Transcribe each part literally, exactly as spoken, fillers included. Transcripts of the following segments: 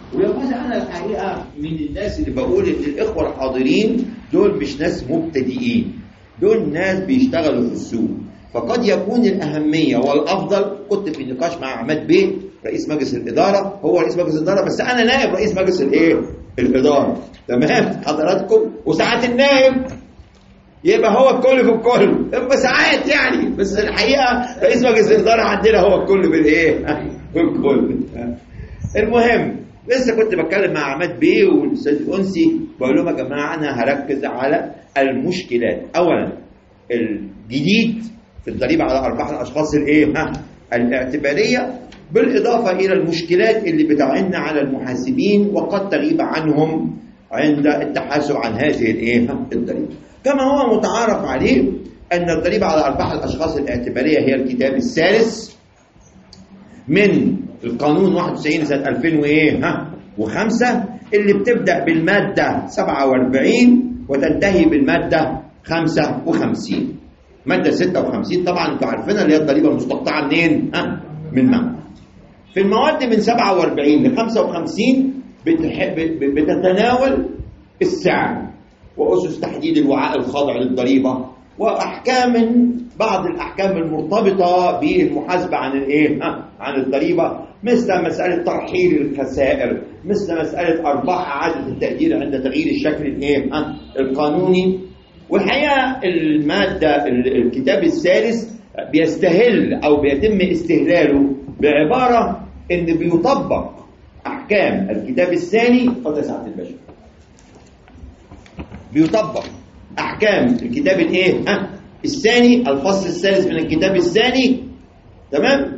ويجوز انا الحقيقه من الناس اللي بقول ان الاخوه الحاضرين دول مش ناس مبتدئين، دول ناس بيشتغلوا في السوق، فقد يكون الاهميه والافضل. كنت في نقاش مع عماد بيه رئيس مجلس الاداره، هو رئيس مجلس الاداره بس انا نائب رئيس مجلس الايه؟ الاداره، تمام حضراتكم؟ وساعات النائب يبقى هو الكل في الكل، يبقى ساعات يعني، بس الحقيقه رئيس مجلس الاداره عندنا هو الكل بالايه؟ بالكل. المهم لسه كنت بتكلم مع عماد بيه والاستاذ انسي، بقول لهم يا جماعه انا هركز على المشكلات. اولا الجديد في الضريبه على ارباح الاشخاص الايه؟ ها الاعتباريه، بالاضافه الى المشكلات اللي بتعن على المحاسبين وقد تغيب عنهم عند التحاسب عن هذه الايه؟ الضريبه. كما هو متعارف عليه ان الضريبه على ارباح الاشخاص الاعتباريه هي الكتاب الثالث من القانون واحد وتسعين سنه ألفين وخمسة اللي بتبدا بالماده سبعة وأربعين وتنتهي بالماده خمسة وخمسين. ماده ستة وخمسين طبعا انتوا عارفينها اللي هي الضريبه المستقطعه منين؟ ها من معنى. في المواد من سبعة وأربعين ل خمسة وخمسين بتتناول السعر واسس تحديد الوعاء الخاضع للضريبه واحكام، بعض الاحكام المرتبطه بالمحاسبه عن الايه؟ عن الضريبه، مثل مساله ترحيل الخسائر، مثل مساله ارباح اعاده التقدير عند تغيير الشكل الايه؟ القانوني. والحقيقه الماده الكتاب الثالث بيستهل او بيتم استهلاله بعباره ان بيطبق احكام الكتاب الثاني. اتفضل يا سعاده الباشا. بيطبق احكام الكتاب الايه؟ ها الثاني، الفصل الثالث من الكتاب الثاني، تمام؟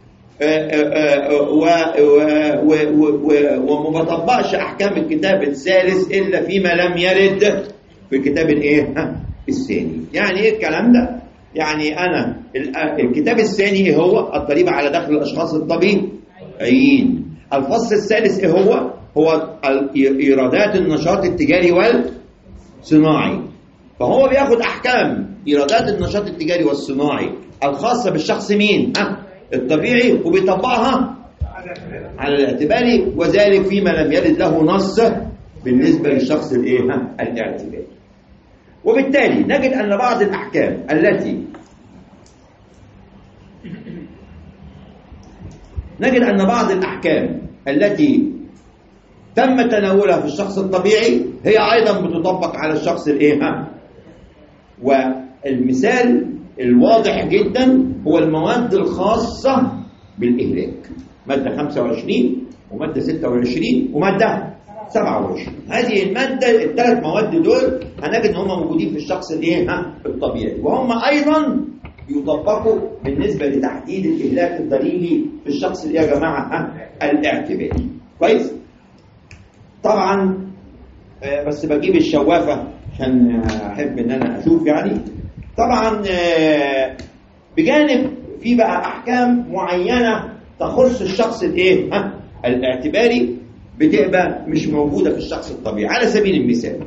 وما بطبقش احكام الكتاب الثالث الا فيما لم يرد في الكتاب الايه؟ ها الثاني. يعني ايه الكلام ده؟ يعني انا الكتاب الثاني ايه هو؟ الضريبه على دخل الاشخاص الطبيعيين. الفصل الثالث ايه هو؟ هو ايرادات النشاط التجاري والصناعي. فهو بياخد احكام ايرادات النشاط التجاري والصناعي الخاصه بالشخص مين؟ ها الطبيعي، وبيطبقها على الاعتباري، وذلك فيما لم يرد له نص بالنسبه للشخص الايه؟ ها الاعتباري. وبالتالي نجد ان بعض الاحكام التي نجد ان بعض الاحكام التي تم تناولها في الشخص الطبيعي هي ايضا بتطبق على الشخص الايه؟ ها والمثال الواضح جدا هو المواد الخاصه بالاهلاك، ماده خمسة وعشرين وماده ستة وعشرين وماده سبعة وعشرين. هذه الماده الثلاث مواد دول هنجد ان هم موجودين في الشخص الايه؟ ها الطبيعي، وهم ايضا يطبقوا بالنسبه لتحديد الاهلاك الضريبي في الشخص اللي يا جماعه ها الاعتباري. كويس؟ طبعا بس بجيب الشوافه عشان احب ان انا اشوف يعني. طبعا بجانب في بقى احكام معينه تخص الشخص الايه؟ ها الاعتباري بتبقى مش موجوده في الشخص الطبيعي. على سبيل المثال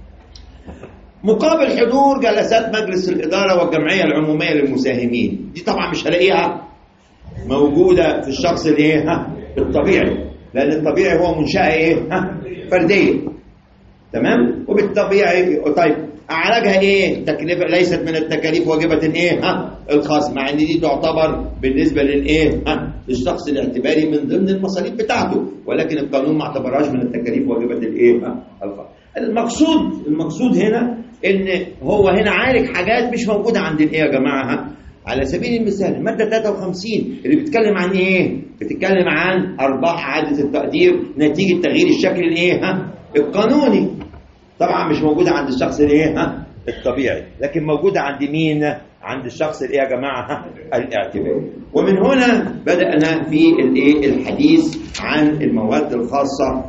مقابل حضور جلسات مجلس الاداره والجمعيه العموميه للمساهمين، دي طبعا مش هلاقيها موجوده في الشخص الايه؟ ها الطبيعي، لان الطبيعي هو منشاه ايه؟ ها فرديه، تمام؟ وبالطبيعي طيب اعالجها ايه؟ تكلفه ليست من التكاليف واجبه ايه؟ ها الخاص، مع ان دي تعتبر بالنسبه للايه؟ ها للشخص الاعتباري من ضمن المصاريف بتاعته، ولكن القانون ما اعتبرهاش من التكاليف واجبه الايه؟ ها الخاص. المقصود المقصود هنا ان هو هنا عالج حاجات مش موجوده عند الايه يا جماعه؟ ها على سبيل المثال الماده ثلاثة وخمسين اللي بتتكلم عن ايه؟ بتتكلم عن ارباح اعاده التقدير نتيجه تغيير الشكل الايه؟ ها القانوني. طبعا مش موجوده عند الشخص الايه؟ ها الطبيعي، لكن موجوده عند مين؟ عند الشخص الايه يا جماعه؟ ها الاعتباري. ومن هنا بدانا في الايه؟ الحديث عن المواد الخاصه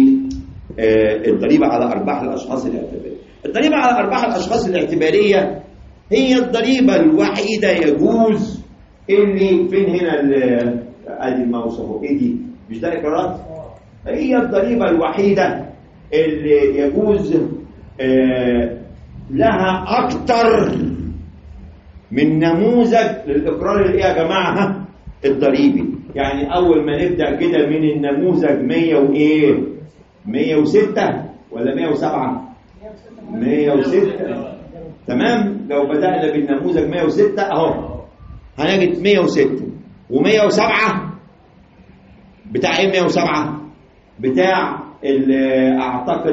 بالضريبه على ارباح الاشخاص الاعتباريه. الضريبه على ارباح الاشخاص الاعتباريه هي الضريبه الوحيده يجوز اللي فين هنا ادي الماوس اهو، ايه دي؟ مش ده اقرارات؟ هي الضريبه الوحيده اللي يجوز آه لها اكتر من نموذج للاقرار اللي ايه يا جماعه؟ الضريبي. يعني اول ما نبدا كده من النموذج مية وايه مية وستة ولا مية وسبعة مية وستة تمام. لو بدانا بالنموذج مية وستة اهو هنجد مية وستة ومية وسبعة بتاع ايه؟ مية وسبعة بتاع اعتقد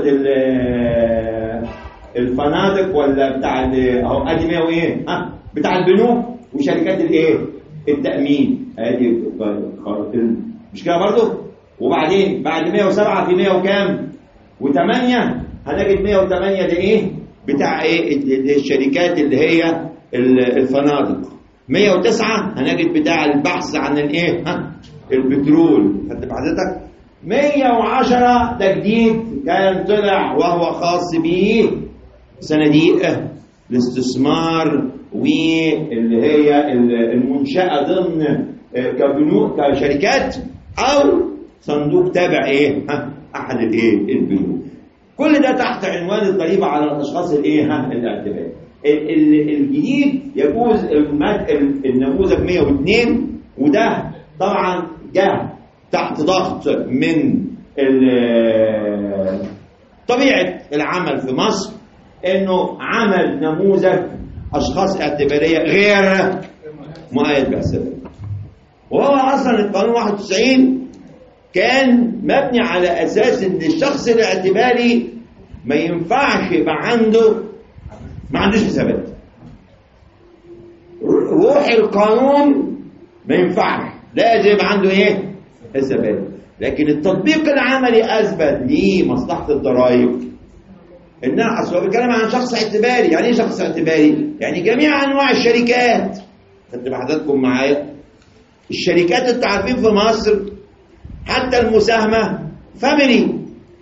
الفنادق ولا بتاع اهو ادي مية وايه ها بتاع البنوك وشركات الايه التامين ادي مش كده برضه. وبعدين بعد مية وسبعة في مية وكام و8 هنجد مية وتمانية ده ايه بتاع ايه الشركات اللي هي الفنادق. مية وتسعة هنجد بتاع البحث عن الايه ها البترول. خدت بحضرتك. مية وعشرة ده جديد كان طلع وهو خاص بيه صناديق الاستثمار واللي هي المنشأة ضمن كبنوك كشركات او صندوق تابع ايه ها احد الايه البنوك. كل ده تحت عنوان الضريبة على الاشخاص الايه ها الاعتباري. الجديد يجوز النموذج مية واثنين وده طبعا جه تحت ضغط من طبيعة العمل في مصر انه عمل نموذج اشخاص اعتبارية غير مؤيد بحسابات. وهو اصلا القانون واحد وتسعين كان مبني على اساس ان الشخص الاعتباري ما ينفعش يبقى عنده ما عندوش حسابات. روح القانون ما ينفعش لازم يبقى عنده ايه حسابات. لكن التطبيق العملي اثبت لمصلحه الضرائب انها اصلا بيتكلم عن شخص اعتباري. يعني ايه شخص اعتباري؟ يعني جميع انواع الشركات. خدت بحضراتكم معايا؟ الشركات انتوا عارفين في مصر حتى المساهمه فاميلي،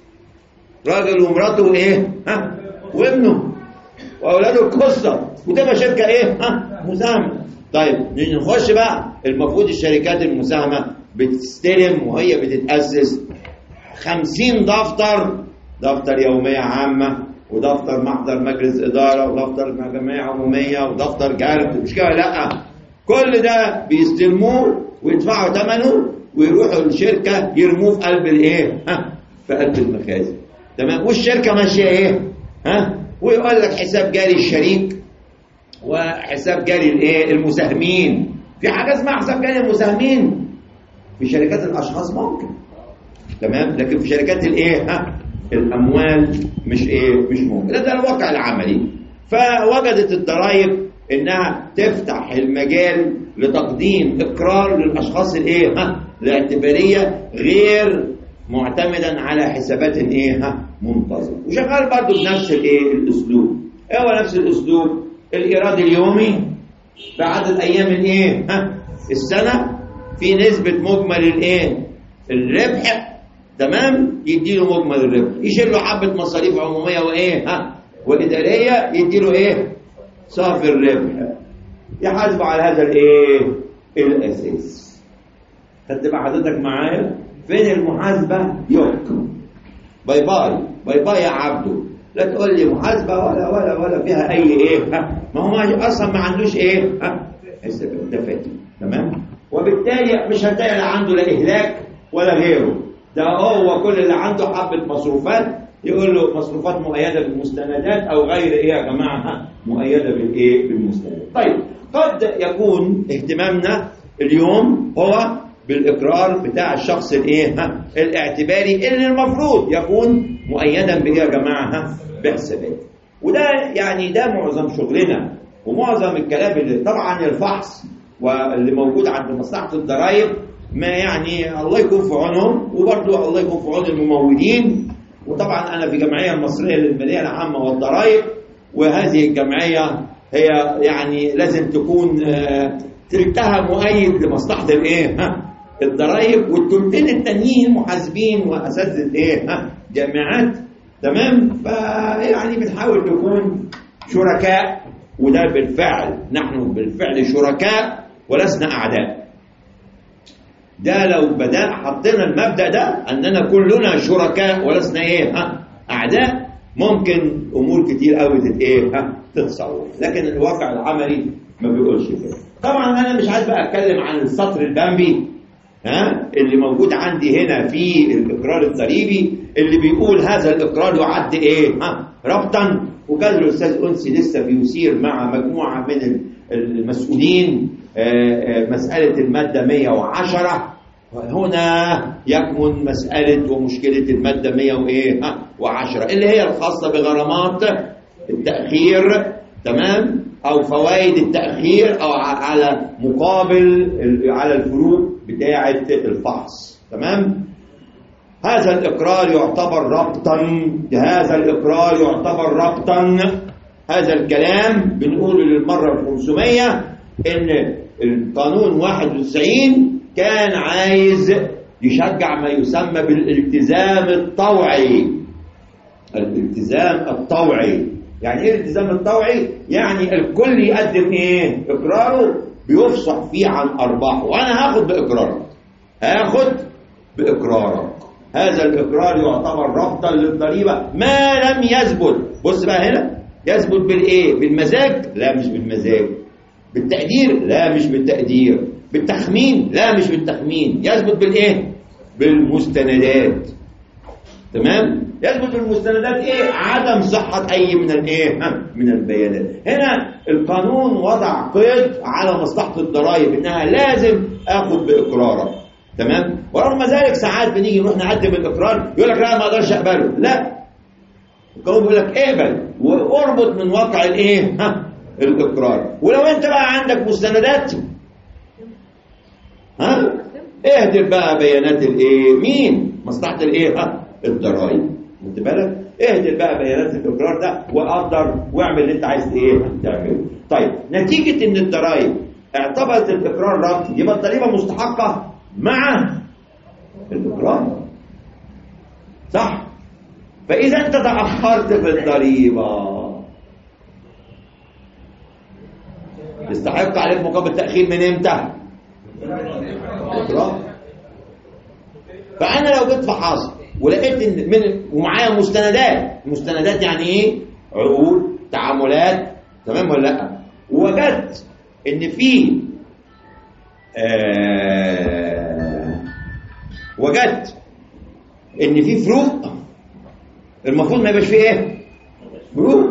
راجل ومراته وايه ها وابنه واولاده القصه وتبقى شركه ايه ها مساهمه. طيب نخش بقى. المفروض الشركات المساهمه بتستلم وهي بتتاسس خمسين دفتر، دفتر يوميه عامه ودفتر محضر مجلس اداره ودفتر جمعيه عموميه ودفتر جرد. مش كده؟ لا، كل ده بيستلموه ويدفعوا ثمنه ويروحوا الشركه يرموه في قلب الايه ها في قلب المخازن. تمام. والشركه ماشيه ايه ها ويقول لك حساب جاري الشريك وحساب جاري الايه المساهمين. في حاجه اسمها حساب جاري المساهمين في شركات الاشخاص ممكن، تمام، لكن في شركات الايه ها الاموال مش ايه مش ممكن. ده الواقع العملي. فوجدت الضرائب انها تفتح المجال لتقديم اقرار للاشخاص الايه ها الاعتباريه غير معتمدا على حسابات ايه ها منتظمه. وشغال برضه بنفس الايه الاسلوب. هو نفس الاسلوب. الايراد اليومي بعدد ايام الايه ها السنه في نسبه مجمل الايه الربح، تمام، يدي له مجمل الربح. يشيل له حبه مصاريف عموميه وايه ها واداريه يدي له ايه صافي الربح. يحاسب على هذا الايه الاساس. خدت بقى حضرتك معايا؟ فين المحاسبه؟ يوك باي باي باي باي يا عبده. لا تقول لي محاسبه ولا ولا ولا فيها اي ايه ها ما هو اصلا ما عندوش ايه ها ده فاتي. تمام. وبالتالي مش هتلاقي لا عنده لا اهلاك ولا غيره. ده هو كل اللي عنده حبه مصروفات يقول له مصروفات مؤيده بالمستندات او غير ايه يا جماعه ها مؤيده بالايه بالمستندات. طيب قد يكون اهتمامنا اليوم هو بالاقرار بتاع الشخص الايه ها الاعتباري اللي المفروض يكون مؤيدا بايه يا جماعه ها بحسابات. وده يعني ده معظم شغلنا ومعظم الكلام اللي طبعا الفحص واللي موجود عند مصلحه الضرائب ما يعني الله يكون في عونهم، وبرضه الله يكون في عون الممولين. وطبعا انا في الجمعيه المصريه للماليه العامه والضرائب، وهذه الجمعيه هي يعني لازم تكون تلتها مؤيد لمصلحه الايه ها الضرائب، والثلثين التانيين محاسبين واساتذه ايه ها جامعات. تمام. فيعني بنحاول نكون شركاء، وده بالفعل نحن بالفعل شركاء ولسنا اعداء. ده لو بدأ حطينا المبدأ ده أننا كلنا شركاء ولسنا إيه ها أعداء ممكن أمور كتير قوي تت إيه ها تتصور. لكن الواقع العملي ما بيقولش كده. طبعا أنا مش عايز بقى أتكلم عن السطر البامبي ها اللي موجود عندي هنا في الإقرار الضريبي اللي بيقول هذا الإقرار يعد إيه؟ ها ربطا. وكان الأستاذ أنسي لسه بيثير مع مجموعة من المسؤولين مسألة المادة مئة وعشرة. هنا يكمن مسألة ومشكلة المادة مئة وعشرة اللي هي الخاصة بغرامات التأخير، تمام، أو فوائد التأخير، أو على مقابل على الفروق بتاعة الفحص، تمام. هذا الإقرار يعتبر ربطا، هذا الإقرار يعتبر ربطا. هذا الكلام بنقوله للمرة الخمسمية إن القانون واحد وتسعين كان عايز يشجع ما يسمى بالالتزام الطوعي. الالتزام الطوعي يعني ايه الالتزام الطوعي؟ يعني الكل يقدم ايه؟ اقراره بيفصح فيه عن ارباحه، وانا هاخد باقرارك، هاخد باقرارك. هذا الاقرار يعتبر رفضا للضريبه ما لم يثبت. بص بقى هنا، يثبت بالايه؟ بالمزاج؟ لا مش بالمزاج. بالتقدير؟ لا مش بالتقدير. بالتخمين؟ لا مش بالتخمين. يثبت بالايه؟ بالمستندات، تمام. يثبت بالمستندات ايه؟ عدم صحه اي من الايه؟ من البيانات. هنا القانون وضع قيد على مصلحه الضرائب انها لازم اخد باقرارك، تمام. ورغم ذلك ساعات بنيجي نروح نقدم الاقرار يقول لك لا ما اقدرش اقبله. لا، القانون بيقول لك اقبل واربط من واقع الايه؟ ها الاقرار. ولو انت بقى عندك مستندات، ها اهدر بقى بيانات الايه؟ مين؟ مصلحه الايه؟ ها الضرائب. خد بالك، اهدر بقى بيانات الاقرار ده وقدر واعمل اللي انت عايز ايه تعمله. طيب، نتيجه ان الضرائب اعتبرت الاقرار ربط، يبقى الضريبه مستحقه مع الاقرار، صح؟ فاذا انت تاخرت في الضريبه تستحق عليك مقابل تاخير من امتى؟ الاقرار. فانا لو جيت فحصت ولقيت ان من ومعايا مستندات، مستندات يعني ايه؟ عقود، تعاملات، تمام ولا لا؟ ووجدت ان في آه وجدت ان في فروق، المفروض ما يبقاش فيه ايه؟ فروق،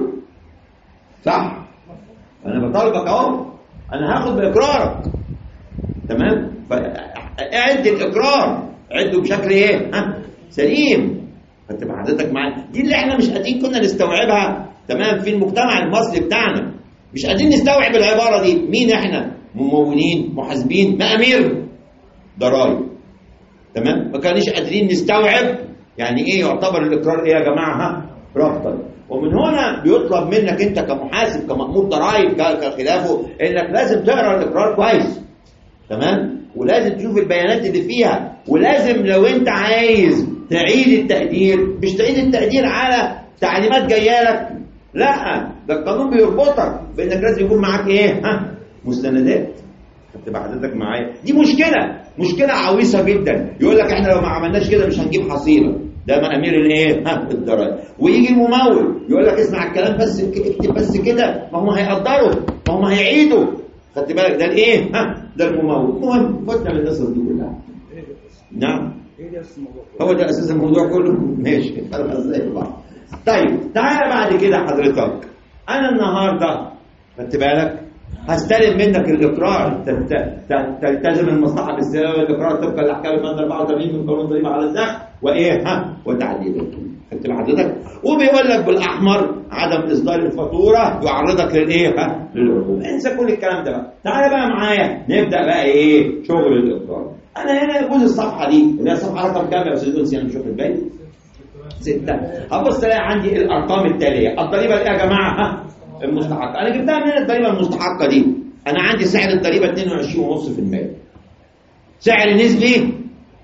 صح؟ انا بطالبك اهو، انا هاخد باقرارك، تمام. فاعد الاقرار، عده بشكل ايه؟ ها سليم. فتبقى حضرتك معايا. دي اللي احنا مش قادرين كنا نستوعبها، تمام، في المجتمع المصري بتاعنا. مش قادرين نستوعب العباره دي. مين احنا؟ ممولين، محاسبين، مأمير ضرائب، تمام. ما كانش قادرين نستوعب يعني ايه يعتبر الاقرار ايه يا جماعه؟ ها رفضا. ومن هنا بيطلب منك انت كمحاسب كمأمور ضرائب كخلافه انك لازم تقرا الاقرار كويس، تمام، ولازم تشوف البيانات اللي فيها، ولازم لو انت عايز تعيد التقدير مش تعيد التقدير على تعليمات جايه لك، لا، ده القانون بيربطك بانك لازم يكون معاك ايه؟ ها مستندات. هتبقى حضرتك معايا. دي مشكله مشكله عويصه جدا. يقول لك احنا لو ما عملناش كده مش هنجيب حصيله، ده مأمير الايه؟ ها الضرائب. ويجي الممول يقول لك اسمع الكلام بس اكتب بس كده، ما هم هيقدروا، ما هم هيعيدوا. خدت بالك؟ ده الايه؟ ها ده الممول. المهم فتنا من القصص دي كلها. نعم، هو ده اساس الموضوع كله. ماشي، فرق ازاي بعض. طيب تعالى بعد كده حضرتك، انا النهارده خدت بالك هستلم منك الاقرار، تلتزم المصلحه باستلام الاقرار طبقا لاحكام الماده أربعة وثمانين من قانون الضريبه على الدخل وايه؟ ها وتعديلاته. خدت بال حضرتك؟ وبيقول لك بالاحمر عدم اصدار الفاتوره يعرضك للايه؟ ها للعقوبه. انسى كل الكلام ده بقى. تعالى بقى معايا نبدا بقى ايه؟ شغل الاقرار. انا هنا جزء الصفحه دي اللي هي الصفحه رقم كام يا استاذ انسي؟ انا مش واخد بالي. ستة. هبص الاقي عندي الارقام التاليه. الضريبه ايه يا جماعه؟ ها المستحقه. انا جبتها من الضريبه المستحقه دي. انا عندي سعر الضريبه اثنين وعشرين فاصلة خمسة بالمئة. سعر نسبي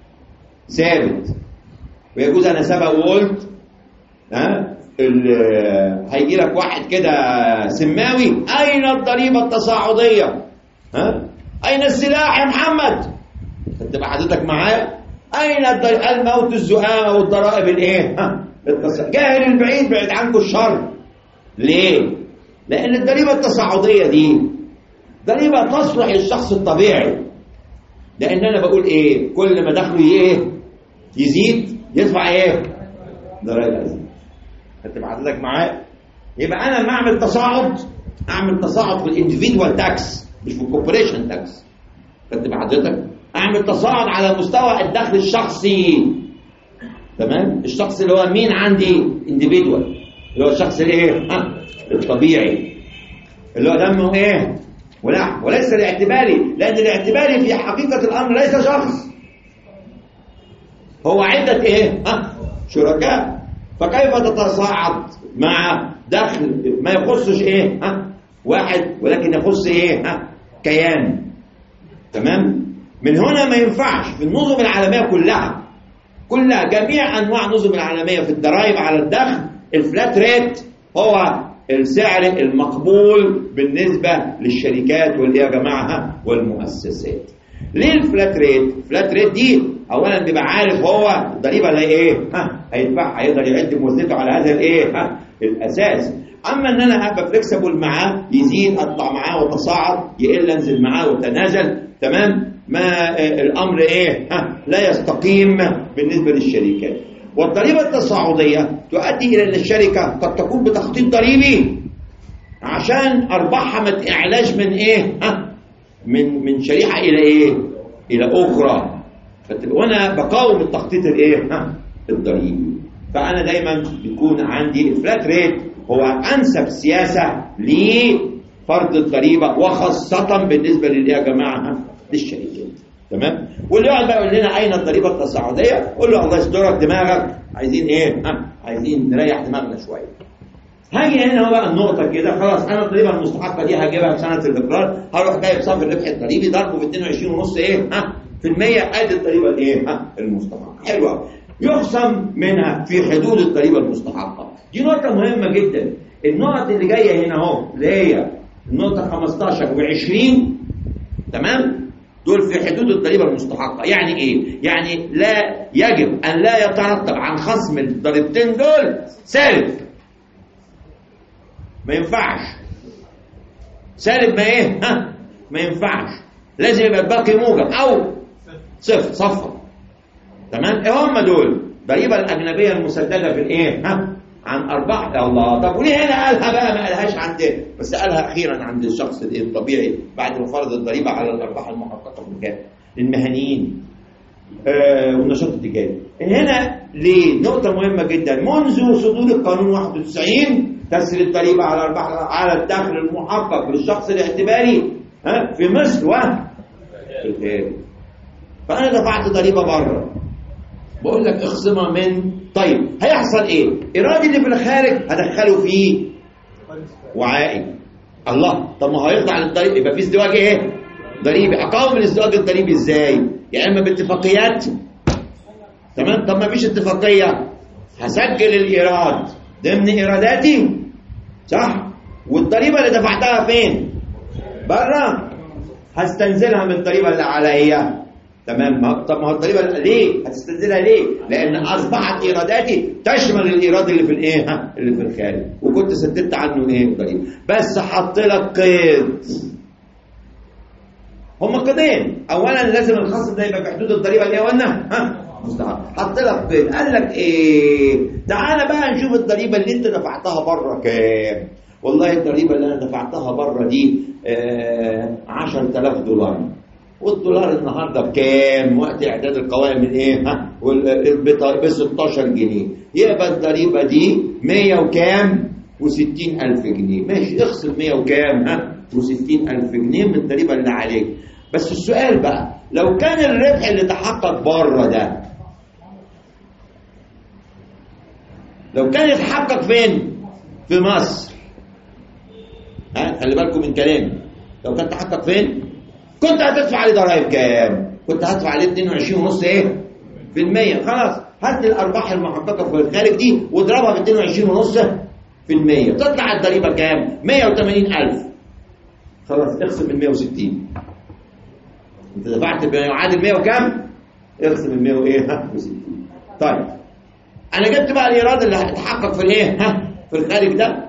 ثابت. ويجوز انا سبق وقلت ها هيجي لك واحد كده سماوي، اين الضريبه التصاعديه؟ ها اين السلاح يا محمد؟ تبقى حضرتك معايا؟ اين الموت الزهامه والضرائب الايه؟ ها جاهل البعيد بعد عنكم الشر. ليه؟ لان الضريبه التصاعديه دي ضريبه تصلح للشخص الطبيعي، لان انا بقول ايه؟ كل ما دخله ايه يزيد يدفع ايه؟ ضرائب ازيد. هتبقى حضرتك معايا؟ يبقى انا لما اعمل تصاعد اعمل تصاعد في الانديفيدوال تاكس مش في الكوربوريشن تاكس. هتبقى حضرتك اعمل تصاعد على مستوى الدخل الشخصي. تمام؟ الشخص اللي هو مين عندي؟ انديفيدوال، اللي هو الشخص الايه؟ ها الطبيعي، اللي هو دمه ايه؟ ولحم، وليس الاعتباري، لان الاعتباري في حقيقه الامر ليس شخص، هو عده ايه؟ ها شركاء. فكيف تتصاعد مع دخل ما يخصش ايه؟ ها واحد ولكن يخص ايه؟ ها كيان. تمام؟ من هنا ما ينفعش في النظم العالميه كلها كلها جميع انواع النظم العالميه في الضرائب على الدخل الفلات ريت هو السعر المقبول بالنسبه للشركات واللي يا جماعه والمؤسسات. ليه الفلات ريت؟ الفلات ريت دي اولا بيبقى عارف هو الضريبه اللي ايه؟ ها هيدفعها، هيقدر يعد موازنته على هذا الايه؟ ها الاساس. اما ان انا ابقى فليكسبل معاه، يزيد اطلع معاه وتصاعد، يقل انزل معاه وتنازل. تمام؟ ما الامر ايه؟ ها لا يستقيم بالنسبه للشركات. والضريبه التصاعديه تؤدي الى ان الشركه قد تكون بتخطيط ضريبي عشان ارباحها ما تعلاش من ايه؟ ها من من شريحه الى ايه؟ الى اخرى. وانا بقاوم التخطيط الايه؟ ها الضريبي. فانا دايما بيكون عندي الفلات ريت هو انسب سياسه لفرض الضريبه، وخاصه بالنسبه للي يا جماعه للشركات. تمام؟ واللي يقعد بقى يقول لنا اين الضريبه التصاعديه؟ قول له الله يسترك دماغك، عايزين ايه؟ ها عايزين نريح دماغنا شويه. هاجي هنا بقى النقطه كده، خلاص انا الضريبه المستحقه دي هجيبها في سنه الاقرار، هروح جايب صافي الربح الضريبي ضربه ب اتنين وعشرين ونص ايه؟ ها في المية، ادي الضريبه الايه؟ ها المستحقه. حلوه. يخصم منها في حدود الضريبه المستحقه. دي نقطه مهمه جدا. النقط اللي جايه هنا اهو اللي هي النقطه خمستاشر وعشرين، تمام؟ دول في حدود الضريبه المستحقه. يعني ايه؟ يعني لا يجب ان لا يترتب عن خصم الضريبتين دول سالب. ما ينفعش سالب، ما ايه؟ ها ما ينفعش، لازم يبقى الباقي موجب او صفر صفر. تمام؟ ايه هم دول؟ الضريبه الاجنبيه المسدده في الايه؟ ها عن ارباح. يا الله، طب وليه هنا قالها بقى ما قالهاش عند، بس قالها اخيرا عند الشخص الطبيعي بعد ما فرض الضريبه على الارباح المحققه في الكامل للمهنيين آه والنشاط التجاري. هنا ليه؟ نقطه مهمه جدا. منذ صدور القانون واحد وتسعين تسري الضريبه على الارباح على الدخل المحقق للشخص الاعتباري ها في مصر وفي الخارج. فانا دفعت ضريبه بره، بقول لك اخصمها من، طيب هيحصل ايه؟ ايرادي اللي في الخارج هدخله فيه وعائد. الله، طب ما هيخضع للضريبه، يبقى في ازدواج ايه؟ ضريبي. اقاوم الازدواج الضريبي ازاي؟ يا اما باتفاقيات، تمام؟ طب ما فيش اتفاقيه، هسجل الايراد ضمن ايراداتي، صح؟ والضريبه اللي دفعتها فين؟ بره، هستنزلها من الضريبه اللي عليا. تمام؟ طب ما هو الضريبه ليه هتستنزلها ليه؟ لان اصبحت ايراداتي تشمل الايراد اللي في الايه؟ اللي في الخارج، وكنت سددت عنه ايه؟ الضريبه. بس حط لك قيد. هما قيدين. اولا لازم الخصم ده يبقى في حدود الضريبه اللي قلنا ها مستحق. حط لك قيد، قال لك ايه؟ تعالى بقى نشوف الضريبه اللي انت دفعتها بره كام. والله الضريبه اللي انا دفعتها بره دي آه عشرة آلاف دولار، والدولار النهارده بكام؟ وقت اعداد القوائم من ايه؟ ها ب ستاشر جنيه، يبقى الضريبه دي مية وكام؟ وستين ألف جنيه. ماشي، اخصم مية وكام؟ ها وستين ألف جنيه من الضريبه اللي عليك. بس السؤال بقى، لو كان الربح اللي تحقق بره ده، لو كان يتحقق فين؟ في مصر. ها خلي بالكم من كلامي. لو كان تحقق فين؟ كنت هتدفع عليه ضرائب كام؟ كنت هدفع عليه اتنين وعشرين ونص ايه؟ في المية. خلاص، هات الارباح المحققه في الخارج دي واضربها ب اتنين وعشرين ونص في المية، تطلع الضريبه كام؟ مية وتمانين ألف. خلاص، اقسم من مية وستين. انت دفعت بما يعادل مية وكام؟ اقسم من مية وايه؟ وستين. طيب انا جبت بقى الايراد اللي هيتحقق في الايه؟ ها في الخارج ده،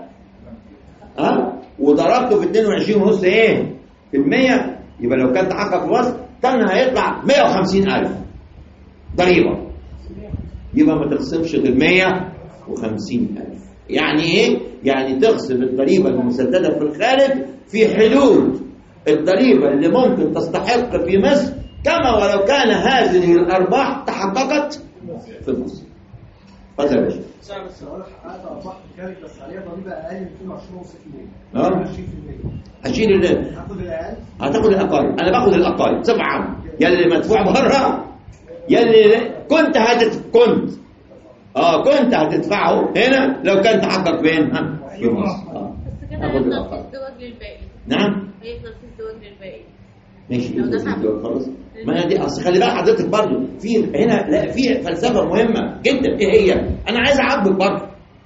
ها وضربته في اتنين وعشرين ونص ايه؟ في المية. يبقى لو كان تحقق في مصر كان هيطلع مئة وخمسين ألف ضريبة، يبقى ما تخصمش غير مئة وخمسين ألف. يعني إيه؟ يعني تخصم الضريبة المسددة في الخارج في حدود الضريبة اللي ممكن تستحق في مصر، كما ولو كان هذه الأرباح تحققت في مصر. هذا يا باشا. سعر السعر حققت أرباح في الخارج بس عليها ضريبة أقل من اثنين وعشرين ونص بالمية. اه عشرين بالمية. هشيل ال هاخد الأقل؟ هتاخد الأقل. أنا باخد الأقل بصفة عامة. يلي مدفوع بره، يلي كنت هتدفع كنت اه كنت هتدفعه هنا لو كان تحقق فين؟ ها في مصر. اه بس كده هيفضل في الزواج للباقي. نعم هيفضل في الزواج للباقي. ماشي يبقى خلاص. ما دي اصل خلي بالك حضرتك برضه في هنا لا في فلسفه مهمه جدا. ايه هي؟ انا عايز اعاقبك برضه.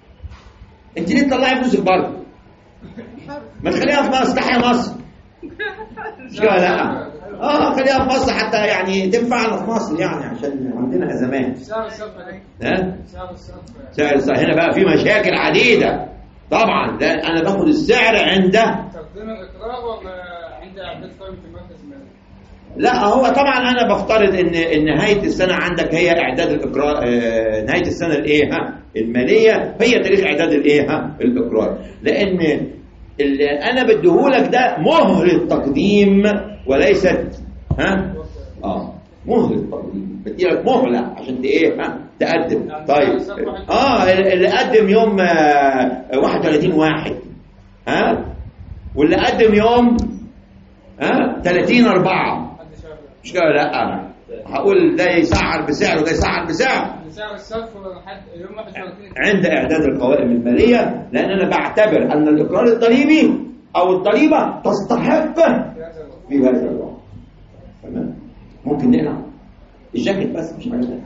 انت ليه تطلعي فلوسك برضه؟ ما تخليها في مصر، تحيا مصر. مش كده لا؟ اه خليها في مصر حتى يعني تنفعنا في مصر يعني عشان عندنا ازمات. سعر الصرف ده؟ ها؟ سعر الصرف. سعر الصرف هنا بقى في مشاكل عديده. طبعا ده انا باخد السعر عند تقديم الاقرار ولا عند اعداد قائمه المركز المالي؟ لا هو طبعا انا بفترض ان ان نهايه السنه عندك هي اعداد الاقرار. آه نهايه السنه الايه ها الماليه هي تاريخ اعداد الايه ها الاقرار، لان اللي انا بديهولك ده مهله تقديم وليست ها اه مهله تقديم. بديلك مهله عشان ايه ها تقدم. طيب اه اللي قدم يوم آه واحد وثلاثين واحد ها واللي قدم يوم ها ثلاثين أربعة مش كده لا هقول ده يسعر بسعر وده يسعر بسعر. سعر الصرف لحد يوم واحد وثلاثين عند اعداد القوائم الماليه، لان انا بعتبر ان الاقرار الضريبي او الضريبه تستحق في هذا الوقت. تمام ممكن نقلع الجاكيت بس مش حاجه ثانيه.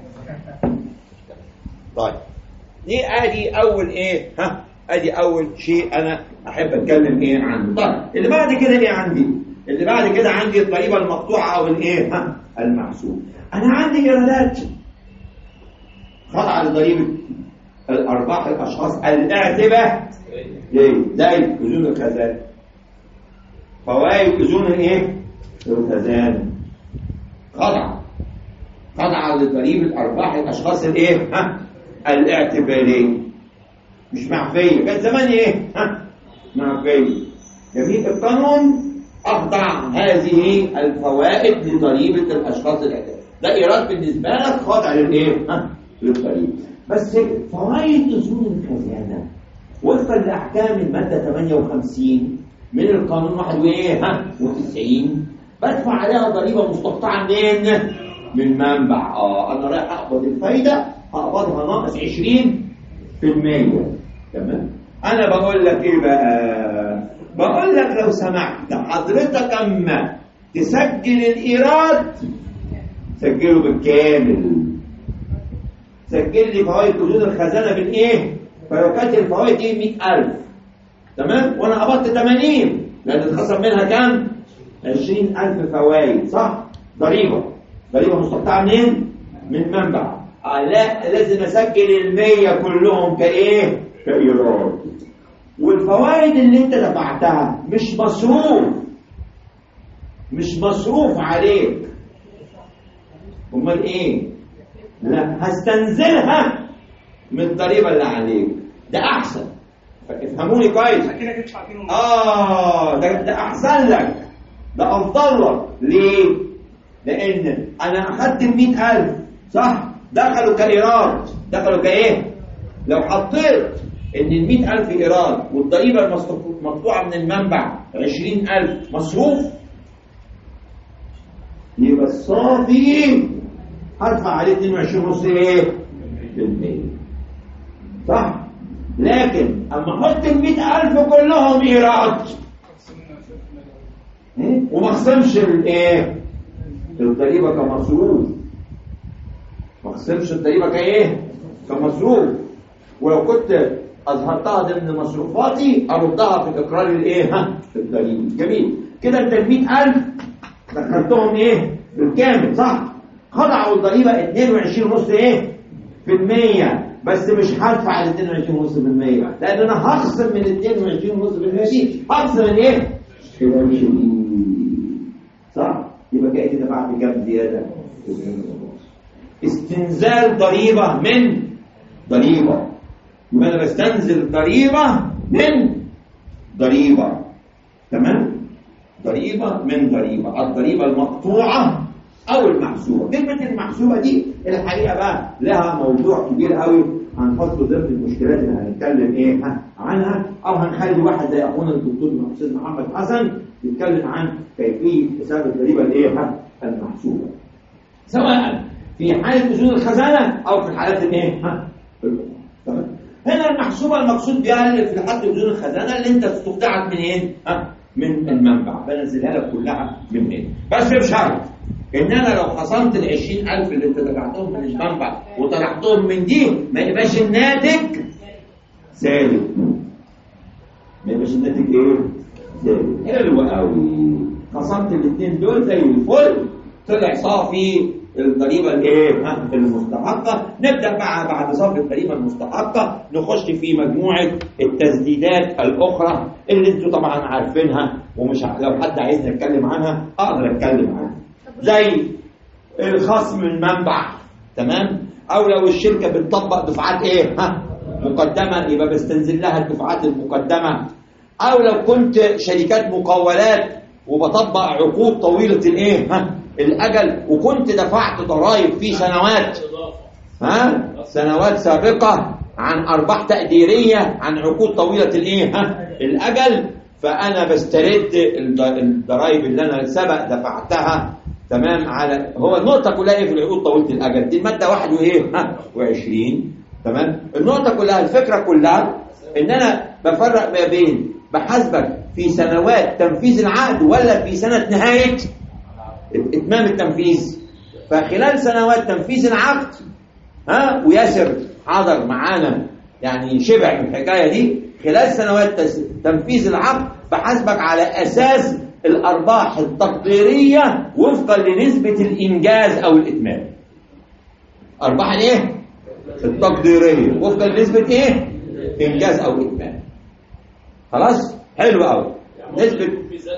طيب دي ادي اول ايه ها ادي اول شيء انا احب اتكلم ايه عنه. طيب اللي بعد كده ايه عندي؟ اللي بعد كده عندي الضريبه المقطوعه او الايه ها المحسوب. انا عندي ايرادات خاضعه لضريبه الارباح الاشخاص الاعتباه زي اذون الخزانه، فوائد اذون الايه الخزانه خاضعه خاضعه لضريبه ارباح الاشخاص الايه ها الاعتباريه، مش معفيه. كان زمان ايه ها معفيه. جميع القانون اخضع هذه الفوائد لضريبه الاشخاص الاعتباريه. ده ايراد بالنسبه لك خاضع للايه ها للضريبه. بس فوائد اذون الخزانه وفقا لاحكام الماده ثمانية وخمسين من القانون واحد وايه ها وتسعين بدفع عليها ضريبه مستقطعه منين؟ من منبع. اه انا رايح اقبض الفايده هقبضها ناقص عشرين في المية. تمام. انا بقول لك ايه بقى؟ بقول لك لو سمحت حضرتك اما تسجل الايراد سجله بالكامل. سجل لي فوائد اذون الخزانه بالايه؟ فلو كانت الفوائد دي مئة ألف تمام وانا قبضت ثمانين لان اتخصم منها كام؟ عشرين ألف فوائد صح؟ ضريبه ضريبه مستقطعه منين؟ من منبع. آه لا لازم اسجل المية كلهم كايه؟ كايراد. والفوائد اللي انت دفعتها مش مصروف مش مصروف عليك. امال ايه؟ لا هستنزلها من الضريبه اللي عليك. ده احسن افهموني كويس. اه ده, ده احسن لك ده افضل لك. ليه؟ لان انا اخدت مئة ألف صح دخلوا كايراد دخلوا كايه؟ لو حطيت ان ال مئة ألف ايراد والضريبه المقطوعه من المنبع عشرين ألف مصروف يبقى الصافي هدفع عليه اثنين وعشرين ونص ايه؟ بالمية صح؟ لكن اما احط ال مئة ألف كلهم ايراد وما اخصمش الايه؟ الضريبه كمصروف. ما اخصمش الضريبه كايه؟ كمصروف. ولو كنت اظهرتها ضمن مصروفاتي اردها في الاقرار الايه ها الضريبي. جميل كده. انت ال مئة ألف دخلتهم ايه بالكامل صح؟ خضعوا الضريبه اثنين وعشرين ونص ايه في المية. بس مش هدفع ال اثنين وعشرين ونص في المية لان انا هخصم من ال اثنين وعشرين ونص في المية دي هخصم من ايه؟ عشرين صح؟ يبقى لقيت دفعت كام زياده؟ اتنين ونص. استنزال ضريبه من ضريبه، يبقى انا بستنزل ضريبه من ضريبه. تمام؟ ضريبه من ضريبه، الضريبه المقطوعه او المحسوبه. كلمه المحسوبه دي الحقيقه بقى لها موضوع كبير قوي هنحطه ضمن المشكلات اللي هنتكلم ايه عنها، او هنخلي واحد زي اخونا الدكتور الاستاذ محمد حسن يتكلم عن كيفيه حساب الضريبه الايه المحسوبه، سواء في حاله اذون الخزانه او في الحالات الايه تمام. هنا المحسوبه المقصود بها في حاله اذون الخزانه اللي انت استودعت من ايه؟ من المنبع، بنزلها لك كلها من هنا، بس بشرط ان انا لو خصمت ال عشرين ألف اللي انت دفعتهم من المنبع وطلعتهم من دي ما يبقاش الناتج سالب. ما يبقاش الناتج ايه؟ سالب. حلو قوي. خصمت الاثنين دول زي الفل، طلع صافي الضريبه الايه؟ المستحقه. نبدا بقى بعد صافي الضريبه المستحقه نخش في مجموعه التسديدات الاخرى اللي انتوا طبعا عارفينها، ومش لو حد عايز نتكلم عنها اقدر اتكلم عنها، زي الخصم المنبع. تمام؟ او لو الشركه بتطبق دفعات ايه؟ ها مقدمه يبقى بستنزل لها الدفعات المقدمه. او لو كنت شركات مقاولات وبطبق عقود طويله الايه؟ ها الاجل، وكنت دفعت ضرائب في سنوات ها سنوات سابقه عن ارباح تقديريه عن عقود طويله الايه؟ ها الاجل، فانا بسترد الضرائب اللي انا سبق دفعتها. تمام؟ على هو النقطه كلها ايه في العقود طويله الاجل دي؟ الماده واحد وايه؟ ها وعشرين. تمام؟ النقطه كلها الفكره كلها ان انا بفرق ما بين بحاسبك في سنوات تنفيذ العقد ولا في سنه نهايه اتمام التنفيذ. فخلال سنوات تنفيذ العقد ها وياسر حاضر معانا يعني شبع من الحكايه دي، خلال سنوات تنفيذ العقد بحاسبك على اساس الارباح التقديريه وفقا لنسبه الانجاز او الاتمام. ارباح الايه؟ التقديريه وفقا لنسبه ايه؟ انجاز او اتمام. خلاص؟ حلو قوي. نسبه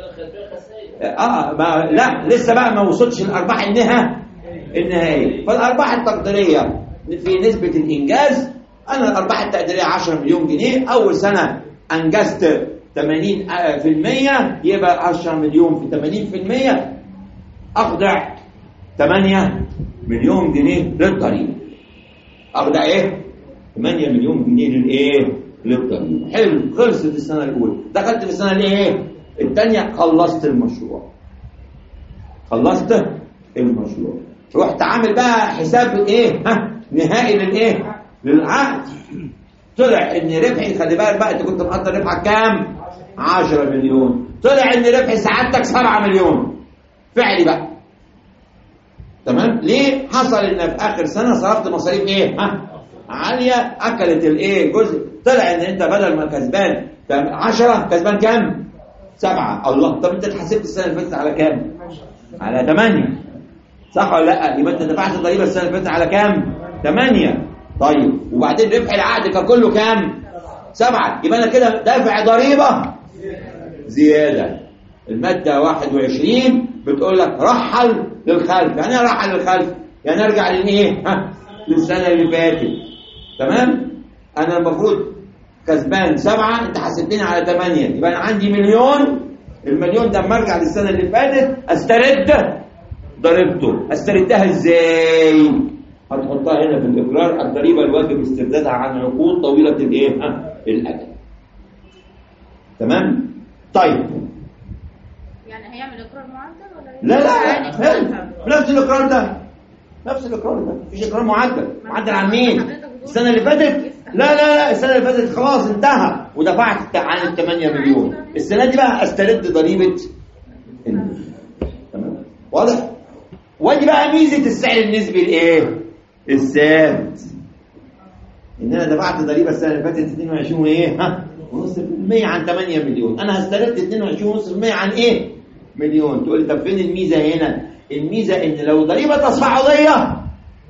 اه ما لا لسه بقى ما وصلتش الارباح النهائيه النهائيه. فالارباح التقديريه في نسبه الانجاز، انا الارباح التقديريه عشرة مليون جنيه، اول سنه انجزت ثمانين بالمية يبقى عشرة مليون في ثمانين بالمية اخضع ثمانية مليون جنيه للضريبه. اخضع ايه؟ ثمانية مليون جنيه للايه؟ للضريبه. حلو. خلصت السنه الاولى، دخلت في السنه الايه؟ الثانيه، خلصت المشروع. خلصت المشروع رحت عامل بقى حساب ايه؟ ها نهائي للايه؟ للعقد. طلع ان ربحي، خلي بالك بقى، انت كنت مقدر ربحك كام؟ عشرة مليون. طلع ان ربح سعادتك سبعة مليون فعلي بقى. تمام؟ ليه؟ حصل ان في اخر سنه صرفت مصاريف ايه؟ ها عاليه اكلت الايه؟ جزء. طلع ان انت بدل ما كسبان عشرة كسبان كام؟ سبعة. الله، طب انت اتحسبت السنه اللي فاتت على كام؟ على ثمانية. صح ولا لا؟ يبقى انت دفعت الضريبه السنه اللي فاتت على كام؟ ثمانية. طيب وبعدين ربح العقد ككله كام؟ سبعة. يبقى انا كده دافع ضريبه زياده. الماده واحد وعشرين بتقول لك رحل للخلف. يعني ايه رحل للخلف؟ يعني ارجع للايه؟ ها للسنه اللي فاتت. تمام؟ انا المفروض كسبان سبعة، انت حاسبتني على ثمانية، يبقى انا عندي مليون. المليون ده لما ارجع للسنه اللي فاتت استرد ضريبته. استردها ازاي؟ هتحطها هنا في الاقرار، الضريبه الواجب استردادها عن عقود طويله الايه؟ الاجل. تمام؟ طيب يعني هيعمل اقرار معدل ولا لا لا لا نفس الاقرار ده، نفس الاقرار ده، مفيش اقرار معدل. معدل عن مين؟ السنه اللي فاتت؟ لا لا لا السنه اللي فاتت خلاص انتهى ودفعت عن الثمانية مليون. السنه دي بقى استرد ضريبه. تمام؟ واضح؟ ودي بقى ميزه السعر النسبي الايه؟ الثابت. ان انا دفعت ضريبه السنه اللي فاتت اثنين وعشرين وايه؟ ها ونص بالمية عن ثمانية مليون، انا هسترد اثنين وعشرين ونص بالمية عن ايه؟ مليون. تقول لي طب فين الميزه هنا؟ الميزه ان لو ضريبه تصاعديه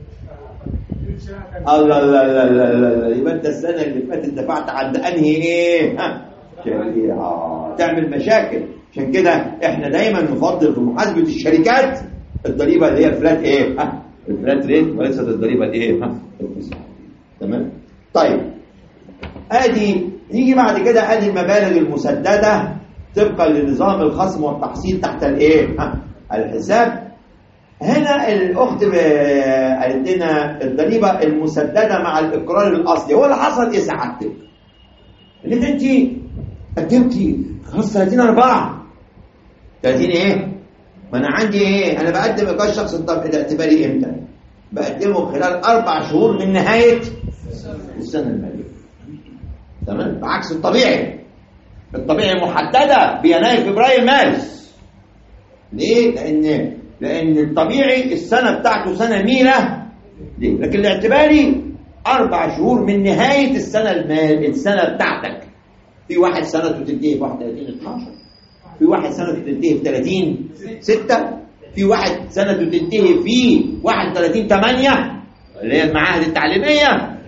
الله لا لا لا لا يبقى انت السنه اللي فاتت دفعت عند انهي ايه؟ ها شريعه تعمل مشاكل. عشان كده احنا دايما نفضل في محاسبه الشركات الضريبه اللي هي فلات ايه؟ ها الفلات ريت، وليست الضريبه الايه؟ ها الفصاحه. تمام؟ طيب ادي نيجي بعد كده ادي المبالغ المسدده طبقا لنظام الخصم والتحصيل تحت الايه؟ ها الحساب. هنا الاخت قالت لنا الضريبه المسدده مع الاقرار الاصلي. هو اللي حصل ايه سعادتك؟ ان انت قدمتي خلاص ثلاثين أربعة ثلاثين ايه؟ ما انا عندي ايه؟ انا بقدم ايقاف شخص الاعتباري امتى؟ بقدمه خلال اربع شهور من نهايه السنه الماليه. تمام؟ بعكس الطبيعي. الطبيعي محدده بيناير فبراير مارس. ليه؟ لان لان الطبيعي السنه بتاعته سنه ميله. ليه؟ لكن الاعتباري اربع شهور من نهايه السنه المال السنه بتاعتك. في واحد سنته تنتهي في واحد وثلاثين اتناشر، في واحد سنته تنتهي في ثلاثين ستة، في واحد سنته تنتهي في واحد وثلاثين ثمانية اللي هي المعاهد التعليميه،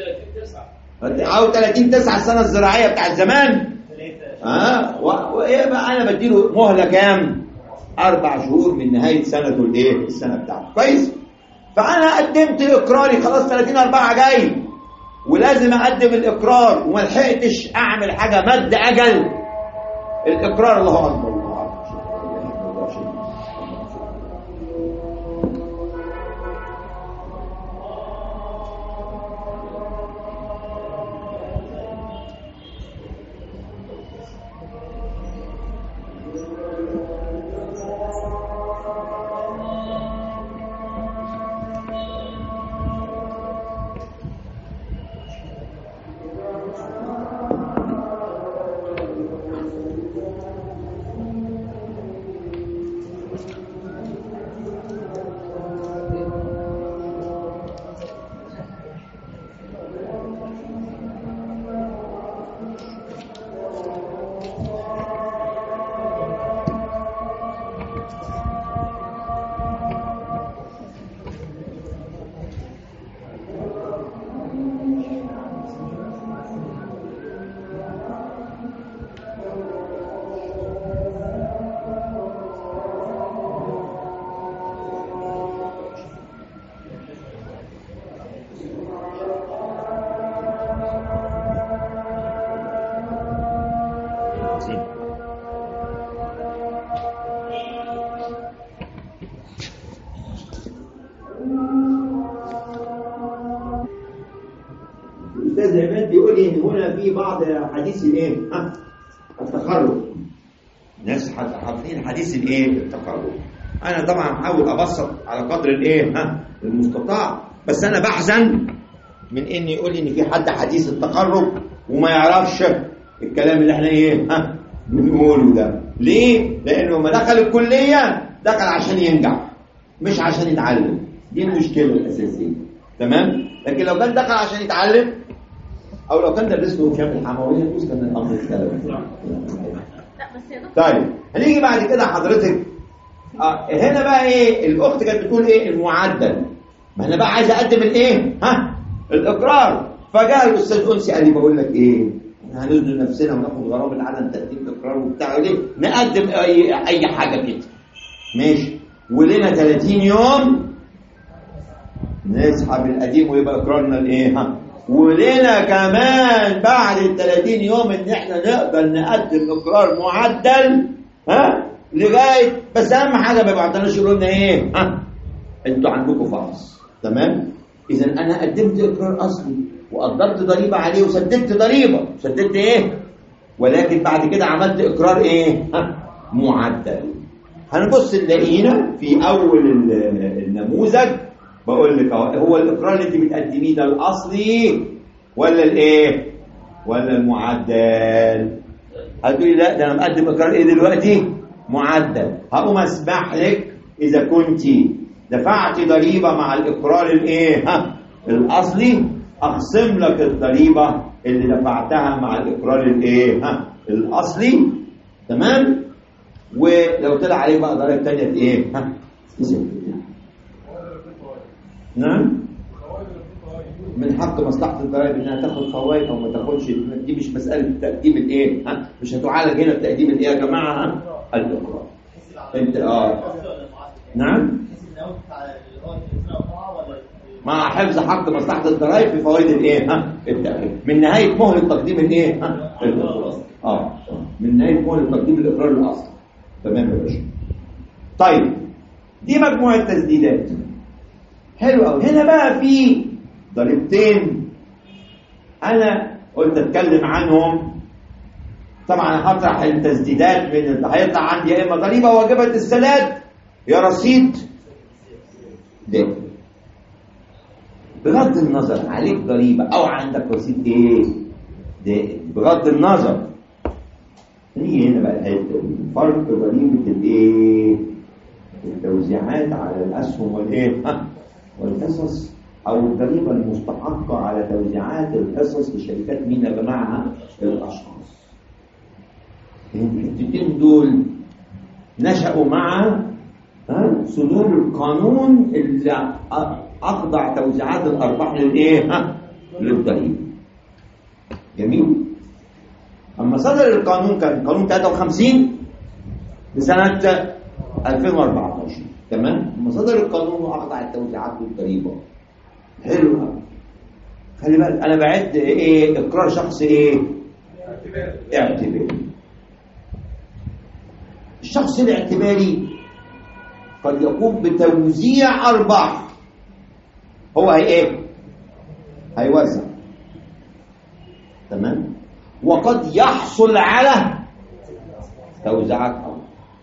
او ثلاثين تسعة السنه الزراعيه بتاعت زمان. اه وايه بقى؟ انا بديله مهله كام؟ اربع شهور من نهايه سنته الايه؟ السنه بتاعته. كويس؟ فانا قدمت اقراري خلاص ثلاثين أربعة جاي، ولازم اقدم الاقرار وما لحقتش اعمل حاجه مد اجل الاقرار. الله اكبر الله اكبر. الاستاذ عماد بيقول لي ان هنا في بعض حديث الايه؟ ها التخرج. الناس حاطين حديث الايه؟ التخرج. انا طبعا هحاول ابسط على قدر الايه؟ ها المستطاع، بس انا بحزن من ان يقول لي ان في حد حديث التخرج وما يعرفش الكلام اللي احنا ايه؟ ها بنقوله ده. ليه؟ لانه لما دخل الكليه دخل عشان ينجح مش عشان يتعلم. دي المشكله الاساسيه. تمام؟ لكن لو كان دخل عشان يتعلم او لو كان درس له شامل الحمويه يجوز كان الامر يختلف. لا بس يا دكتور. طيب هنيجي بعد كده حضرتك آه هنا بقى ايه؟ الاخت كانت بتقول ايه؟ المعدل. ما انا بقى عايز اقدم الايه؟ ها الاقرار. فجاء الاستاذ انسي قال لي بقول لك ايه؟ احنا هنزنق نفسنا وناخد غرامه عدم تقديم الاقرار وبتاع ليه؟ نقدم اي اي حاجه كده. ماشي. ولنا ثلاثين يوم نسحب القديم ويبقى اقرارنا الايه؟ ها ولنا كمان بعد ال ثلاثين يوم ان احنا نقدر نقدم اقرار معدل ها لغايه، بس اهم حاجه ما يبعتناش يقولوا لنا ايه؟ ها انتوا عندكم فحص. تمام؟ اذا انا قدمت اقرار اصلي وقدرت ضريبه عليه وسددت ضريبه، سددت ايه؟ ولكن بعد كده عملت اقرار ايه؟ ها معدل. هنبص نلاقينا في اول النموذج بقول لك هو الاقرار اللي انت بتقدميه ده الاصلي ولا الايه؟ ولا المعدل؟ هتقولي لا ده انا مقدم اقرار ايه دلوقتي؟ معدل. هقوم اسمح لك اذا كنت دفعت ضريبه مع الاقرار الايه؟ ها الاصلي اخصم لك الضريبه اللي دفعتها مع الاقرار الايه؟ ها الاصلي. تمام؟ ولو طلع عليه بقى ضرائب ثانيه ايه؟ ها نعم من حق مصلحه الضرائب انها تاخد فوائد او ما تاخدش. دي مش مساله تقديم الايه؟ ها مش هتعالج هنا بتقديم الايه يا جماعه؟ ها الاقرار. انت اه نعم مع حفظ حق مصلحه الضرائب في فوائد الايه ها التأخير من نهايه مهله تقديم الايه ها اه من نهايه مهله تقديم الاقرار الاصلي. تمام يا باشا. طيب دي مجموعه تسديدات حلو قوي. هنا بقى في ضريبتين انا قلت اتكلم عنهم. طبعا هطرح التسديدات من اللي هيطلع عندي يا اما ضريبه واجبه السداد يا رصيد ده. بغض النظر عليك ضريبه او عندك رصيد ايه ده، بغض النظر نيجي هنا بقى الحته دي فرق ضريبه الايه التوزيعات على الاسهم والايه والحصص او الضريبه المستحقه على توزيعات الحصص لشركات مين يا جماعه؟ الاشخاص. الحتتين دول نشأوا مع صدور القانون اللي اخضع توزيعات الارباح للايه؟ للضريبه. جميل. اما صدر القانون كان قانون ثلاثة وخمسين لسنه ألفين وأربعة عشر. تمام. اما صدر القانون واخضع التوزيعات للضريبه. حلو قوي. خلي بالك انا بعد ايه اقرار شخص ايه؟ اعتباري. الشخص الاعتباري قد يقوم بتوزيع ارباح. هو هي ايه؟ هيوزع. تمام. وقد يحصل على توزيعات ارباح.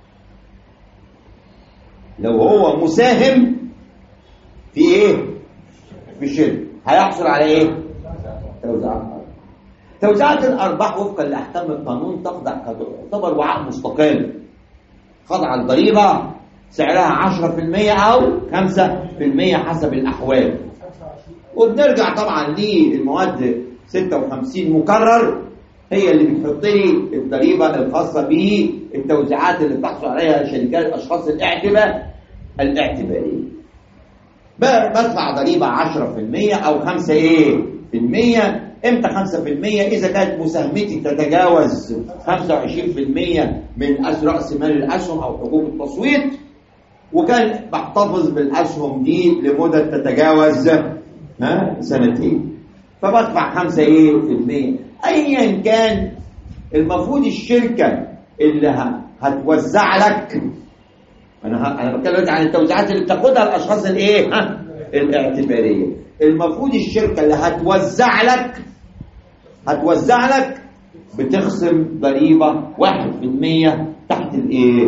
لو هو مساهم في ايه؟ في شركه هيحصل على ايه؟ توزيعات ارباح. توزيعات الارباح وفقا لاحكام القانون تخضع تعتبر وعاء مستقل خضع الضريبه سعرها عشرة في المية او خمسة في المية حسب الاحوال. وبنرجع طبعا للمواد ستة وخمسين مكرر هي اللي بتحط لي الضريبه الخاصه بالتوزيعات اللي بتحصل عليها شركات الاشخاص الاعتبار الاعتباريه. بدفع ضريبه عشرة في المية او خمسة ايه في المية. امتى خمسة في المية؟ اذا كانت مساهمتي تتجاوز خمسة وعشرين في المية من راس مال الاسهم او حقوق التصويت، وكان بحتفظ بالاسهم دي لمده تتجاوز ها سنتين، فبدفع خمسة ايه في المية. ايا كان المفروض الشركه اللي هتوزع لك، انا انا بتكلم عن التوزيعات اللي بتاخدها الاشخاص الايه ها الاعتباريه. المفروض الشركه اللي هتوزع لك هتوزع لك بتخصم ضريبه واحد في المية تحت الايه.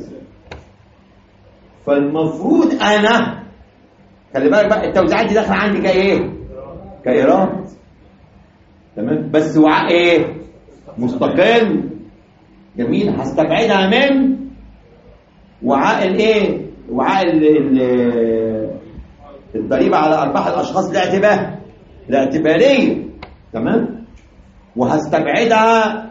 فالمفروض انا خلي بالك بقى التوزيعات دي داخله عندي كايه؟ كايراد. تمام. بس وعاء ايه؟ مستقل. جميل. هستبعدها من وعاء الايه؟ وعاء الضريبه على ارباح الاشخاص الاعتبار الاعتباريه. تمام. وهستبعدها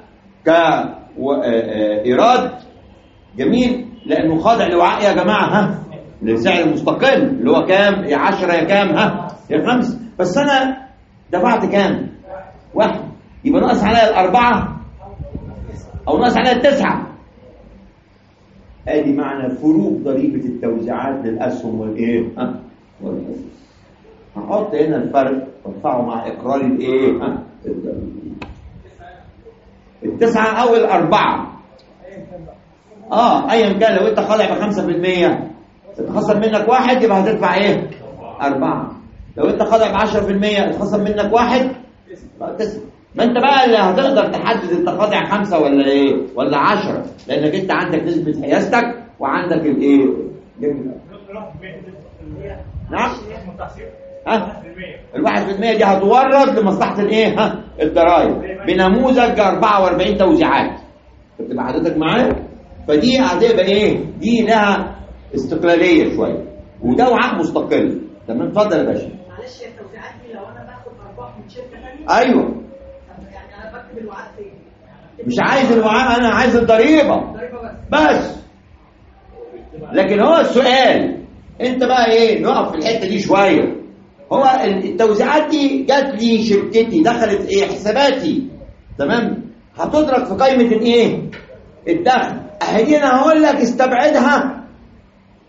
كايراد. جميل. لانه خاضع لوعاء يا جماعه ها للسعر المستقل اللي هو كام؟ يا عشرة يا كام ها يا خمسة. بس انا دفعت كام؟ واحد. يبقى ناقص عليا الاربعه او ناقص عليا التسعه. ادي معنى فروق ضريبه التوزيعات للاسهم والايه ها والحصص. هحط هنا الفرق وادفعه مع اقرار الايه ها التسعه او الاربعه. اه ايا كان لو انت خاضع ب خمسة في المية اتخصم منك واحد يبقى هتدفع ايه؟ أربعة. لو انت خاضع ب عشرة في المية اتخصم منك واحد تسعة. ما انت بقى اللي هتقدر تحدد انت خاضع خمسة ولا ايه ولا عشرة، لانك انت عندك نسبة حيازتك وعندك الايه؟ جميل. نعم؟ ها؟ الواحد في المية دي هتورد لمصلحة الايه؟ ها؟ الضرائب بنموذج أربعة وأربعين توزيعات. تبقى حضرتك معايا؟ فدي هتبقى ايه؟ دي لها استقلالية شوية وده وعاء مستقل. تمام. اتفضل يا باشا. معلش يا التوزيعات دي لو انا باخد ارباح من شركة ثانية؟ ايوه. يعني انا بكتب الوعاء فين؟ مش عايز الوعاء، انا عايز الضريبة. الضريبة بس. بس. لكن هو السؤال انت بقى ايه؟ نقف في الحتة دي شوية. هو التوزيعات دي جات لي شركتي دخلت ايه حساباتي. تمام. هتدرك في قائمة الايه؟ الدخل. اهدي انا هقول لك استبعدها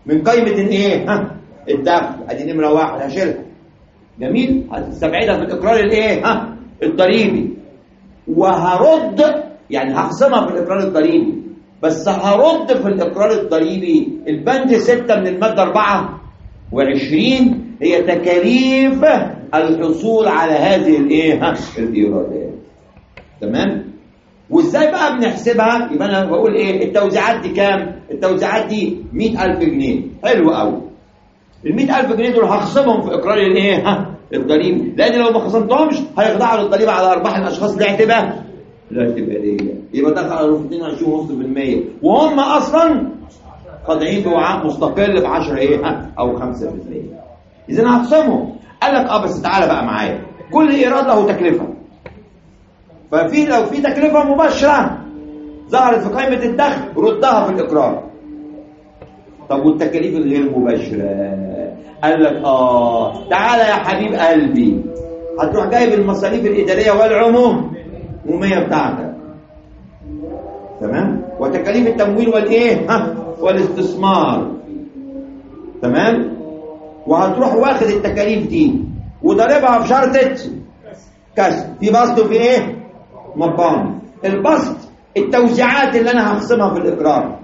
من قائمة الايه؟ ها الدخل. ادي نمرة واحد هشيلها. جميل؟ هستبعدها في الإقرار الايه؟ ها الضريبي. وهرد يعني هخصمها في الإقرار الضريبي، بس هرد في الإقرار الضريبي البند ستة من المادة أربعة وعشرين هي تكاليف الحصول على هذه الايه؟ ها الإيرادات. تمام؟ وازاي بقى بنحسبها؟ يبقى انا بقول ايه؟ التوزيعات دي كام؟ التوزيعات دي مئة ألف جنيه. حلو قوي. ال مئة ألف جنيه دول هخصمهم في اقرار الايه؟ ها الضريبي، لان لو ما خصمتهمش هيخضعوا للضريبه على ارباح الاشخاص الاعتبار الاعتباريه، يبقى دخل على اثنين وعشرين فاصلة خمسة بالمئة وهم اصلا خاضعين بوعاء مستقل ب عشرة ايه؟ ها او خمسة بالمئة. اذا هخصمهم. قال لك اه بس تعالى بقى معايا، كل ايراد له تكلفه. ففي لو في تكلفة مباشرة ظهرت في قائمة الدخل ردها في الإقرار. طب والتكاليف الغير مباشرة؟ قال لك آه تعالى يا حبيب قلبي، هتروح جايب المصاريف الإدارية والعمومية بتاعتك. تمام؟ وتكاليف التمويل والإيه؟ ها والاستثمار. تمام؟ وهتروح واخد التكاليف دي وضربها في شرطة كسب في بسط وفي إيه؟ مقام. البسط التوزيعات اللي انا هخصمها في الاقرار،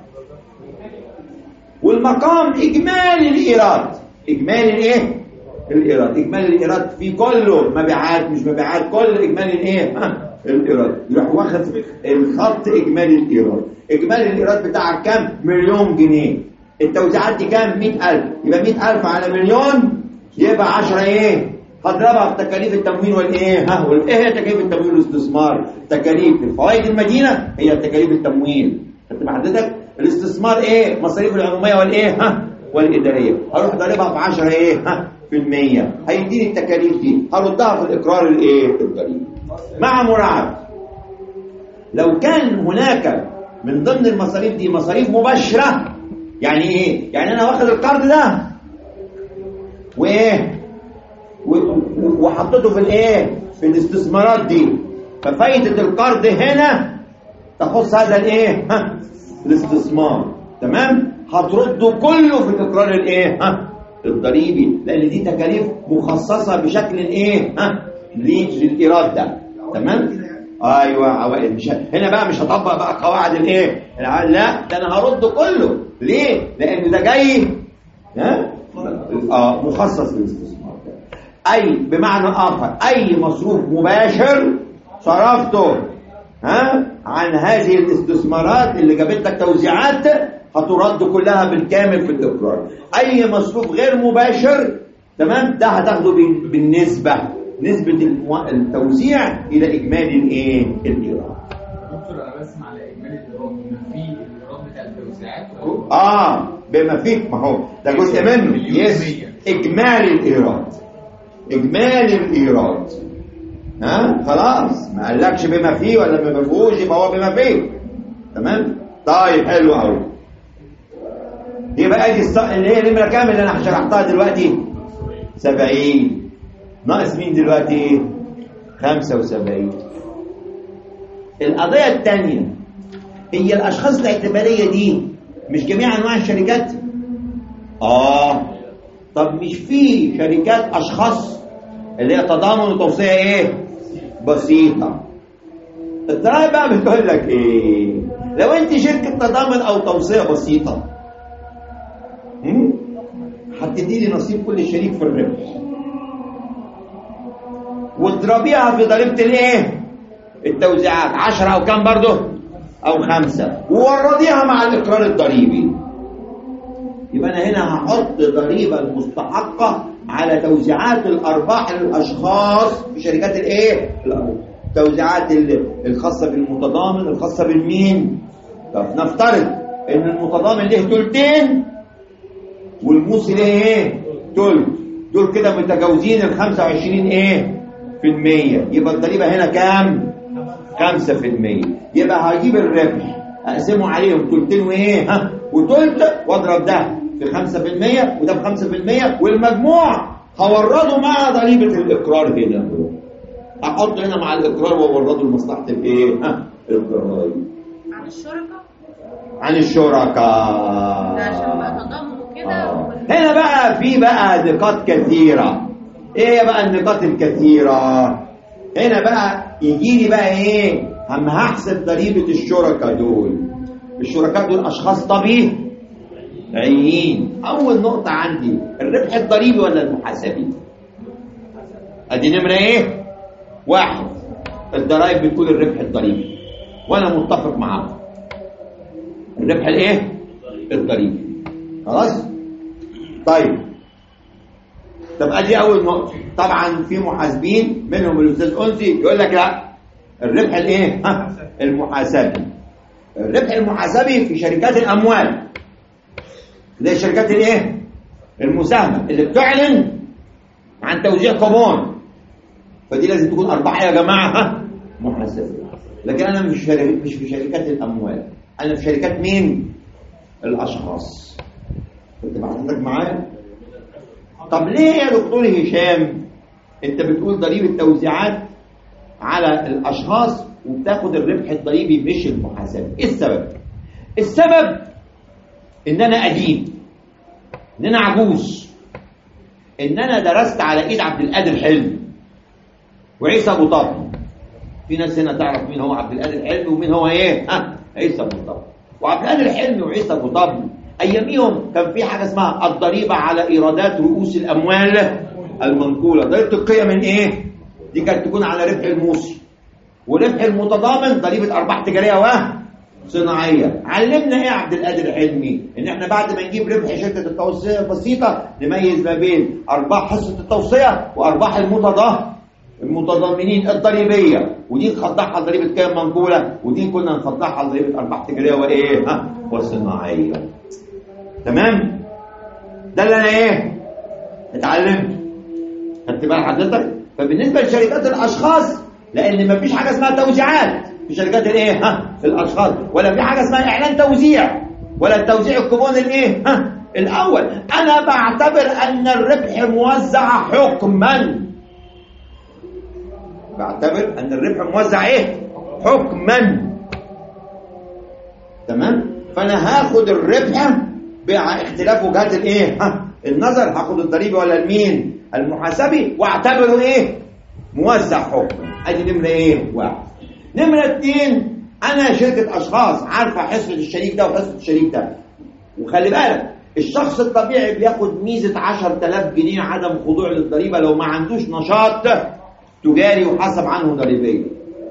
والمقام اجمالي الايراد. اجمالي الايه؟ الايراد. اجمالي الايراد في كله، مبيعات مش مبيعات، كل اجمالي الايه؟ ها الايراد. يروح واخد الخط اجمالي الايراد. اجمالي الايراد بتاعك كام؟ مليون جنيه. التوزيعات دي كام؟ مئة ألف. يبقى مئة ألف على مليون يبقى عشرة ايه؟ هضربها في تكاليف التموين والايه؟ ها والايه هي تكاليف التموين والاستثمار؟ تكاليف الفوائد المدينه هي تكاليف التموين. انت محددك الاستثمار ايه؟ مصاريف العموميه والايه؟ ها والاداريه. هروح ضاربها في عشرة ايه؟ ها في المية. هيديني التكاليف دي هردها في الاقرار الايه؟ الضريبي. مع مراعاه لو كان هناك من ضمن المصاريف دي مصاريف مباشره. يعني ايه؟ يعني انا واخد القرض ده وايه؟ وحطيته في الايه؟ في الاستثمارات دي، ففايدة القرض هنا تخص هذا الايه؟ ها الاستثمار. تمام؟ هترده كله في الاقرار الايه؟ ها الضريبي، لان دي تكاليف مخصصة بشكل ايه؟ ها للايراد ده. تمام؟ ايوه عوائد. مش هنا بقى مش هطبق بقى قواعد الايه؟ لا ده انا هرده كله. ليه؟ لان ده جاي ها اه مخصص للاستثمار. أي بمعنى آخر أي مصروف مباشر صرفته ها عن هذه الاستثمارات اللي جابت لك توزيعات هترد كلها بالكامل في الإقرار. أي مصروف غير مباشر تمام ده هتاخده بالنسبة، نسبة التوزيع إلى إجمالي الإيه؟ الإيراد. دكتور أنا بسمع على إجمالي الإيراد بما فيه الإيراد بتاع التوزيعات. آه بما فيه، ما هو ده جزء منه. يس إجمالي الإيراد. إجمالي الإيراد. ها خلاص ما قالكش بما فيه ولا بما فيهوش، يبقى هو بما فيه. تمام؟ طيب حلو قوي. يبقى ادي الص... اللي هي نمره كام اللي انا شرحتها دلوقتي؟ سبعين. ناقص مين دلوقتي؟ خمسة وسبعين. القضيه الثانيه هي الاشخاص الاعتباريه دي مش جميع انواع الشركات؟ اه طب مش في شركات اشخاص اللي هي تضامن وتوصيه ايه؟ بسيطه. الضرايب بقى بتقول لك ايه؟ لو انت شركه تضامن او توصيه بسيطه هتدي لي نصيب كل شريك في الربح واضربيها في ضريبه الايه؟ التوزيعات عشرة او كام برضه؟ او خمسة، وورديها مع الاقرار الضريبي. يبقى انا هنا هحط ضريبه المستحقه على توزيعات الارباح للاشخاص في شركات الايه؟ التوزيعات الخاصه بالمتضامن الخاصه بالمين؟ طب نفترض ان المتضامن له ثلثين والموصي له ايه؟ ثلث، دول كده متجاوزين ال خمسة وعشرين ايه؟ في المية. يبقى الضريبه هنا كام؟ خمسة في المية. يبقى هجيب الربح اقسمه عليهم ثلثين وايه؟ ها وثلث واضرب ده في خمسة في المية وده ب خمسة في المية والمجموع هورده مع ضريبه الاقرار هنا. احط هنا مع الاقرار واورده لمصلحه الايه؟ ها الضرايب. عن الشركه؟ عن الشركاء. ده عشان بقى تضامن وكده كده آه. ولا- هنا بقى في بقى نقاط كثيرة. ايه بقى النقاط الكثيرة؟ هنا بقى يجي لي بقى ايه؟ هم هحسب ضريبة الشركاء دول. الشركاء دول اشخاص طبيعيين. اول نقطة عندي الربح الضريبي ولا المحاسبي؟ ادي نمرة ايه؟ واحد، الضرائب بتقول الربح الضريبي وانا متفق معاهم. الربح الايه؟ الضريبي. خلاص؟ طيب طب ادي اول نقطة. طبعا في محاسبين منهم الاستاذ انسي يقول لك لا، الربح الايه؟ ها، المحاسبي. الربح المحاسبي في شركات الاموال زي شركات الايه؟ المساهمة اللي بتعلن عن توزيع كوبون، فدي لازم تكون ارباح يا جماعة ها محاسبة. لكن انا مش شركة مش في شركات الاموال، انا في شركات مين؟ الاشخاص. كنت بعتذرك معايا. طب ليه يا دكتور هشام انت بتقول ضريبة توزيعات على الاشخاص وبتاخد الربح الضريبي مش المحاسبة؟ ايه السبب؟ السبب ان انا قديم، ان انا عجوز، ان انا درست على ايد عبد القادر حلمي وعيسى ابو طبل. في ناس هنا تعرف مين هو عبد القادر حلمي ومين هو ايه؟ ها، عيسى ابو طبل. وعبد القادر حلمي وعيسى ابو طبل اياميهم كان في حاجه اسمها الضريبه على ايرادات رؤوس الاموال المنقوله. ضريبه القيم من ايه؟ دي كانت تكون على ربح الموصي، وربح المتضامن ضريبه ارباح تجاريه وصناعيه. علمنا ايه عبد القادر حلمي؟ ان احنا بعد ما نجيب ربح شركه التوصيه البسيطه نميز ما بين ارباح حصه التوصيه وارباح المتضامن المتضامنين الضريبيه، ودي نخضعها ضريبه قيم منقوله، ودي كنا نخضعها ضريبه ارباح تجاريه وايه؟ ها، وصناعيه. تمام؟ ده اللي انا ايه؟ اتعلمت. خدت بال حضرتك؟ فبالنسبه لشركات الاشخاص، لان مفيش حاجه اسمها توزيعات في شركات الايه؟ ها، الاشخاص، ولا في حاجه اسمها اعلان توزيع، ولا توزيع الكوبون الايه؟ ها، الاول. انا بعتبر ان الربح موزع حكما. بعتبر ان الربح موزع ايه؟ حكما. تمام؟ فانا هاخد الربح باختلاف وجهات الايه؟ ها، النظر. هاخد الضريبي ولا المين؟ المحاسبي، واعتبره ايه؟ موزع حكما. ادي نمره ايه؟ واحد. نمره اتنين، انا شركه اشخاص عارفه حصه الشريك ده وحصه الشريك ده. وخلي بالك الشخص الطبيعي بياخد ميزه عشرة آلاف جنيه عدم خضوع للضريبه لو ما عندوش نشاط تجاري وحسب عنه ضريبيه.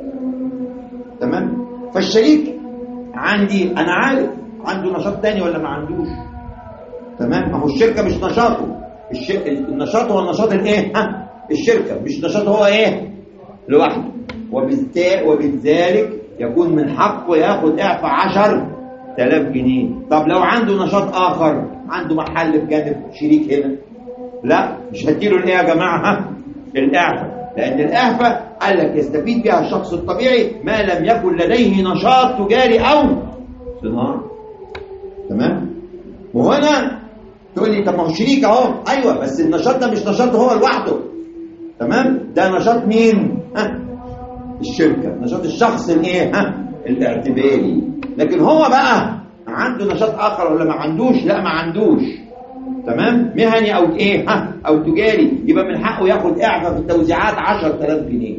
تمام؟ فالشريك عندي انا عارف عنده نشاط تاني ولا ما عندوش. تمام؟ ما هو الشركه مش نشاطه، الش... النشاط هو النشاط الايه؟ ها، الشركه مش نشاطه هو ايه؟ لوحده. وبالتالي وبذلك يكون من حقه ياخد اعفاء عشرة آلاف جنيه. طب لو عنده نشاط اخر، عنده محل بجانب شريك هنا، لا مش هديله الايه يا جماعه؟ ها، الاعفاء. لان الاعفاء قال لك يستفيد بها الشخص الطبيعي ما لم يكن لديه نشاط تجاري او صناعي. تمام؟ وهنا تقول لي طب ما هو شريك اهو. ايوه، بس النشاط ده مش نشاط هو لوحده. تمام؟ ده نشاط مين؟ ها، الشركه، نشاط الشخص الايه؟ ها، الاعتباري. لكن هو بقى عنده نشاط اخر ولا ما عندوش؟ لا ما عندوش. تمام؟ مهني او ايه؟ ها، او تجاري، يبقى من حقه ياخد اعفاء في التوزيعات عشرة آلاف جنيه.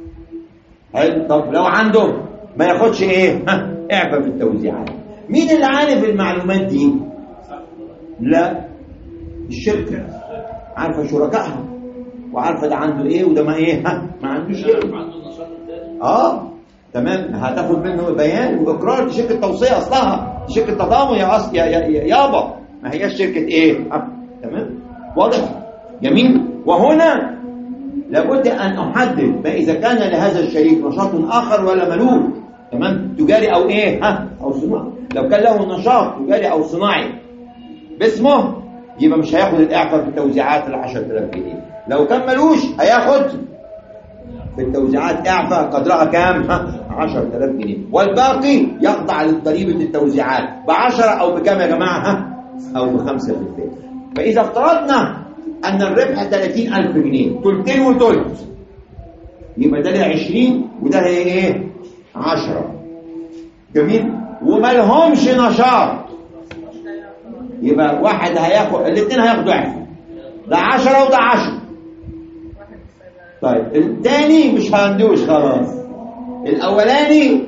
حلو. طب لو عنده ما ياخدش ايه؟ ها، اعفاء في التوزيعات. مين اللي عارف المعلومات دي؟ لا، الشركه عارفه شركائها وعارفه ده عنده ايه وده ما ايه؟ ها، ما عندوش ايه. اه تمام. هتاخد منه بيان واقرار. دي شركه توصيه اصلها، دي شركه تضامن يا أص... يا, يا, يا يابا، ما هياش شركه ايه؟ ها. تمام؟ واضح؟ جميل. وهنا لابد ان احدد ما اذا كان لهذا الشريك نشاط اخر ولا ملوش. تمام؟ تجاري او ايه؟ ها، او صناعي. لو كان له نشاط تجاري او صناعي باسمه يبقى مش هياخد الاعفاء في التوزيعات ال عشرة آلاف جنيه. لو كان ملوش هياخد في التوزيعات اعفاء قدرها كام؟ عشرة آلاف جنيه، والباقي يخضع لضريبه التوزيعات ب عشرة او بكام يا جماعه؟ ها، او ب خمسة بالمية. فاذا افترضنا ان الربح ثلاثين ألف جنيه، ثلثين وثلث، يبقى ده عشرين وده هي ايه؟ عشرة. جميل. وما لهمش نشاط، يبقى واحد هياخد، الاثنين هياخدوا ضعف، ده عشرة وده عشرة. طيب الثاني مش هندوش خلاص، الاولاني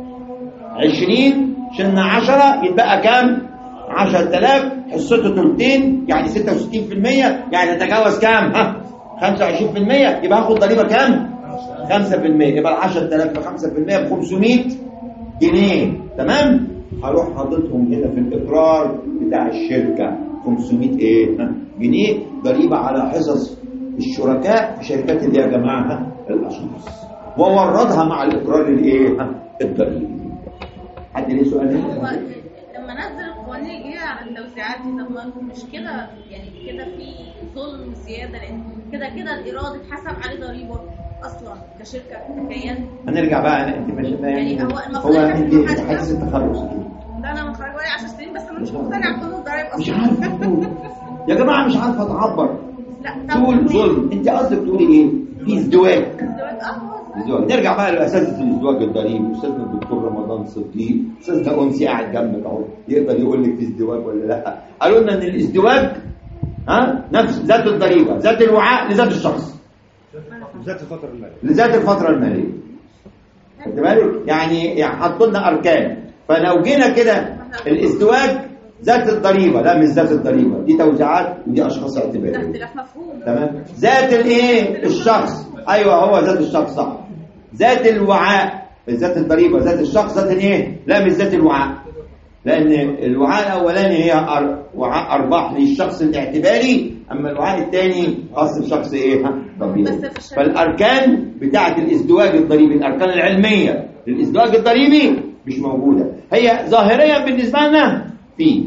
عشرين شلنا عشرة يتبقى كام؟ عشرة آلاف، حصته ثلثين يعني ستة وستين في المية، يعني نتجاوز كام؟ ها خمسة وعشرين في المية، يبقى هاخد ضريبه كام؟ خمسة في المية. يبقى ال عشرة آلاف ب خمسة في المية ب خمسمية جنيه. تمام؟ هروح حاططهم هنا في الاقرار بتاع الشركه خمسمية ايه؟ ها جنيه ضريبه على حصص الشركاء في شركات اللي يا جماعه الاشخاص، ووردها مع الاقرار الايه؟ ها الضريبي. حد ليه سؤال؟ لما نزل القوانين الجديده على التوسيعات دي، طب ما مش كده يعني كده في ظلم زياده، لان كده كده الايراد اتحسب عليه ضريبه اصلا كشركه ككيان. هنرجع بقى، انت ماشي يعني هو المفروض هو انت حاسس التخرج ده انا متخرج بقالي عشر سنين، بس انا مش مقتنع بقانون الضرايب اصلا. مش عارفه يا جماعه، مش عارفه تعبر. لا تقول ظلم، انت قصدك تقولي ايه؟ في ازدواج. ازدواج اه ازدواج. نرجع بقى لاساتذه الازدواج الضريبي، استاذنا الدكتور رمضان صديق، استاذنا انسي قاعد جنبك اهو يقدر يقول لك في ازدواج ولا لا. قالوا لنا ان الازدواج ها نفس ذات الضريبه، ذات الوعاء لذات الشخص، ذات الفتره الماليه لذات الفتره الماليه. خد بالك؟ يعني يعني حطوا لنا اركان، فلو جينا كده الازدواج ذات الضريبه، لا مش ذات الضريبه، دي توزيعات ودي اشخاص اعتباريه. ده اختلاف مفهوم. تمام. ذات الايه؟ الشخص. ايوه هو ذات الشخص صح. ذات الوعاء، ذات الضريبه ذات الشخص، ذات الايه؟ لا مش ذات الوعاء، لان الوعاء الاولاني هي أر... وعاء ارباح للشخص الاعتباري، اما الوعاء الثاني خاص بشخص ايه؟ طبيعي. فالاركان بتاعه الازدواج الضريبي، الاركان العلميه للازدواج الضريبي مش موجوده، هي ظاهريا بالنسبه لنا في،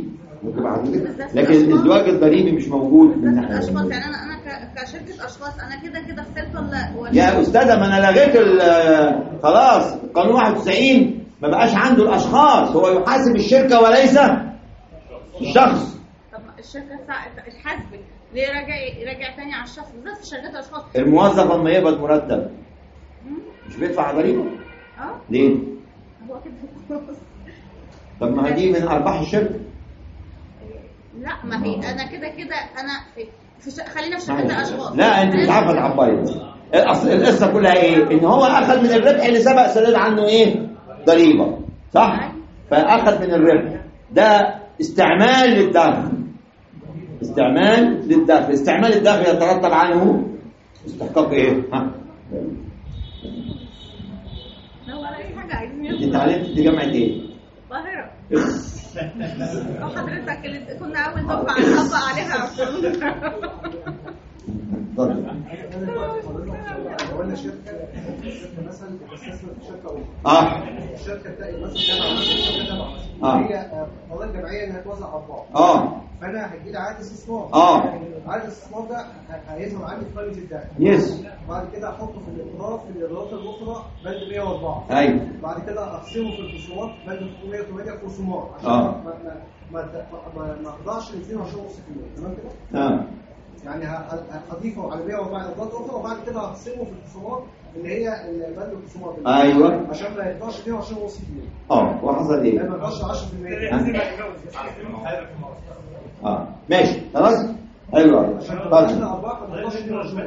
لكن الازدواج الضريبي مش موجود من ناحيه الاشخاص. يعني انا انا كشركه اشخاص انا كده كده خسرت ولا؟ يا استاذه ما انا لغيت خلاص قانون واحد وتسعين، ما بقاش عنده الاشخاص، هو يحاسب الشركه وليس الشخص. طب الشركه اتحاسبت ليه راجع راجع تاني على الشخص؟ بالذات في شركات الاشخاص. الموظف لما يقبض مرتب مش بيدفع ضريبه؟ اه ليه؟ هو كده. طب ما دي من ارباح الشركه. لا ما هي انا كده كده انا في, في ش... خلينا في شركه الاشخاص. لا انت مش عارفه تعبري. الاصل القصه كلها ايه؟ ان هو اخذ من الربح اللي سبق سداد عنه ايه؟ ضريبه، صح؟ فاخذ من الربح ده استعمال للدخل، استعمال للدخل، استعمال الدخل يترتب عنه استحقاق ايه؟ ها؟ هو ولا اي حاجه عايزين. انت اتعلمت في جامعه ايه؟ القاهره. وحضرتك اللي كنا اول دفعه نطبق عليها. اتفضل. ولا شركه شركه مثلا بتستثمر في شركه اخرى. اه الشركه بتاعي مثلا تبع مثلا تبع مثلا اه هي قضيه جمعيه انها توزع ارباح. اه فانا هجي لي عقد استثمار. اه عقد الاستثمار ده هيظهر عندي في قائمه الدخل. يس. بعد كده احطه في الاقرار في الايرادات الاخرى بند مية واربعة. ايوه. بعد كده اقسمه في الخصومات بند ثلاثمية وثمانية خصومات عشان آه. ما ما ما ما اخضعش ل اثنين وعشرين فاصلة خمسة بالمية. تمام كده؟ اه يعني هضيفه على مية واربعة ايرادات اخرى، وبعد كده هقسمه في الخصومات اللي هي بند الخصومات. ايوه. عشان ما يخضعش اثنين وعشرين فاصلة خمسة بالمية. اه وحصل ايه؟ ما يخضعش عشرة بالمية. اه ماشي خلاص. حلو قوي. عشان ارباح ما تخضعش اثنين وعشرين.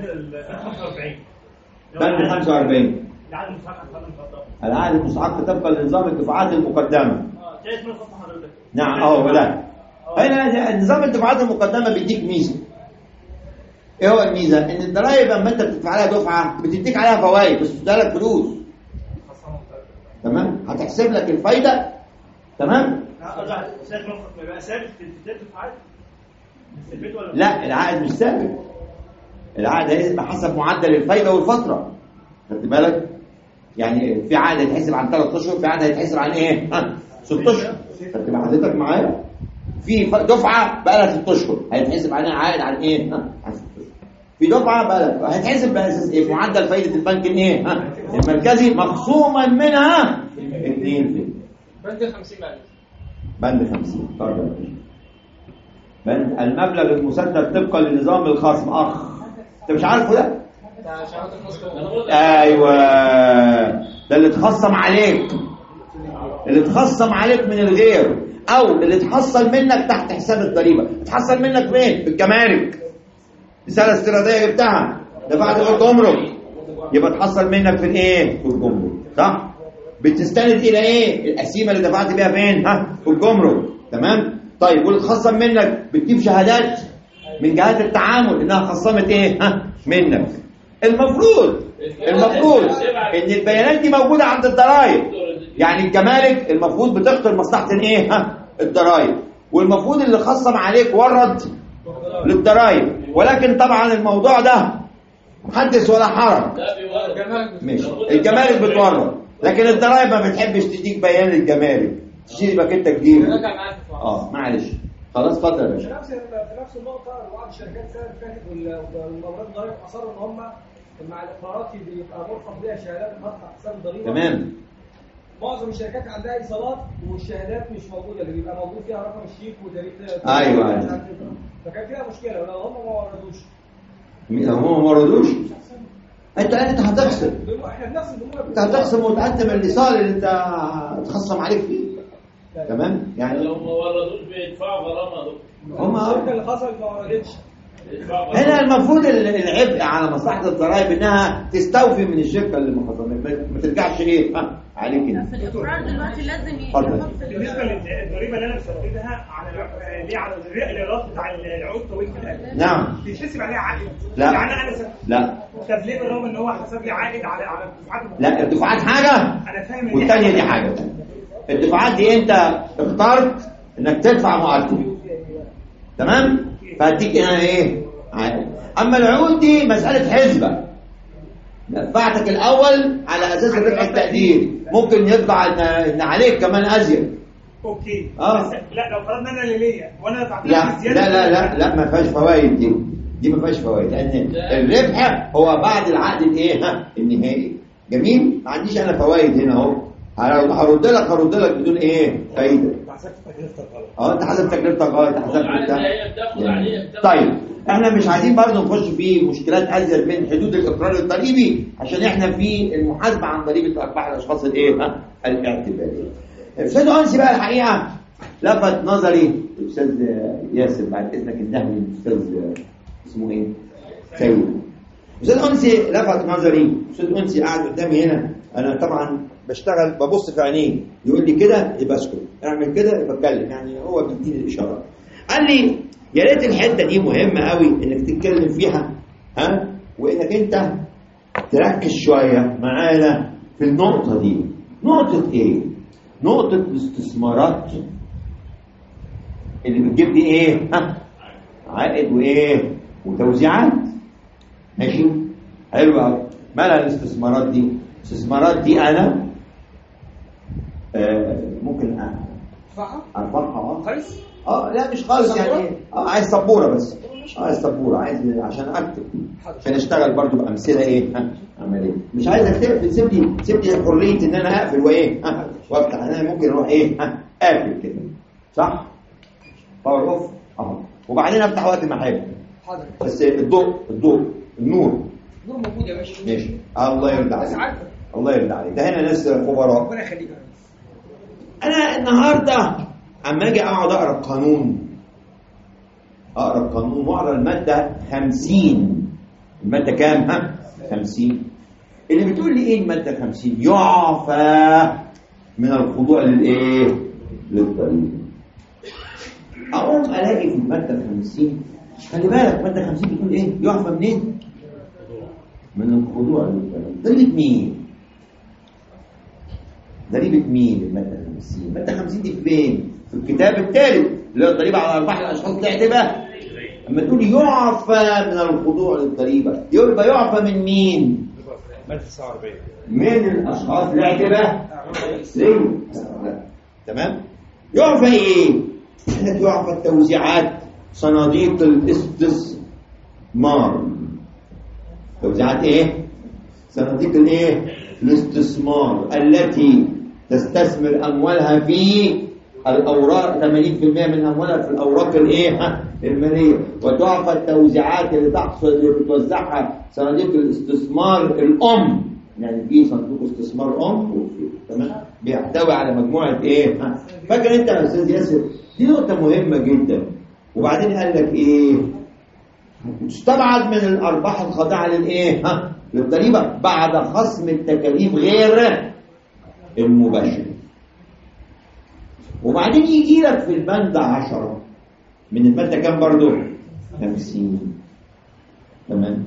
بند خمسة وأربعين. العقد المستحق طبقا لنظام الدفعات المقدمه. نعم اه ولا هنا نظام الدفعات المقدمه بيديك ميزه. ايه هو الميزه؟ ان الضرايب لما انت بتدفع عليها دفعه بتديك عليها فوائد بس بتديها لك فلوس. تمام؟ هتحسب لك الفايده. تمام؟ لا العائد مش ثابت. العائد هيبقى حسب معدل الفايده والفتره. خدت بالك؟ يعني في عقد هيتحسب عن ثلاث اشهر، في عقد هيتحسب عن ايه؟ ها ست اشهر. خدت بال حضرتك معايا؟ في دفعه بقى لها ست اشهر هيتحسب عنها عائد عن ايه؟ ها عن ست اشهر. في دفعه بقى لها هيتحسب باساس ايه؟ في معدل فايده البنك الايه؟ ها المركزي مخصوما منها اثنين في بند خمسين بقى. بند خمسين. اتفضل. بند المبلغ المسدد طبقا لنظام الخصم. اخ انت مش عارفه ده؟ ايوه ده اللي اتخصم عليك، اللي اتخصم عليك من الغير. او اللي اتحصل منك تحت حساب الضريبه. اتحصل منك فين؟ في الجمارك. رساله استيراديه جبتها دفعت في الجمرك، يبقى اتحصل منك في الايه؟ في الجمرك، صح؟ بتستند الى ايه؟ القسيمه اللي دفعت بيها فين؟ ها؟ في الجمرك، تمام؟ طيب واللي اتخصم منك بتجيب شهادات من جهات التعامل انها خصمت ايه؟ ها؟ منك. المفروض المفروض ان البيانات دي موجوده عند الضرائب. يعني الجمارك المفروض بتخطر مصلحه الايه؟ ها؟ الضرائب. والمفروض اللي خصم عليك ورد للضرائب، ولكن طبعا الموضوع ده حدث ولا حرج. ماشي، الجمارك بتورد، لكن الضرائب ما بتحبش تديك بيان للجمارك، تشيلك انت كتير. اه معلش، خلاص اتفضل يا باشا. في نفس في نفس النقطه بعض الشركات السنه اللي فاتت والمورد الضرائب اصروا ان هم مع الاقرارات بيبقى مرفق بيها شهادات مرفق حساب الضريبه. تمام. معظم الشركات عندها ايصالات والشهادات مش موجوده، اللي بيبقى موجود فيها رقم الشيك وتاريخ. ايوه ايوه. فكان فيها مشكله لو هم ما وردوش. لو هم ما وردوش انت انت هتخسر. احنا بنخسر انت هتخسر وتقدم الايصال اللي انت اتخصم عليك فيه. تمام؟ يعني لو ما وردوش بيدفعوا غرامه. هم الشركه اللي حصلت ما وردتش. هنا المفروض العبء على مصلحه الضرائب انها تستوفي من الشركه اللي ما خصمت، ما ترجعش ايه ها عليك انت. في الاقرار دلوقتي لازم اتفضل. بالنسبه للضريبه اللي انا بسددها على اللي على الايراد بتاع العقود طويله الاجل. نعم. بيتحسب عليها عائد. لا. يعني انا سددت. لا. طب ليه بالرغم ان هو حسب لي عائد على على الدفعات؟ لا، الدفعات حاجه انا فاهم والثانيه دي حاجه. الدفعات دي انت اخترت انك تدفع مقدم، تمام؟ فهديك هنا ايه؟ عائد. اما العقود دي مساله حسبه، دفعتك الاول على اساس الربح التقديري، ممكن يطلع ان ان عليك كمان ازيد. اوكي. اه بس لا لو فرضنا انا اللي ليا وانا دفعت لا لا لا لا لا ما فيهاش فوائد دي، دي ما فيهاش فوائد، لان الربح هو بعد العقد الايه؟ ها النهائي. جميل؟ ما عنديش انا فوائد هنا اهو، هرد لك هرد لك بدون ايه؟ فايده. حسبت تكلفتك غلط. اه انت حسبت تكلفتك غلط، انت حسبت طيب احنا مش عايزين برضه نخش في مشكلات ازيد من حدود الاقرار الضريبي، عشان احنا في المحاسبه عن ضريبه ارباح الاشخاص الايه؟ ها الاعتباريه. استاذ انسي بقى الحقيقه لفت نظري الاستاذ ياسر بعد اذنك النهوي، الاستاذ اسمه ايه؟ سيد. استاذ انسي لفت نظري، استاذ انسي قاعد قدامي هنا، انا طبعا بشتغل ببص في عينيه، يقول لي كده يبقى اسكت، اعمل كده يبقى اتكلم، يعني هو بيديني الاشارات. قال لي يا ريت الحته دي مهمه قوي انك تتكلم فيها، ها، وانك انت تركز شويه معانا في النقطه دي. نقطه ايه؟ نقطه الاستثمارات اللي بتجيب لي ايه؟ ها، عائد وايه؟ وتوزيعات. ماشي؟ حلو قوي. مالها الاستثمارات دي؟ الاستثمارات دي انا آه ممكن ارفعها ارفعها اه خالص؟ اه لا مش خالص، يعني اه عايز سبوره بس، عايز سبوره، عايز عشان اكتب، عشان اشتغل برضو بامثله ايه؟ ها عمليه. مش عايزك تقفل، سيب لي سيب لي حريه ان انا اقفل وايه؟ ها وافتح. انا ممكن اروح ايه؟ ها اقفل كده، صح؟ باور اوف اهو، وبعدين افتح وقت ما احب. حاضر. بس الضوء الضوء النور النور موجود يا باشا. ماشي. الله يرضى عليك، الله يرضى عليك، ده هنا ناس خبراء. ربنا يخليك. انا النهارده اما اجي اقعد اقرا القانون، اقرا القانون واقرا الماده خمسين. الماده كام؟ ها خمسين. اللي بتقول لي ايه الماده خمسين؟ يعفى من الخضوع للايه؟ للضريبه. اقوم الاقي في الماده خمسين، خلي بالك الماده خمسين بتقول ايه؟ يعفى منين؟ من الخضوع للضريبه. ضريبه مين؟ ضريبه مين الماده خمسين؟ الماده خمسين دي فين؟ في الكتاب الثالث اللي هو الضريبه على ارباح الاشخاص الاعتبار. اما تقول يعفى من الخضوع للضريبه، يبقى يعفى من مين؟ ماده تسعة وأربعين من الاشخاص الاعتبار. ليه؟ تمام؟ يعفى ايه؟ يعفى التوزيعات، صناديق الاستثمار. توزيعات ايه؟ صناديق الايه؟ الاستثمار التي تستثمر اموالها في الاوراق، ثمانين بالمئة من اموالها في الاوراق الايه؟ الماليه. وتعفى التوزيعات اللي تحصل اللي بتوزعها صناديق الاستثمار الام، يعني في صندوق استثمار ام، تمام، بيحتوي على مجموعه ايه؟ فاكر انت يا استاذ ياسر؟ دي نقطه مهمه جدا. وبعدين قال لك ايه؟ تستبعد من الارباح الخاضعه للايه؟ ها؟ للضريبه بعد خصم التكاليف غير المباشره. وبعدين يجي لك في البند عشرة من الماده كام برضه؟ خمسين. تمام.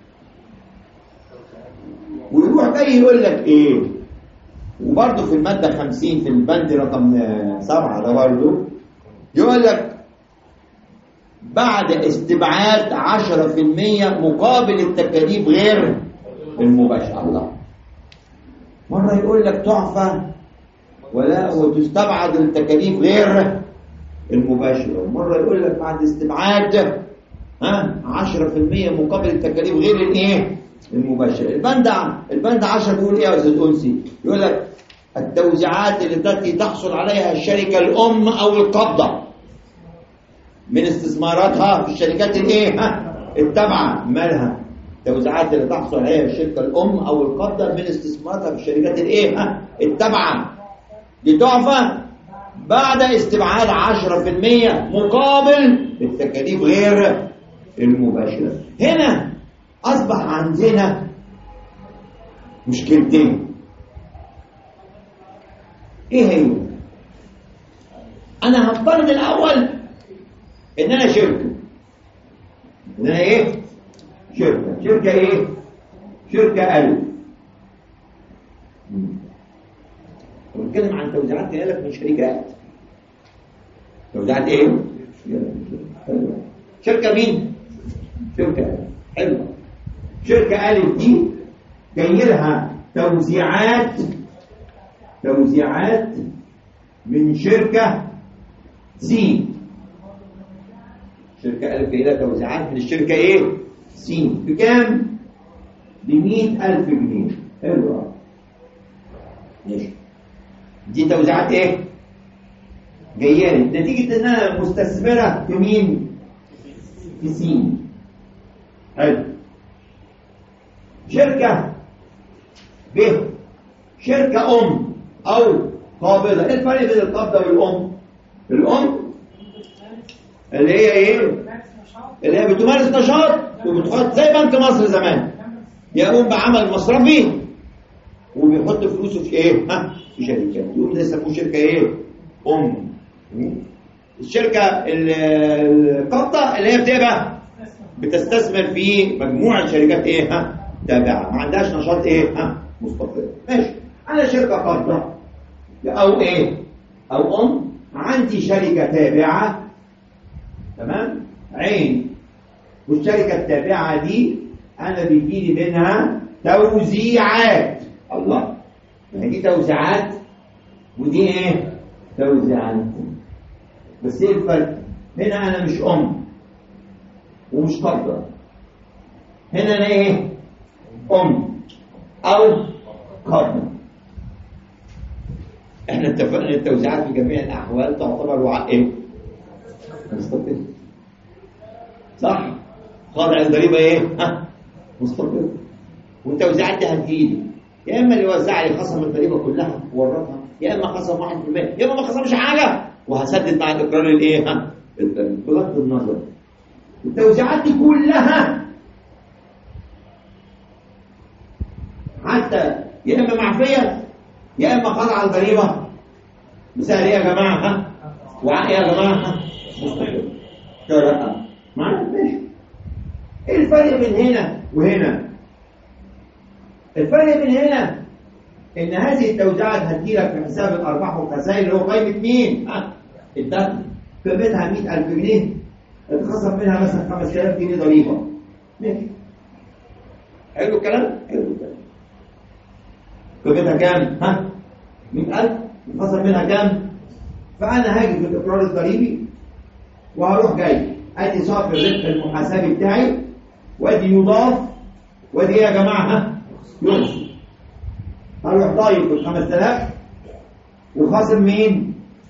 ويروح جاي يقول لك ايه؟ وبرضه في الماده خمسين في البند رقم سبعة ده برضه يقول لك بعد استبعاد عشرة في المية مقابل التكاليف غير المباشرة. الله، مرة يقول لك تعفى ولا وتستبعد التكاليف غير المباشرة، ومرة يقول لك بعد استبعاد ها عشرة في المية مقابل التكاليف غير الايه؟ المباشرة. البند البند عشرة بيقول ايه يا استاذ أنسي؟ يقول لك التوزيعات التي تحصل عليها الشركة الأم أو القبضة من استثماراتها في الشركات الايه؟ ها التابعة. مالها؟ التوزيعات اللي تحصل عليها الشركة الأم أو القبضة من استثماراتها في الشركات الايه؟ ها التابعة. دي تعفى بعد استبعاد عشرة في المية مقابل التكاليف غير المباشرة. هنا أصبح عندنا مشكلتين. إيه هي؟ أنا هفترض الأول إن أنا شركة. إن أنا إيه؟ شركة. شركة إيه؟ شركة ألف. بنتكلم عن توزيعات جاية من شركات. توزيعات إيه؟ شركة مين؟ شركة ألف. حلوة. شركة ألف دي جاي لها توزيعات توزيعات من شركة سين. شركة ألف جاي لها توزيعات من الشركة إيه؟ سين. بكام؟ بمئة ألف جنيه. حلوة. ماشي. دي توزيعات إيه؟ جاية لي نتيجة إن أنا مستثمرة في مين؟ في سين. حلو. شركة ب شركة أم أو قابضة. إيه الفرق بين القابضة والأم؟ الأم اللي هي إيه؟ اللي هي بتمارس نشاط وبتحط زي بنك مصر زمان، يقوم بعمل مصرفي وبيحط فلوسه في إيه؟ ها؟ في شركات. يقوم ده يسموه شركة إيه؟ أم. الشركة القابضة اللي هي بتبقى بتستثمر في مجموعة شركات إيه؟ ها؟ تابعة، ما عندهاش نشاط إيه؟ ها؟ مستقل. ماشي. أنا شركة قابضة أو إيه؟ أو أم، عندي شركة تابعة. تمام؟ عين. والشركة التابعة دي أنا بيجيلي منها توزيعات. الله، دي توزيعات ودي إيه؟ توزيعات. بس إيه الفرق؟ هنا أنا مش أم ومش قابضة. هنا أنا إيه؟ أم أو قابضة. إحنا اتفقنا التوزيعات في جميع الأحوال تعتبر وعاء إيه؟ مستقل. صح؟ خاضع الضريبة إيه؟ ها؟ مستقل. والتوزيعات دي هتجيلي يا إما اللي يوزع لي خصم الضريبة كلها وورطها، يا إما خصم واحد في المية، يا إما ما خصمش حاجة وهسدد مع الإقرار الإيه؟ ها؟ بغض النظر. التوزيعات دي كلها حتى يا إما معفية يا إما خاضعة الضريبة. مثال إيه يا جماعة؟ ها؟ وعاء إيه يا جماعة؟ ها؟ مستقل. كده معانا؟ ماشي. إيه الفرق بين هنا وهنا؟ الفرق بين هنا إن هذه التوزيعات هتجيلك في حساب الأرباح والخسائر اللي هو قيمة مين؟ ها؟ الدخل. قيمتها مئة ألف جنيه، اتخصم منها مثلا خمسة آلاف جنيه ضريبة. ماشي. حلو الكلام؟ حلو الكلام. قيمتها كام؟ ها؟ مئة ألف، اتخصم منها كام؟ فأنا هاجي في الإقرار الضريبي وهروح جاي أدي صافي الربح المحاسبي بتاعي وأدي يضاف وأدي إيه يا جماعة؟ ها؟ يحسب. هروح ضايف ال خمسة آلاف وخاصم مين؟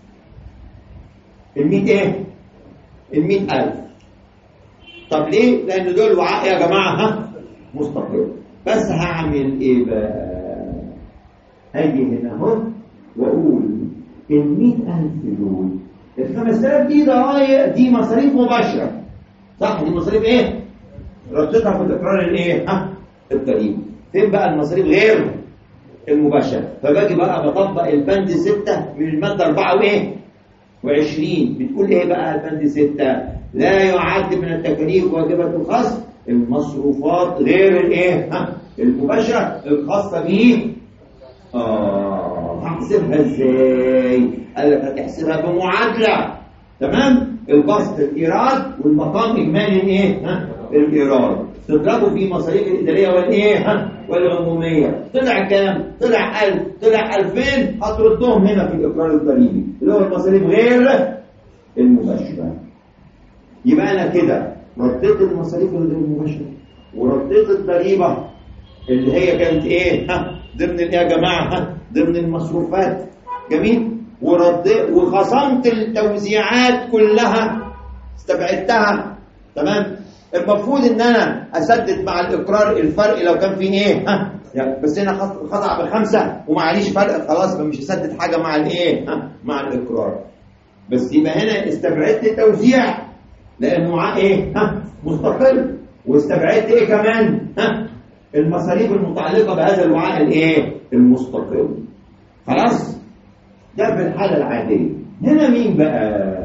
ال مئة إيه؟ ال مئة ألف. طب ليه؟ لأن دول وعاء يا جماعة ها؟ مستقل. بس هعمل إيه بقى؟ هاجي هنا أهو وأقول ال مئة ألف دول ال خمسة آلاف دي ضرايب، دي مصاريف مباشرة صح؟ دي مصاريف ايه؟ ردتها في الاقرار الايه؟ ها؟ الضريبي. فين بقى المصاريف غير المباشرة؟ فباجي بقى بطبق البند ستة من المادة أربعة وايه؟ وعشرين. بتقول ايه بقى البند ستة؟ لا يعد من التكاليف واجبة الخصم المصروفات غير الايه؟ ها؟ المباشرة الخاصة به. اه هحسبها ازاي؟ قال لك هتحسبها بمعادلة. تمام؟ البسط الايراد والمقام اجمالي الايه؟ ها؟ الايراد. تضربوا في مصاريف الاداريه والايه؟ ها؟ والعموميه. طلع كام؟ طلع ألف، طلع ألفين، هتردهم هنا في الاقرار الضريبي اللي هو المصاريف غير المباشره. يبقى انا كده رديت المصاريف الغير المباشره ورديت الضريبه اللي هي كانت ايه؟ ها؟ ضمن الايه يا جماعه؟ ها؟ ضمن المصروفات. جميل؟ ورديت وخصمت التوزيعات كلها استبعدتها. تمام؟ المفروض ان انا اسدد مع الاقرار الفرق لو كان فيه ايه؟ ها؟ يعني بس هنا خضع بخمسه ومعليش فرق خلاص مش هسدد حاجه مع الايه؟ ها؟ مع الاقرار. بس يبقى هنا استبعدت التوزيع لانه معاه ايه؟ ها؟ مستقل. واستبعدت ايه كمان؟ ها؟ المصاريف المتعلقه بهذا الوعاء الايه؟ المستقل. خلاص؟ ده في الحاله العاديه. هنا مين بقى؟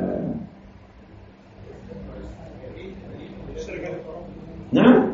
نعم؟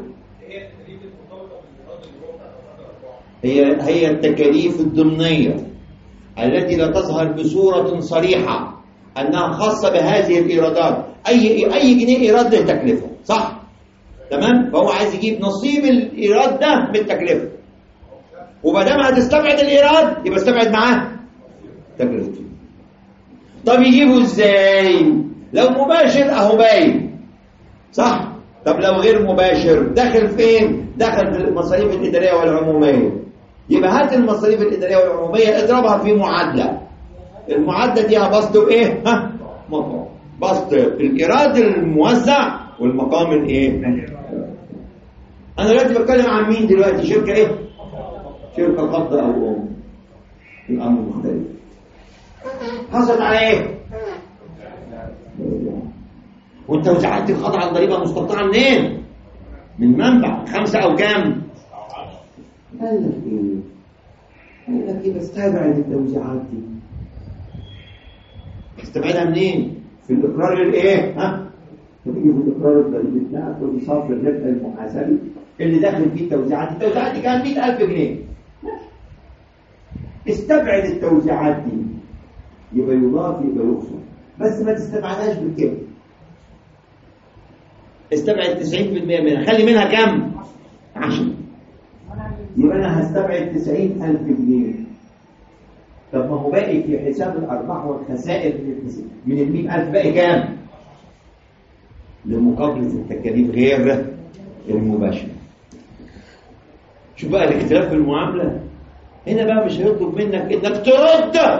هي هي التكاليف الضمنيه التي لا تظهر بصوره صريحه انها خاصه بهذه الايرادات. اي اي جنيه ايراد له تكلفه، صح؟ تمام؟ فهو عايز يجيب نصيب الايراد ده من التكلفه. وما دام هتستبعد الايراد يبقى استبعد معاه تكلفته. طب يجيبه ازاي؟ لو مباشر اهو باين، صح؟ طب لو غير مباشر داخل فين؟ داخل في المصاريف الاداريه والعموميه. يبقى هات المصاريف الاداريه والعموميه اضربها في معادله. المعادله دي بسط ايه؟ ها؟ مقام. بسط الايراد الموزع والمقام الايه؟ انا دلوقتي بتكلم عن مين دلوقتي؟ شركه ايه؟ شركه قبض او ام. الامر مختلف. حصلت على ايه؟ وانت وزعت الخضع الضريبه مستقطعه منين؟ من منبع خمسه او كام؟ قال لك ايه؟ قال لك ايه؟ بستبعد التوزيعات دي. استبعدها منين؟ في الاقرار الايه؟ ها؟ تيجي في الاقرار الضريبي بتاعك وتصفر الربح المحاسبي اللي داخل فيه التوزيعات. التوزيعات دي كانت مئة ألف جنيه. استبعد التوزيعات دي يبقى يضاف يبقى يخصم، بس ما تستبعدهاش بالكامل. استبعد تسعين بالمئة منها، خلي منها كم؟ عشرة. يبقى انا هستبعد تسعين ألف جنيه. طب ما هو باقي في حساب الارباح والخسائر من ال مئة ألف باقي كام؟ لمقابله التكاليف غير المباشره. شوف بقى الاختلاف في المعامله. هنا بقى مش هيطلب منك انك ترد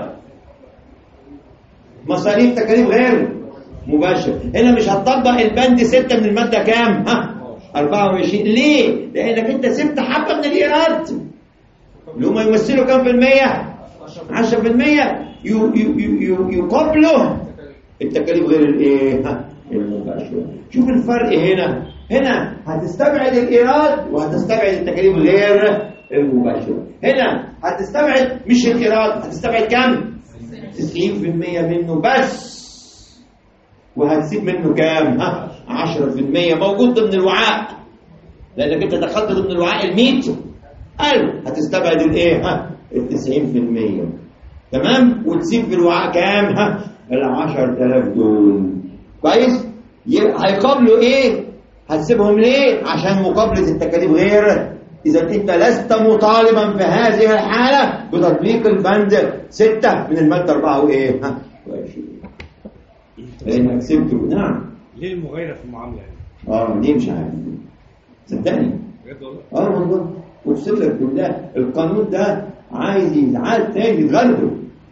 مصاريف تكاليف غير مباشر. هنا مش هتطبق البند ستة من المادة كام؟ ها؟ أربعة وعشرين. ليه؟ لأنك أنت سبت حبة من الإيراد اللي هم يمثلوا كام في المية؟ عشرة في المية يقابلوا التكاليف غير الإيه؟ ها؟ المباشرة. شوف الفرق هنا. هنا هتستبعد الإيراد وهتستبعد التكاليف غير المباشرة. هنا هتستبعد مش الإيراد، هتستبعد كام؟ تسعين في المية منه بس، وهتسيب منه كام؟ ها؟ عشرة في المية موجود ضمن الوعاء، لأنك أنت دخلت ضمن الوعاء الميت ألف، هتستبعد الإيه؟ ها؟ التسعين في المية. تمام؟ وتسيب في الوعاء كام؟ ها؟ العشر آلاف دول. كويس؟ هيقابلوا إيه؟ هتسيبهم ليه؟ عشان مقابلة التكاليف غير. إذا أنت لست مطالبا في هذه الحالة بتطبيق البند ستة من المادة أربعة وإيه؟ ها؟ وعشرين. لأنك سبته. نعم. ليه المغايرة في المعاملة يعني؟ آه دي مش عارف. صدقني. بجد والله؟ آه والله. أقسم لك بالله القانون ده عايز يتعاد تاني يتغلبوا.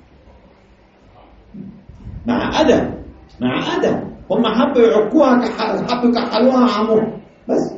مع أدب. مع أدب. هم حبوا يعكوها حبوا يكحلوها عمو. بس.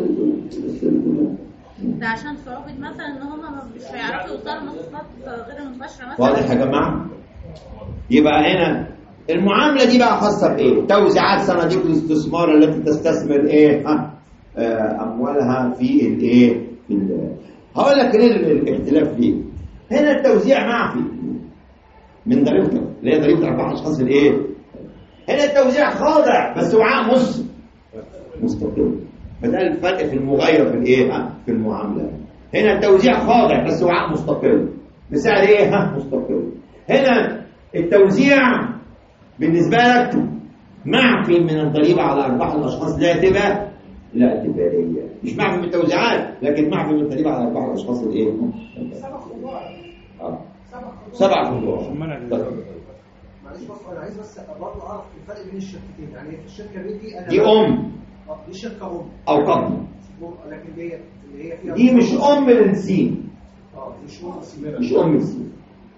ده عشان صعوبة مثلا ان هم مش هيعرفوا يوصلوا مصروفات غير المباشرة مثلا. واضح يا جماعة؟ يبقى هنا المعامله دي بقى خاصه بايه؟ توزيعات صناديق الاستثمار التي تستثمر ايه؟ ها آه اموالها في الايه؟ في ال- هقول لك ليه الاختلاف ليه؟ هنا التوزيع معفي من ضريبته اللي هي ضريبه ارباح اشخاص الايه؟ هنا التوزيع خاضع بس وعاء مس مستقل. فده الفرق في المغاير في الايه؟ ها في المعامله. هنا التوزيع خاضع بس وعاء مستقل بسعر ايه؟ ها مستقل. هنا التوزيع بالنسبه لك معفي من الضريبه على ارباح الاشخاص لا تبقى لا اعتباريه، مش معفي من التوزيعات لكن معفي من الضريبه على ارباح الاشخاص الايه؟ سبع خضوع اه سبع سبع خضوع خطوات. معلش بص انا عايز بس برضه اعرف الفرق بين الشركتين، يعني في الشركه دي انا دي ام اه دي شركه ام او قبل، لكن دي اللي هي فيها دي مش ام للسين، اه مش ام سيبك. مش ام للسين،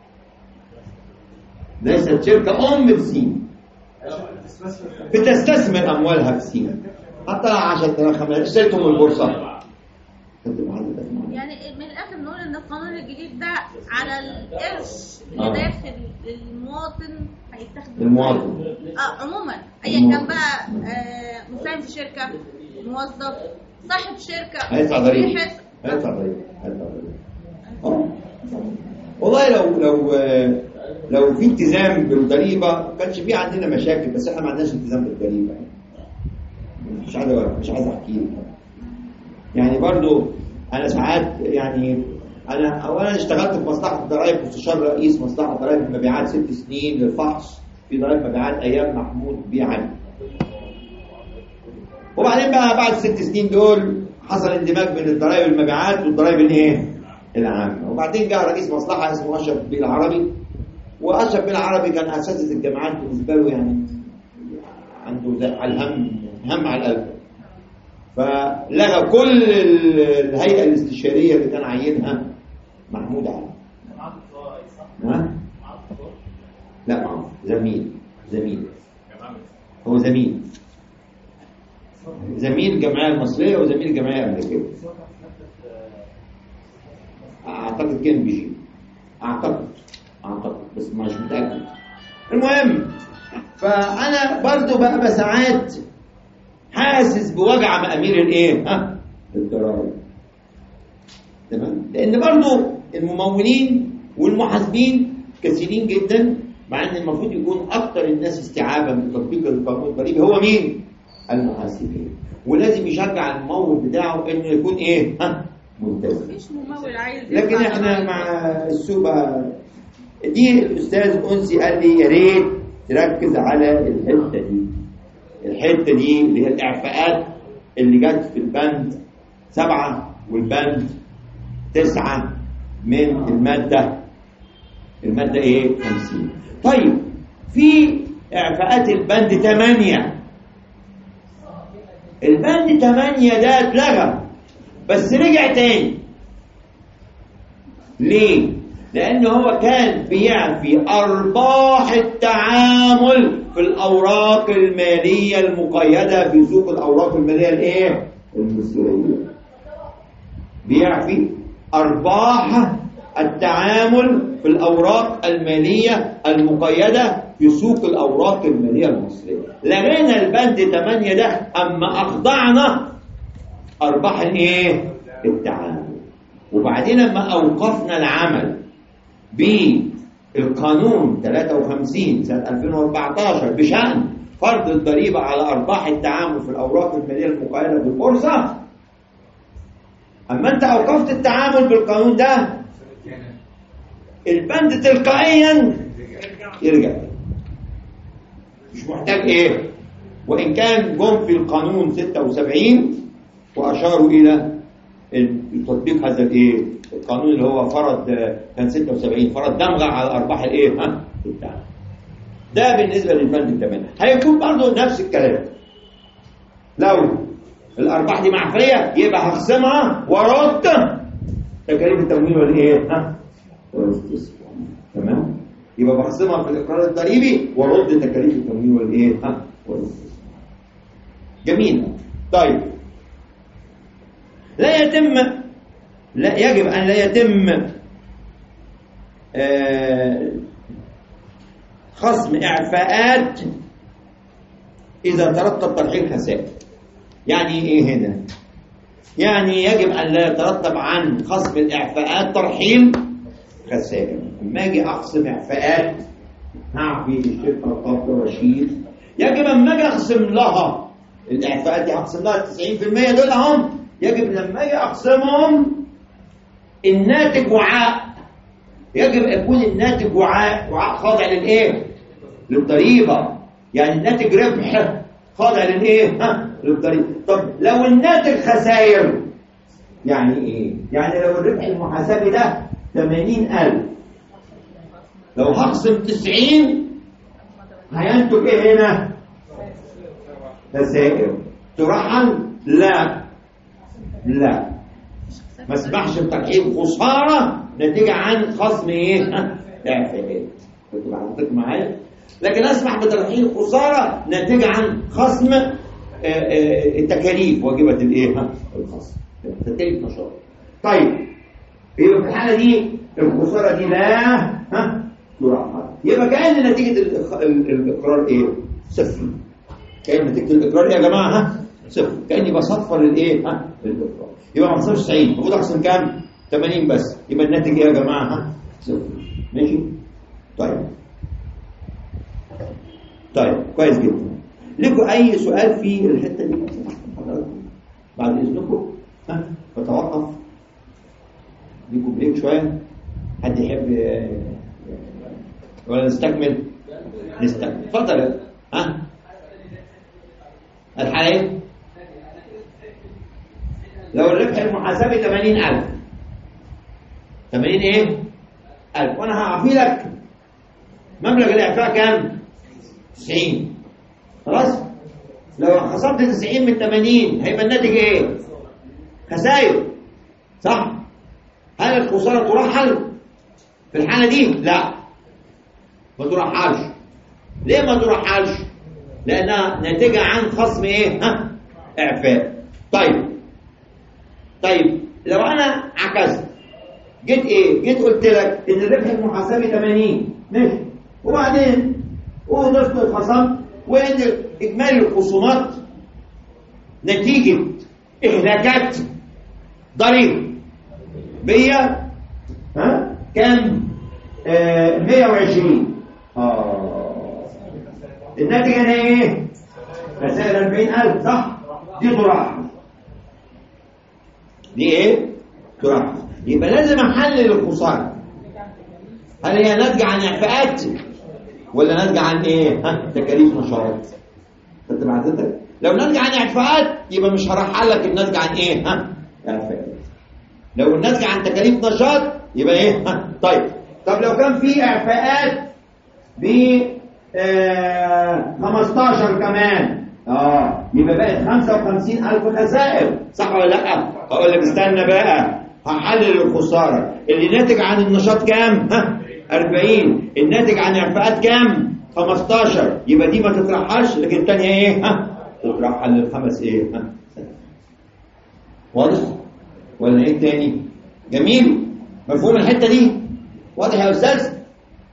ليست شركه ام للسين بتستثمر اموالها في سين حتى لو عشرة آلاف خمسة اشتريتهم من البورصه. يعني من الاخر نقول ان القانون الجديد ده على القرش اللي آه. داخل المواطن هيتاخد المواطن. اه عموما ايا كان بقى آه مساهم في شركه، موظف، صاحب شركه، هيدفع ضريبه بيحس- هيدفع ضريبه هيدفع ضريبه اه والله لو لو لو في التزام بالضريبه ما كانش في عندنا مشاكل، بس احنا ما عندناش التزام بالضريبه يعني. مش عايز مش عايز احكي لك يعني. برضو انا ساعات يعني انا اولا اشتغلت في مصلحه الضرائب مستشار رئيس مصلحه ضرائب المبيعات ست سنين للفحص في ضرائب مبيعات ايام محمود بيه علي. وبعدين بقى بعد ست سنين دول حصل اندماج بين الضرائب المبيعات والضرائب الايه؟ العامه. وبعدين جاء رئيس مصلحه اسمه اشرف بيه العربي، واشرف بيه العربي كان اساتذه الجامعات بالنسبه له يعني عنده زي على الهم هم على القلب، فلغى كل الهيئه الاستشاريه اللي كان عينها محمود علي. ها؟ لا معه زميل زميل هو زميل زميل الجمعيه المصريه وزميل الجمعيه الامريكيه. اعتقد كان بيجي اعتقد اعتقد بس مش متاكد. المهم فانا برضو بقى ساعات حاسس بوجع مأمير الايه؟ ها؟ الضرائب. تمام؟ لان برضو الممولين والمحاسبين كثيرين جدا، مع ان المفروض يكون اكثر الناس استيعابا بتطبيق القانون الضريبي هو مين؟ المحاسبين. ولازم يشجع الممول بتاعه انه يكون ايه؟ ها؟ ملتزم. مفيش ممول عايز لكن يدفع احنا ضرايب. مع السوق بقى دي الاستاذ انسي قال لي يا ريت تركز على الحته دي. الحته دي اللي هي الاعفاءات اللي جت في البند سبعه والبند تسعه من الماده الماده ايه؟ خمسين. طيب في اعفاءات البند ثمانيه. البند ثمانيه ده اتلغى بس رجع تاني. ليه؟ لأنه هو كان بيعفي أرباح التعامل في الأوراق المالية المقيدة في سوق الأوراق المالية الإيه؟ المصرية. بيعفي أرباح التعامل في الأوراق المالية المقيدة في سوق الأوراق المالية المصرية. لغينا البند ثمانية ده أما أخضعنا أرباح الإيه؟ التعامل. وبعدين لما أوقفنا العمل بالقانون ثلاثة وخمسين سنة ألفين وأربعة عشر بشأن فرض الضريبة على أرباح التعامل في الأوراق المالية المقيدة بالبورصة، أما أنت أوقفت التعامل بالقانون ده البند تلقائيا يرجع، مش محتاج إيه. وإن كان جم في القانون ستة وسبعين وأشاروا إلى تطبيق هذا الايه القانون اللي هو فرض كان ستة وسبعين فرض دمغه على ارباح الايه ها بتاعه. ده بالنسبه للبند الثمانية. هيكون برضه نفس الكلام. لو الارباح دي معفيه يبقى هخصمها وارد تكاليف التمويل والايه ها والاستثمار. تمام؟ يبقى بخصمها في الاقرار الضريبي وارد تكاليف التمويل والايه ها والاستثمار. جميل. طيب لا يتم لا يجب أن لا يتم آه خصم إعفاءات إذا ترتب ترحيل خسائر. يعني إيه هنا؟ يعني يجب أن لا يترتب عن خصم الإعفاءات ترحيل خسائر. لما أجي أخصم إعفاءات هعفي الشركة القابضة واشيل، يجب أما أجي أقسم لها الإعفاءات دي هقسم لها تسعين بالمية دول هم، يجب لما أجي أقسمهم الناتج وعاء، يجب يكون الناتج وعاء، وعاء خاضع للإيه؟ للضريبة. يعني الناتج ربح خاضع للإيه؟ ها؟ للضريبة. طب لو الناتج خسائر يعني إيه؟ يعني لو الربح المحاسبي ده ثمانين ألف، لو هقسم تسعين هينتج إيه هنا؟ خسائر. ترحل؟ لا لا، ما اسمحش بترحيل خسارة نتيجة عن خصم إيه؟ إعفاءات. كنت بعطيك معايا؟ لكن أسمح بترحيل خسارة نتيجة عن خصم التكاليف واجبة الإيه؟ الخصم تكاليف نشاط. طيب يبقى في الحالة دي الخسارة دي لا ها ترحل، يبقى كأن نتيجة الإقرار إيه؟ صفر. كأن نتيجة الإقرار إيه يا جماعة؟ ها؟ صفر. كأني بصفر الإيه؟ ها؟ الإقرار. يبقى ما حصلش تسعين، المفروض أحسن كام؟ ثمانين بس، يبقى الناتج إيه يا جماعة؟ ها؟ صفر. ماشي؟ طيب. طيب كويس جدا. لكم أي سؤال في الحتة دي؟ بعد إذنكم ها؟ بتوقف. لكم بريك شوية. حد يحب ولا نستكمل؟ نستكمل. اتفضل. ها؟ الحالة لو الربح المحاسبي ثمانين ألف، ثمانين ايه؟ ألف، وانا هعفي لك مبلغ الاعفاء كام؟ تسعين. خلاص؟ لو خصمت تسعين من ثمانين هيبقى الناتج ايه؟ خسائر. صح؟ هل الخسارة ترحل في الحالة دي؟ لا ما ترحلش. ليه ما ترحلش؟ لأنها ناتجة عن خصم إيه؟ ها؟ إعفاء. طيب طيب لو أنا عكست، جيت إيه؟ جيت قلت لك إن الربح المحاسبي ثمانين، ماشي، وبعدين وضفت الخصم، وإن إجمالي الخصومات نتيجة إهلاكات ضريبية ها؟ كام؟ آه مية وعشرين. آه الناتج هنا ايه؟ خسائر أربعين ألف. صح؟ دي ترحل. دي ايه؟ ترحل. يبقى لازم احلل الخساره. هل هي ناتجه عن اعفاءات ولا ناتجه عن ايه؟ ها؟ تكاليف نشاط. خدت معدتك؟ لو ناتجه عن اعفاءات يبقى مش هرحل لك الناتج عن ايه؟ ها؟ اعفاءات. لو الناتج عن تكاليف نشاط يبقى ايه؟ ها؟ طيب طب لو كان في اعفاءات ب آه خمستاشر كمان، اه يبقى بقت خمسة وخمسين ألف خسائر. صح ولا لا؟ اقول لك استنى بقى، هحلل الخساره. اللي ناتج عن النشاط كام؟ ها؟ أربعين. الناتج عن اعفاءات كام؟ خمستاشر. يبقى دي ما تترحلش، لكن الثانيه ايه؟ ها؟ تترحل للخمس ايه؟ ها؟ واضح ولا ايه تاني؟ جميل. مفهوم الحته دي؟ واضح يا استاذ؟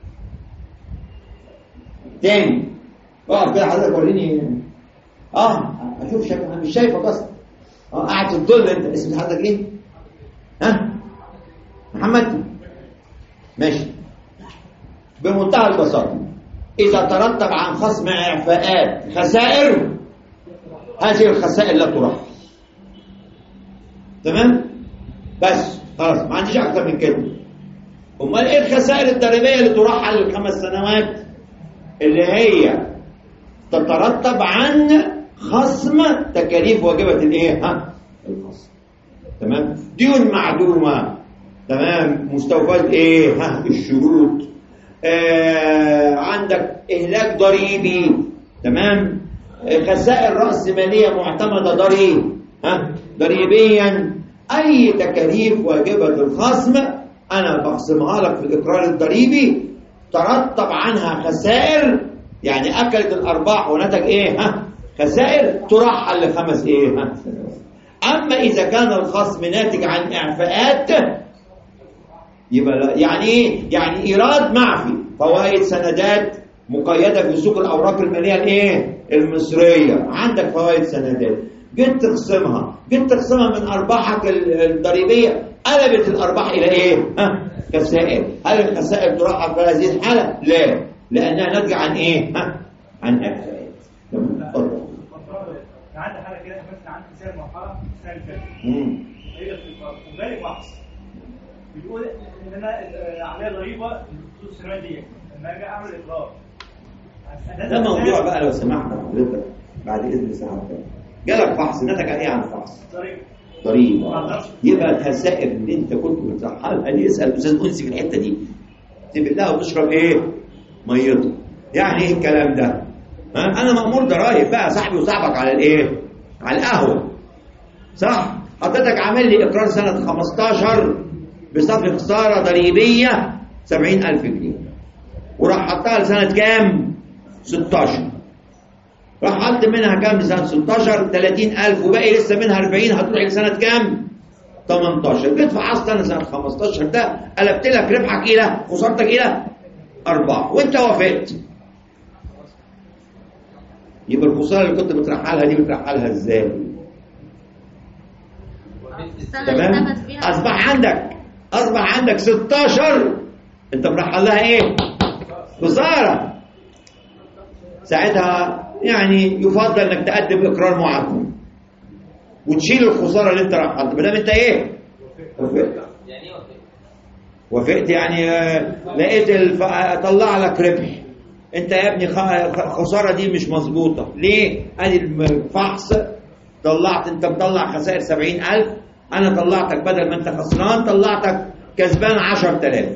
تاني اقف كده حضرتك وريني. اه اشوف شايف، انا مش شايفك اصلا. اه قاعد في الظل. انت اسم حضرتك ايه؟ ها؟ محمد. ماشي. بمنتهى البساطه، اذا ترتب عن خصم اعفاءات خسائر، هذه الخسائر لا ترحل. تمام؟ بس خلاص ما عنديش اكتر من كده. امال ايه الخسائر الضريبيه اللي ترحل للخمس سنوات؟ اللي هي تترتب عن خصم تكاليف واجبة الايه؟ ها؟ الخصم. تمام؟ ديون معدومة. تمام؟ مستوفات ايه؟ ها؟ الشروط. آه عندك اهلاك ضريبي. تمام؟ آه خسائر رأس مالية معتمدة ضريب ها؟ ضريبيا. اي تكاليف واجبة الخصم انا بخصمها لك في الاقرار الضريبي، ترتب عنها خسائر، يعني اكلت الارباح ونتج ايه؟ ها؟ خسائر، ترحل لخمس ايه؟ ها؟ اما اذا كان الخصم ناتج عن اعفاءات يبقى لا. يعني ايه؟ يعني ايراد معفي، فوائد سندات مقيده في سوق الاوراق الماليه الايه؟ المصريه. عندك فوائد سندات، جيت تقسمها جيت تقسمها من ارباحك الضريبيه، قلبت الارباح الى ايه؟ ها؟ خسائر. هل الخسائر ترحب في هذه الحاله؟ لا، لانها ناتجه عن ايه؟ ها؟ عن اعفاءات. عندي حاله كده مثلا عندي سعر مرحله السنه اللي فاتت. امم هي في وجالي فحص بيقول ان انا عليا ضريبه طول السنوات دي لما اجي اعمل اقرار. ده موضوع بقى لو سمحت حضرتك بعد اذن سعادتك. جالك فحص نتج على ايه عن الفحص؟ ضريبه. ضريبه. يبقى الخسائر اللي انت كنت بترحلها دي، اسال الاستاذ انسي في الحته دي. تبلها وتشرب ايه؟ ميته. يعني ايه الكلام ده؟ ها؟ انا مأمور ضرايب بقى، صاحبي وصاحبك على الايه؟ على القهوه. صح؟ حضرتك عامل لي اقرار سنه خمستاشر بصافي خساره ضريبيه سبعين ألف جنيه، وراح حطها لسنه كام؟ ستاشر. راح حط منها كام لسنه ستاشر؟ تلاتين ألف، وباقي لسه منها أربعين هتروح لسنه كام؟ تمنتاشر. جيت فحصت انا سنه خمستاشر ده، قلبت لك ربحك الى خسارتك الى ارباح، وانت وافقت. يبقى الخساره اللي كنت بترحلها دي بترحلها ازاي؟ تمام؟ اصبح عندك اصبح عندك ستاشر انت مرحل لها ايه؟ خساره. ساعتها يعني يفضل انك تقدم اقرار معدل وتشيل الخساره اللي انت رحلتها، ما دام انت ايه؟ وافقت. يعني ايه وافقت؟ وافقت يعني لقيت الف... طلع لك ربح. انت يا ابني الخساره دي مش مظبوطه. ليه؟ ادي الفحص طلعت انت مطلع خسائر سبعين ألف، انا طلعتك بدل ما انت خسران طلعتك كسبان عشرة آلاف.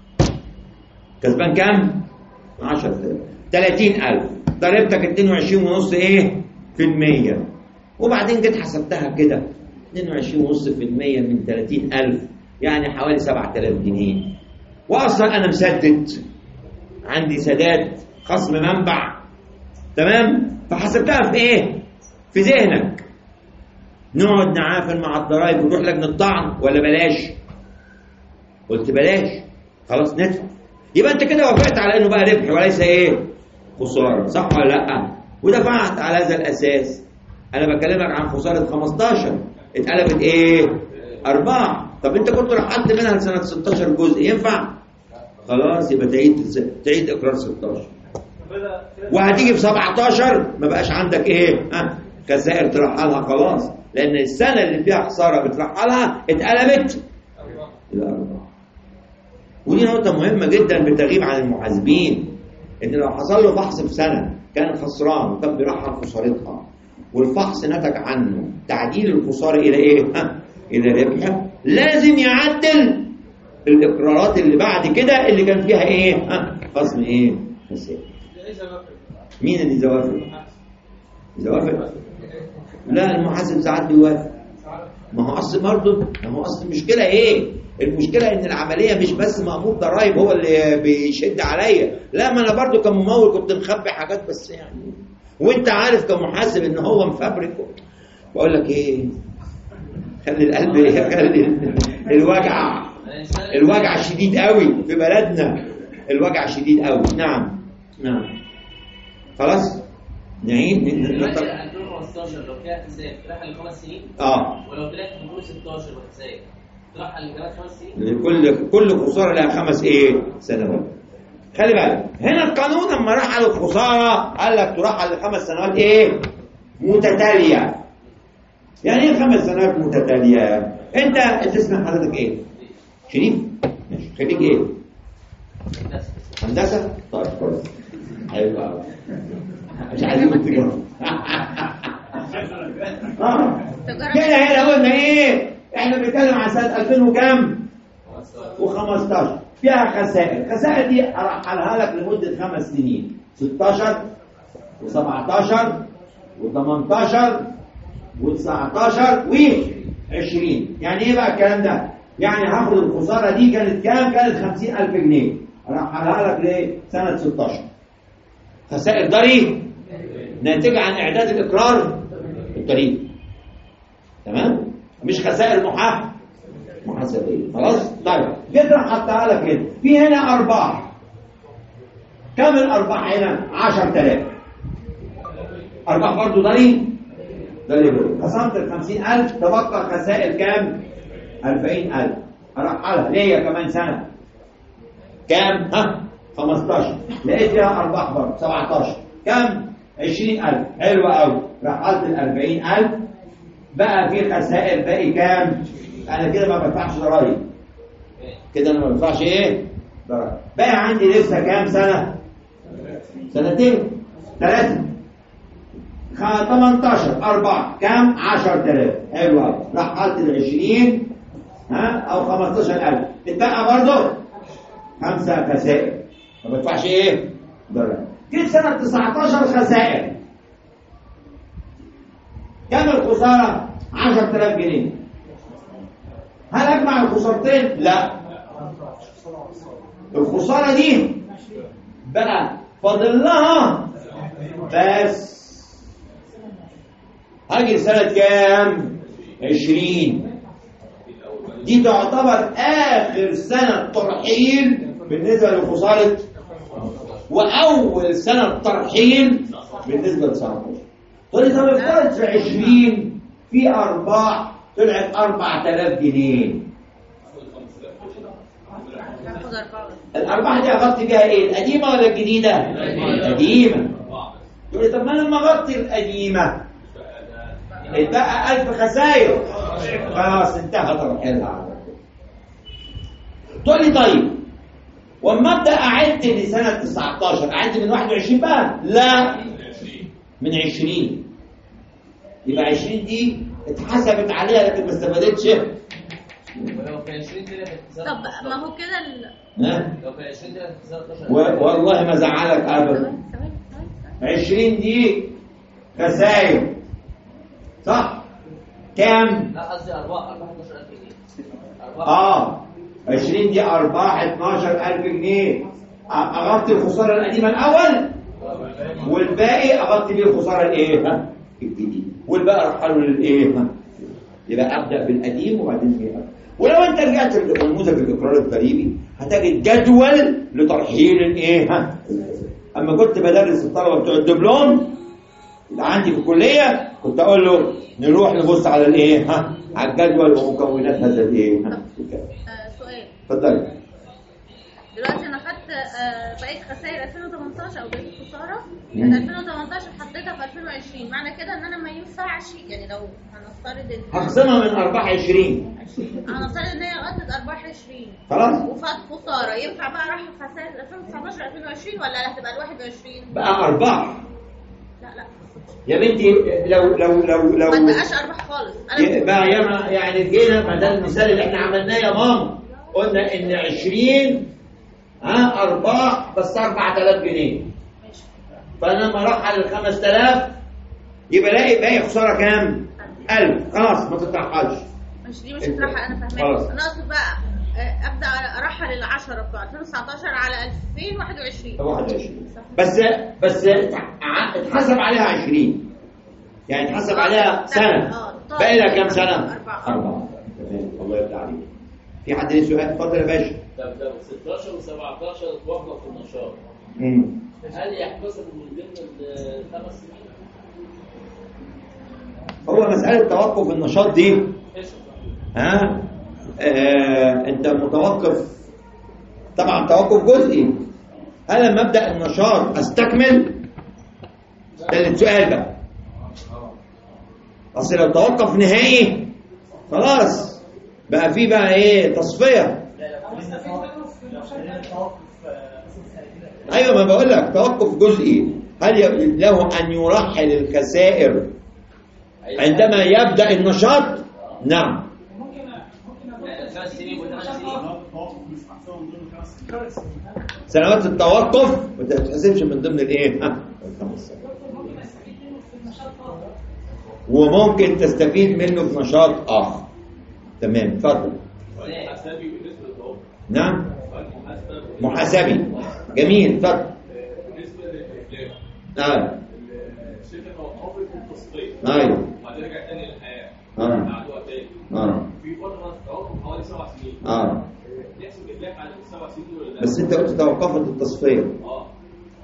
كسبان كام؟ عشرة آلاف. تلاتين ألف، ضريبتك اتنين وعشرين ونص ايه؟ في المية. وبعدين جيت حسبتها كده، اتنين وعشرين ونص في المية من تلاتين ألف يعني حوالي سبعة آلاف جنيه. واصلا انا مسدد، عندي سداد خصم منبع. تمام؟ فحسبتها في ايه؟ في ذهنك. نقعد نعافر مع الضرايب ونروح لجنة الطعن ولا بلاش؟ قلت بلاش. خلاص ندفع. يبقى انت كده وافقت على انه بقى ربح وليس ايه؟ خساره. صح ولا لا؟ ودفعت على هذا الاساس. انا بكلمك عن خساره خمستاشر اتقلبت ايه؟ ارباح. طب انت كنت رحلت منها لسنه ستاشر جزء، ينفع؟ خلاص يبقى تعيد تعيد اقرار ستاشر. وهتيجي في سبعتاشر ما بقاش عندك ايه؟ ها؟ خسائر ترحلها خلاص، لان السنه اللي فيها خساره بترحلها اتقلبت الارباح. ودي نقطه مهمه جدا بتغيب عن المحاسبين، ان لو حصل له فحص في سنه كان خسران وكان بيرحل خسارتها، والفحص نتج عنه تعديل الخساره الى ايه؟ ها؟ الى ربح، لازم يعدل الاقرارات اللي بعد كده اللي كان فيها ايه؟ ها؟ خصم ايه؟ خسائر. مين اللي يوافق؟ يوافق؟ لا، المحاسب ساعات بيوافق. ما هو اصل برضه ما هو اصل المشكله ايه؟ المشكله ان العمليه مش بس مأمور ضرايب هو اللي بيشد عليا، لا، ما انا برضه كممول كنت مخبي حاجات بس يعني، وانت عارف كمحاسب ان هو مفبرك. بقول لك ايه؟ خلي القلب خلي الوجع الوجع شديد قوي في بلدنا، الوجع شديد قوي. نعم نعم. خلاص نعيد. ألفين وخمستاشر لو فيها خسائر ترحل لخمس سنين. اه ولو طلعت في ألفين وستاشر بخسائر ترحل لكمان خمس سنين. لكل كل خساره لها خمس ايه؟ سنوات. خلي بالك هنا القانون لما رحل الخساره قال لك ترحل لخمس سنوات ايه؟ متتاليه. يعني ايه خمس سنوات متتاليه؟ انت انت اسم حضرتك ايه؟ شريف؟ ماشي. خريج ايه؟ هندسه. هندسه؟ طيب كويس. ايوه مش عايزين تجاره. اه كده هنا قلنا ايه؟ احنا بنتكلم عن سنه ألفين وكام؟ وخمستاشر. فيها خسائر، الخسائر دي ارحلها لك لمده خمس سنين، ستاشر وسبعتاشر وتمنتاشر وتسعتاشر وعشرين. يعني ايه بقى الكلام ده؟ يعني هاخد الخساره دي كانت كام؟ كانت خمسين ألف جنيه، ارحلها لك لسنه ستاشر. خسائر ضريبه ناتجه عن اعداد الاقرار الضريبي. تمام؟ مش خسائر محاسبه محاسبيه. خلاص؟ طيب جيت حطها لك هنا. في هنا ارباح كم الارباح هنا؟ عشرة آلاف. ارباح برضه ضريب ضريب. خصمت ال خمسين ألف، تبقى خسائر كام؟ أربعين ألف. ارحلها ليا كمان سنه كام؟ ها خمستاشر. لقيت فيها ارباح برضه سبعتاشر. كم؟ عشرين ألف. حلوه قوي. رحلت ال أربعين ألف، بقى في خسائر باقي كام؟ انا كده ما بدفعش ضرايب. كده انا ما بدفعش ايه؟ ضرايب. باقي عندي لسه كام سنه؟ سنتين ثلاثه. تمنتاشر اربعه كام؟ عشرة آلاف. حلو قوي. رحلت ال عشرين ها او خمستاشر ألف. اتبقى برضه خمسه خسائر، ما بدفعش ايه؟ ضرايب. جيت سنه تسعتاشر خسائر. كم الخساره؟ عشرة آلاف جنيه. هل اجمع الخسارتين؟ لا. الخساره دي بقى فاضل لها بس هاجي سنه كام؟ عشرين. دي تعتبر اخر سنه ترحيل بالنسبه لخساره، واول سنه ترحيل بالنسبه ل تسعتاشر. طيب طب افترض في عشرين في ارباح طلعت أربعة آلاف جنيه. الارباح دي اغطي بيها ايه؟ القديمه ولا الجديده؟ القديمه. تقول لي طب ما انا لما اغطي القديمه اتبقى ألف خسائر، خلاص انتهى ترحيلها على كده. تقول لي طيب واما ابدا اعد لسنه تسعتاشر اعد من واحد وعشرين بقى؟ لا، من عشرين. يبقى عشرين دي اتحسبت عليها لكن ما استفادتش. ولو في عشرين كده طب ما هو كده ال... لو في عشرين كده والله ما زعلك ابدا. عشرين دي خسائر صح؟ كام؟ لا قصدي ارباح. ارباح اتناشر ألف جنيه. اه عشرين دي ارباح اتناشر ألف جنيه. اغطي الخساره القديمه الاول والباقي اغطي بيه الخساره الايه؟ ها الجديد. والباقي اروح له للايه؟ ها يبقى ابدا بالقديم وبعدين بيه. ولو انت رجعت لنموذج الاقرار الضريبي هتجد جدول لترحيل الايه؟ ها اما كنت بدرس الطلبه بتوع الدبلوم اللي عندي في الكليه كنت اقول له نروح نبص على الايه؟ ها على الجدول ومكونات هذا الايه؟ ها سؤال. اتفضلي. دلوقتي انا خدت بقيت خسائر ألفين وتمنتاشر او بقيت خساره من ألفين وتمنتاشر حطيتها في ألفين وعشرين. معنى كده ان انا ما ينفعش يعني لو هنفترض ان هخصمها من ارباح عشرين. هنفترض ان هي غطت ارباح عشرين خلاص وفات خساره، ينفع بقى اروح خسائر ألفين وتسعتاشر ألفين وعشرين ولا هتبقى ال واحد وعشرين؟ بقى ارباح. لا لا يا بنتي لو لو لو لو ما بقاش ارباح خالص. انا بقى ياما يعني جينا ما ده المثال اللي احنا عملناه يا ماما. قلنا ان عشرين ها ارباح بس أربعة آلاف جنيه. فانا لما اروح على ال خمسة آلاف يبقى الاقي باقي خساره كام؟ ألف. خلاص ما تترحلش. مش دي مش هترحل. انا فاهماك. انا اقصد بقى ابدا ارحل ال عشرة بتوع ألفين وتسعتاشر على ألفين وواحد وعشرين. واحد وعشرين بس بس اتحسب عليها عشرين يعني اتحسب عليها سنه. باقي لها كام سنه؟ أربعة. أربعة. تمام. الله يفتح عليك. في حد ليه سؤال؟ اتفضل يا باشا. طب لو ستاشر وسبعتاشر توقف النشاط امم هل يحتسب من ضمن الخمس سنين؟ هو مساله توقف النشاط دي ها آه، انت متوقف طبعا توقف جزئي. هل لما ابدا النشاط استكمل؟ ده السؤال بقى. اصل لو توقف نهائي خلاص بقى في بقى ايه؟ تصفيه. ايوه ما بقول لك توقف جزئي. هل له ان يرحل الخسائر عندما يبدا النشاط؟ نعم. سنوات التوقف ما تتحسبش من ضمن الايه؟ ها الخمس سنوات. وممكن تستفيد منه في نشاط اخر. تمام اتفضل. نعم محاسبي. جميل اتفضل. بالنسبه للافلام اه الشركه توقفت التصفيه ايوه وهترجع تاني للحياه اه بعد وقت تاني اه في فتره توقف حوالي سبع سنين اه نحسب الافلاس على السبع سنين ولا لا؟ بس انت قلت توقفت التصفيه. اه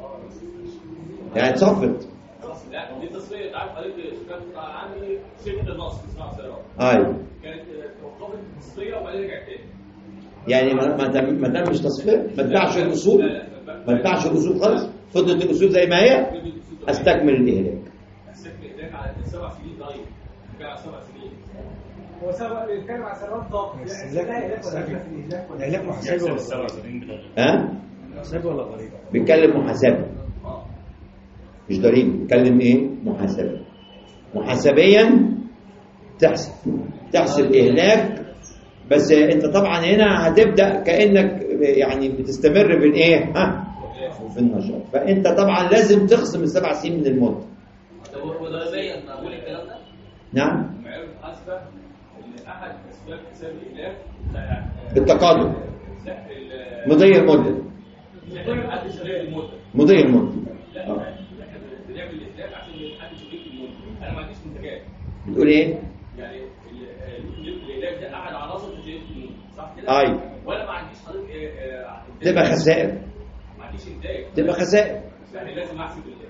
يعني اتصفت. لا دي تصفيه. انت عارف حضرتك كانت عندي شركه نصب اسمها سيارات. ايوه. كانت توقفت التصفيه وبعدين رجعت تاني. يعني ما ما تم- ما تمش تصفيه، ما تباعش الاصول، ما تباعش الاصول خالص، فضلت الاصول زي ما هي. استكمل الاهلاك. استكمل الاهلاك على سبع سنين. طيب كان على سبع سنين. هو سبب بيتكلم على سنوات ضغط الإهلاك محاسبة ولا ها؟ محاسبة ولا ضريبة؟ بيتكلم محاسبه مش ضريبه، بيتكلم ايه؟ محاسبه. محاسبيا تحسب تحسب اهلاك، بس انت طبعا هنا هتبدا كانك يعني بتستمر في الايه؟ ها؟ في النشاط. فانت طبعا لازم تخصم السبع سنين من المده. طب هو ضريبيا مقبول الكلام ده؟ نعم. معيار المحاسبه ان احد اسباب حساب الاهلاك التقادم. لا مضي المده. حد شريك المده. مضي المده. لا احنا بنعمل الاهلاك عشان حد شريك المده. انا ما عنديش منتجات. بتقول ايه؟ يعني الاهلاك ده احد عناصر تشغيل المده، صح كده؟ ايوه. وانا ما عنديش حضرتك تبقى خسائر. ما عنديش انتاج. تبقى خسائر. يعني لازم احسب الاهلاك.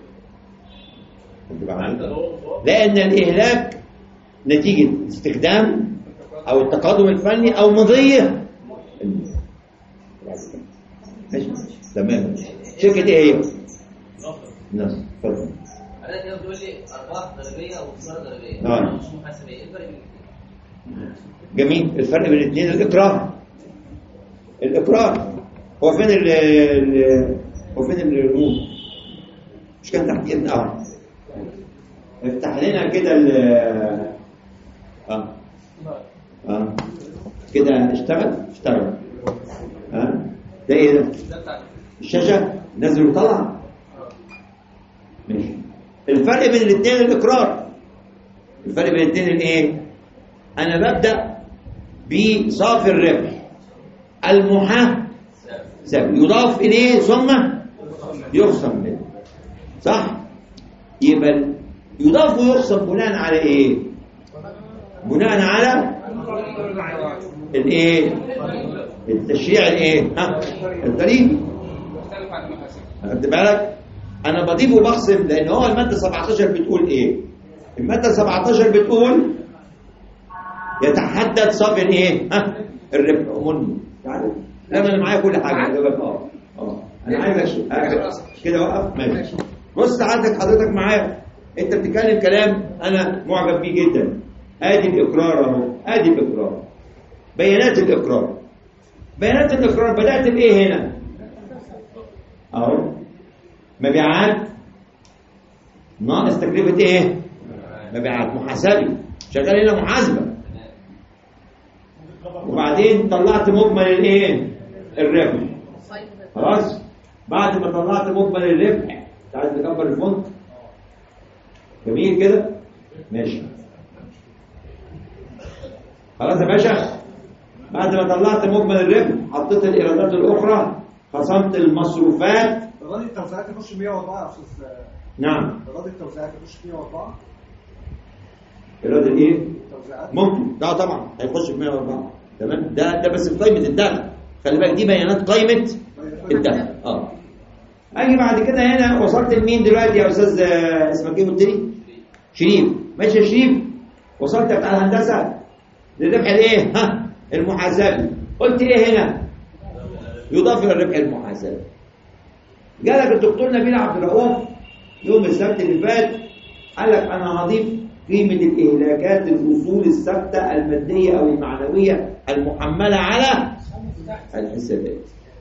تبقى لان الاهلاك نتيجه استخدام او التقادم الفني او مضيه. ماشي تمام. شركه ايه هي؟ نصر. اتفضل. حضرتك كده بتقول لي ارباح ضريبيه وخساره ضريبيه. اه. مش محاسبيه. ايه الفرق بين الاثنين؟ جميل. الفرق بين الاثنين الاقرار. الاقرار هو فين ال ال- هو فين الرموز؟ مش كان تحت ايدنا؟ اه افتح لنا كده ال اه اه كده اشتغل اشتغل اه ده ايه ده؟ الشاشه نزل وطلع. ماشي. الفرق بين الاثنين الاقرار. الفرق بين الاثنين الايه؟ انا ببدا بصافي الربح المحاسب يضاف اليه ثم يخصم منه، صح؟ يبقى يضاف ويخصم بناء على ايه؟ بناء على الايه؟ التشريع الايه؟ ها؟ الضريبي. خدت بالك؟ انا بضيف وبخصم لان هو الماده سبعتاشر بتقول ايه؟ الماده سبعتاشر بتقول يتحدد صافي الايه؟ ها؟ الربح. امني تعالى. لا انا معايا كل حاجه. ده بقى اه اه انا عايزك كده وقف. ماشي. بص عندك حضرتك معايا، انت بتتكلم كلام انا معجب بيه جدا. ادي الاقرار اهو، ادي الاقرار. بيانات الاقرار. بيانات الاقرار بدات بايه هنا؟ اهو مبيعات ناقص تكلفه ايه؟ مبيعات. محاسبي شغال هنا محاسبه. وبعدين طلعت مجمل الايه؟ الربح. خلاص. بعد ما طلعت مجمل الربح تعال نكبر الفونت. جميل كده؟ ماشي. خلاص يا باشا. بعد ما طلعت مجمل الربح حطيت الايرادات الاخرى، خصمت المصروفات. ايراد التوزيعات يخش مية واربعة يا استاذ. نعم. ايراد التوزيعات يخش مية واربعة. ايراد الايه؟ التوزيعات ممكن. ده طبعا هيخش في مية واربعة. تمام. ده ده بس في قائمه الدخل. خلي بالك دي بيانات قائمه الدخل. اه اجي بعد كده هنا وصلت لمين دلوقتي يا استاذ؟ اسمك ايه قلت لي؟ شريف. ماشي يا شريف. وصلت بتاع الهندسه للربح الايه؟ ها؟ المحاسبي. قلت ايه هنا؟ يضاف الى الربح المحاسبي. جالك الدكتور نبيل عبد الرؤوف يوم السبت اللي فات قال لك انا هضيف قيمه الاهلاكات الاصول الثابته الماديه او المعنويه المحمله على الحسابات.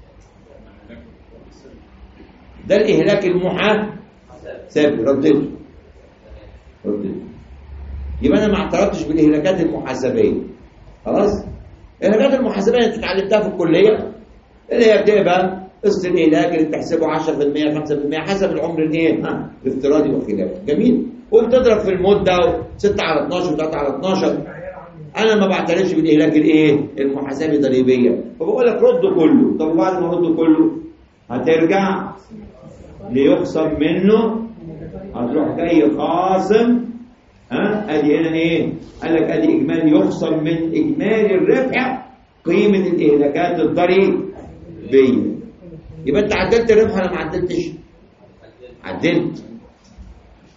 ده الاهلاك المحاسبي. رديته رديته يبقى انا ما اعترضتش بالاهلاكات المحاسبيه. خلاص. الاهلاكات المحاسبيه اللي انت اتعلمتها في الكليه اللي هي بتبقى قسط الاهلاك اللي بتحسبه عشرة بالمية خمسة بالمية حسب العمر الايه؟ ها؟ الافتراضي وخلافه. جميل. وبتضرب في المده ستة على اتناشر وتلاتة على اتناشر. انا ما بعترفش بالاهلاك الايه؟ المحاسبي ضريبيا. فبقول لك رد كله. طب بعد ما رد كله هترجع ليخصم منه، هتروح جاي خاصم. ها؟ ادي هنا ايه؟ قال لك ادي اجمالي يخصم من اجمالي الربح قيمه الاهلاكات الضريبيه. يبقى انت عدلت الربح ولا ما عدلتش؟ عدلت.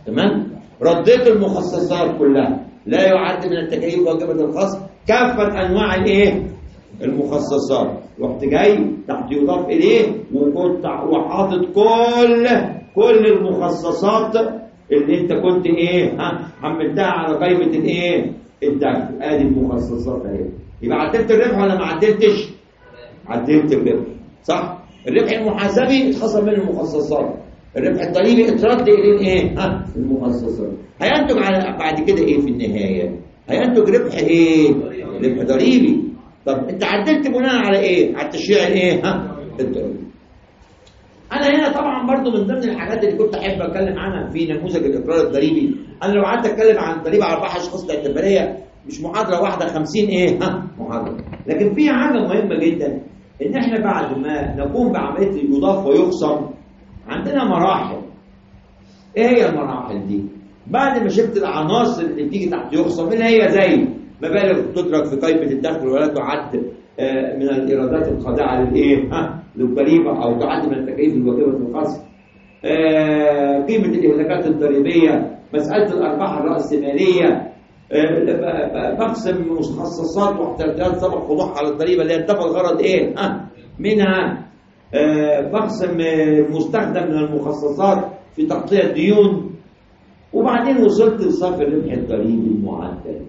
تمام؟ رديت المخصصات كلها، لا يعد من التكاليف واجبة الخصم كافة أنواع الإيه؟ المخصصات. رحت جاي تحت يضاف إليه وكنت وحاطط كل كل المخصصات اللي أنت كنت إيه؟ ها؟ حملتها على قائمة الإيه؟ الدخل. آدي المخصصات أهي. يبقى عدلت الربح ولا ما عدلتش؟ عدلت الربح، صح؟ الربح المحاسبي اتخصم منه المخصصات، الربح الضريبي اترد الى ايه؟ ها؟ المخصصات. هينتج على بعد كده ايه في النهايه؟ هينتج ربح ايه؟ ربح ضريبي. طب انت عدلت بناء على ايه؟ على التشريع الايه؟ ها؟ الضريبي. انا هنا طبعا برضو من ضمن الحاجات اللي كنت احب اتكلم عنها في نموذج الاقرار الضريبي، انا لو قعدت اتكلم عن ضريبه على ارباح اشخاص الاعتباريه مش محاضره واحده خمسين ايه؟ ها؟ محاضره. لكن في حاجه مهمه جدا، ان احنا بعد ما نقوم بعمليه يضاف ويخصم عندنا مراحل. ايه هي المراحل دي؟ بعد ما شفت العناصر اللي بتيجي تحت يخصم اللي هي زي مبالغ تدرك في قائمه الدخل ولا تعد من الايرادات الخاضعه للايه؟ ها؟ للضريبه او تعد من التكاليف الواجبه في الخصم. قيمه الاهلاكات الضريبيه، مساله الارباح الراسماليه، بقسم مخصصات واحتياطات سبق خضوعها على الضريبه اللي هي انتفى الغرض ايه؟ ها؟ منها أه بقسم المستخدم من المخصصات في تغطيه ديون، وبعدين وصلت لصافي الربح الضريبي المعدل.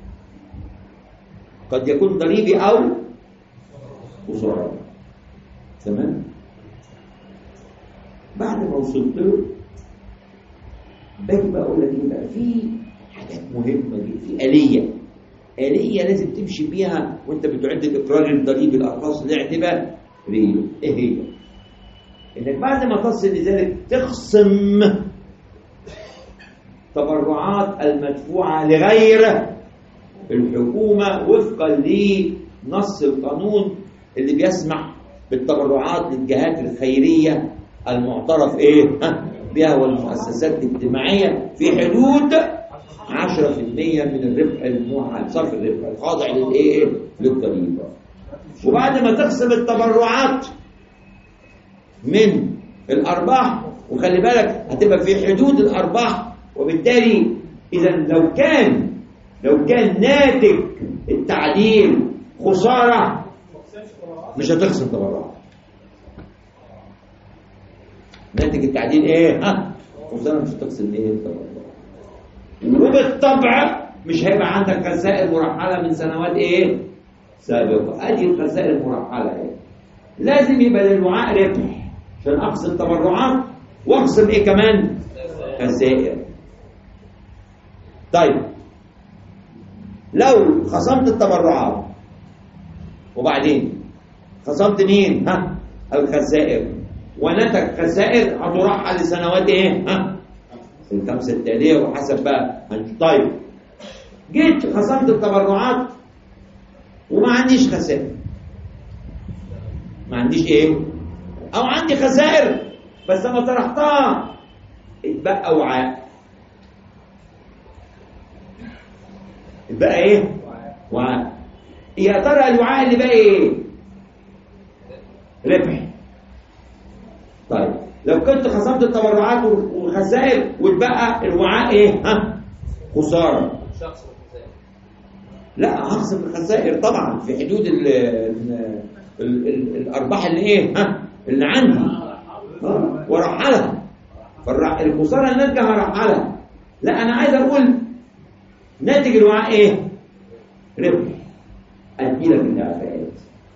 قد يكون ضريبي او خساره. تمام؟ بعد ما وصلت له باجي بقول لك ايه بقى؟ في حاجات مهمه جدا، في آلية آلية لازم تمشي بيها وانت بتعد الاقرار الضريبي للاشخاص الاعتباريه. ايه هي؟ انك بعد ما تصل لذلك تخصم تبرعات المدفوعه لغير الحكومه وفقا لنص القانون اللي بيسمح بالتبرعات للجهات الخيريه المعترف ايه بها والمؤسسات الاجتماعيه في حدود عشرة في المية من الربح الموحد، صافي الربح الخاضع للايه؟ للضريبه. وبعد ما تقسم التبرعات من الارباح، وخلي بالك هتبقى في حدود الارباح، وبالتالي اذا لو كان لو كان ناتج التعديل خساره مش هتقسم تبرعات. ناتج التعديل ايه؟ ها؟ خساره مش هتقسم ايه؟ التبرعات. وبالطبع مش هيبقى عندك خسائر مرحله من سنوات ايه؟ سابقه. ادي الخسائر المرحله ايه؟ لازم يبقى للوعاء ربح عشان اقسم تبرعات واقسم ايه كمان؟ خسائر. طيب لو خصمت التبرعات وبعدين خصمت مين؟ ها؟ الخسائر، ونتج خسائر هترحل لسنوات ايه؟ ها؟ الخمسه التاليه وحسب بقى. طيب جيت خصمت التبرعات وما عنديش خسائر، ما عنديش ايه؟ او عندي خسائر بس لما طرحتها اتبقى وعاء. اتبقى ايه؟ وعاء. يا ترى الوعاء اللي بقى ايه؟ ربح. طيب لو كنت خصمت التبرعات والخسائر واتبقى الوعاء ايه؟ ها؟ خساره. لا هخصم الخسائر طبعا في حدود ال ال ال ال الارباح اللي ايه؟ ها؟ اللي عندي ورحلها. فالخساره الناتجه هرحلها. لا انا عايز اقول ناتج الوعاء ايه؟ ربح. ادي لك الاعفاءات.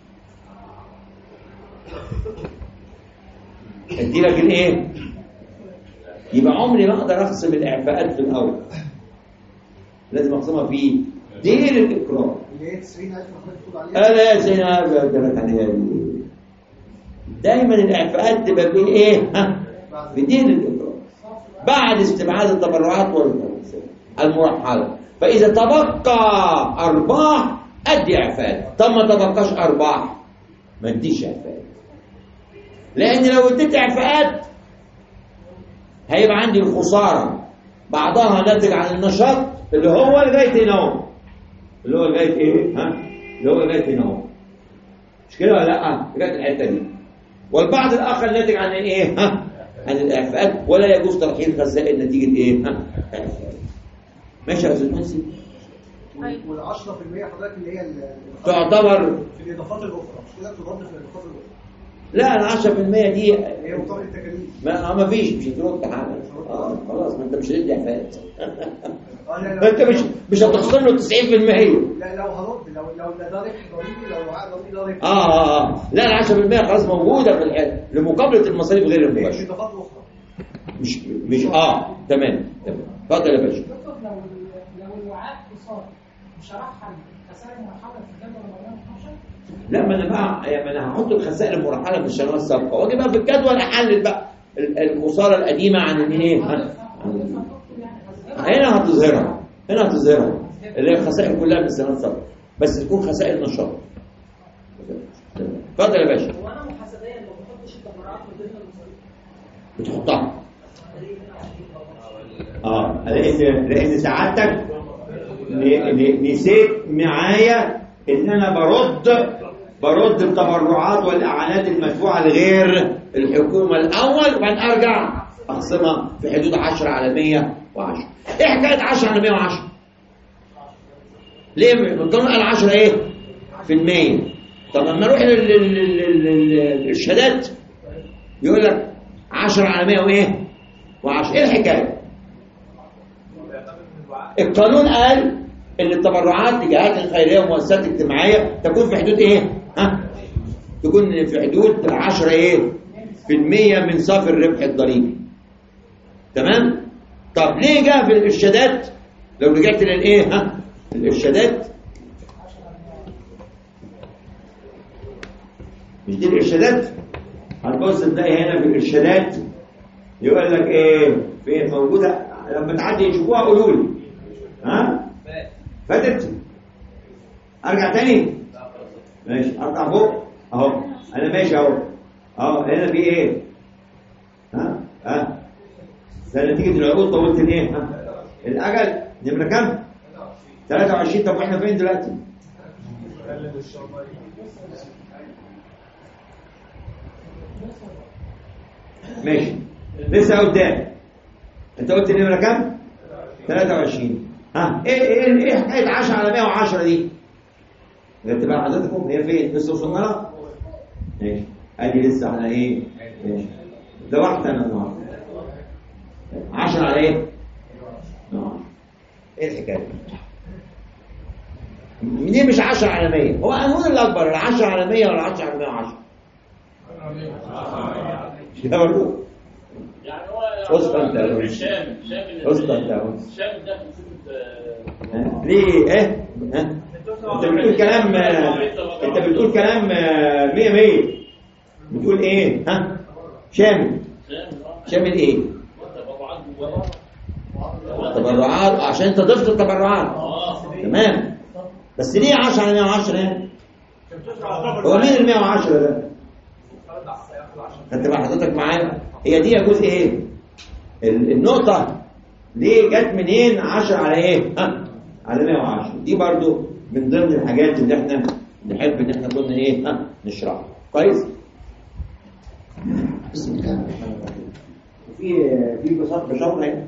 ادي لك الايه؟ يبقى عمري ما اقدر اقسم الاعفاءات في الاول. لازم اقسمها في دين الاقرار. اللي هي تسعين ألف بتقول عليها. انا سينا دايما الاعفاءات تبقى في ايه؟ ها؟ في دين الاقرار. بعد استبعاد التبرعات المرحله. فاذا تبقى ارباح ادي اعفاءات. طب ما تبقاش ارباح ما اديش اعفاءات. لان لو اديت اعفاءات هيبقى عندي الخساره بعضها ناتج عن النشاط اللي هو لغايه هنا، اللي هو لغايه ايه؟ ها؟ اللي هو لغايه هنا. مش كده ولا لا؟ لغايه الحته دي. والبعض الاخر ناتج عن ايه؟ ها؟ عن الاعفاءات، ولا يجوز ترحيل خسائر نتيجه ايه؟ ها؟ ماشي يا استاذ محسن. وال عشرة بالمية حضرتك اللي هي تعتبر في الاضافات الاخرى، مش كده تضاف في الاضافات الاخرى؟ لا ال عشرة بالمية دي هي مقابل التكاليف. ما ما فيش، مش هترد حاجه. اه خلاص، ما انت مش هتدي اعفاءات. اه لا لا انت مش مش هتخسر له تسعين بالمية. لا لو هرد لو لو ده ضريبي ضريبي لو عقد ضريبي ضريبي. اه اه اه لا ال عشرة بالمية خلاص موجوده في الحال لمقابله المصاريف غير المباشره. في اضافات اخرى. مش مش اه تمام تمام. اتفضل يا باشا. دكتور لو لو الوعاء قصار مش هرحل خسائر مرحله في الجدول ولا اتناشر؟ لا ما انا بقى يعني ما انا هحط الخسائر المرحله من السنوات السابقه واجي بقى في الجدول احلل بقى الخساره القديمه عن الايه؟ هنا هتظهرها هنا هتظهرها اللي هي الخسائر كلها من السنوات السابقه، بس تكون خسائر نشاط. اتفضل يا باشا. هو انا محاسبيا ما بحطش التبرعات من ضمن المصاريف؟ بتحطها اه لان لان سعادتك نسيت معايا ان انا برد برد التبرعات والاعانات المدفوعه لغير الحكومه الاول، وبعدين ارجع اخصمها في حدود عشرة على مية وعشرة. ايه حكايه عشرة على مية وعشرة؟ ليه القانون قال عشرة ايه في المية؟ طب لما اروح للارشادات يقول لك عشرة على مية وايه وعشرة. ايه الحكايه؟ القانون قال ان التبرعات لجهات الخيريه والمؤسسات الاجتماعيه تكون في حدود ايه؟ ها؟ تكون في حدود عشرة ايه في المية من صافي الربح الضريبي. تمام؟ طب ليه جاء في الارشادات؟ لو رجعت للايه؟ ها؟ الارشادات مش دي الارشادات؟ هتبص تلاقي هنا في الارشادات يقول لك ايه؟ في موجوده لما تعدي يشوفوها قولوا لي. ها؟ فاتت؟ ارجع تاني؟ ماشي اطلع فوق اهو انا ماشي اهو اهو هنا في ايه؟ ها؟ ها؟ ده نتيجه العقود طولت الايه؟ ها؟ الاجل نمره كام؟ ثلاثة وعشرين. طب واحنا فين دلوقتي؟ ماشي لسه قدام. انت قلت نمره كام؟ ثلاثة وعشرين. ها ايه ايه ايه حكايه عشرة على مية وعشرة دي؟ جبت بقى حضرتكم هي فين؟ لسه وصلنا لها؟ ماشي ادي لسه على ايه؟ ماشي ده واحده انا النهارده عشرة على ايه؟ اه ايه الحكايه؟ ليه مش عشرة على مية؟ هو القانون الاكبر ال عشرة على مية ولا عشرة على مية وعشرة؟ ده برضه يعني هو اسكت انت يا شامل شامل اسكت انت يا شامل ده في ليه ايه؟ ها؟ انت بتقول كلام انت بتقول كلام مية مية. بتقول ايه؟ ها؟ شامل شامل ايه؟ تبرعات عشان انت ضفت التبرعات. تمام بس ليه عشرة على مية وعشرة يعني؟ هو مين ال مية وعشرة ده؟ انت بقى حضرتك معايا؟ هي دي جزء ايه؟ النقطة ليه جت منين عشرة على ايه؟ ها؟ على مية وعشرة. دي برضو من ضمن الحاجات اللي احنا نحب ان احنا كنا ايه؟ ها؟ نشرحها. كويس؟ بسم الله الرحمن الرحيم. في في بساط بشرط اهي.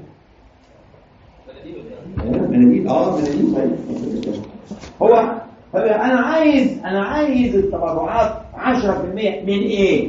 مناديل اه مناديل طيب. هو انا عايز انا عايز التبرعات عشرة في المية من ايه؟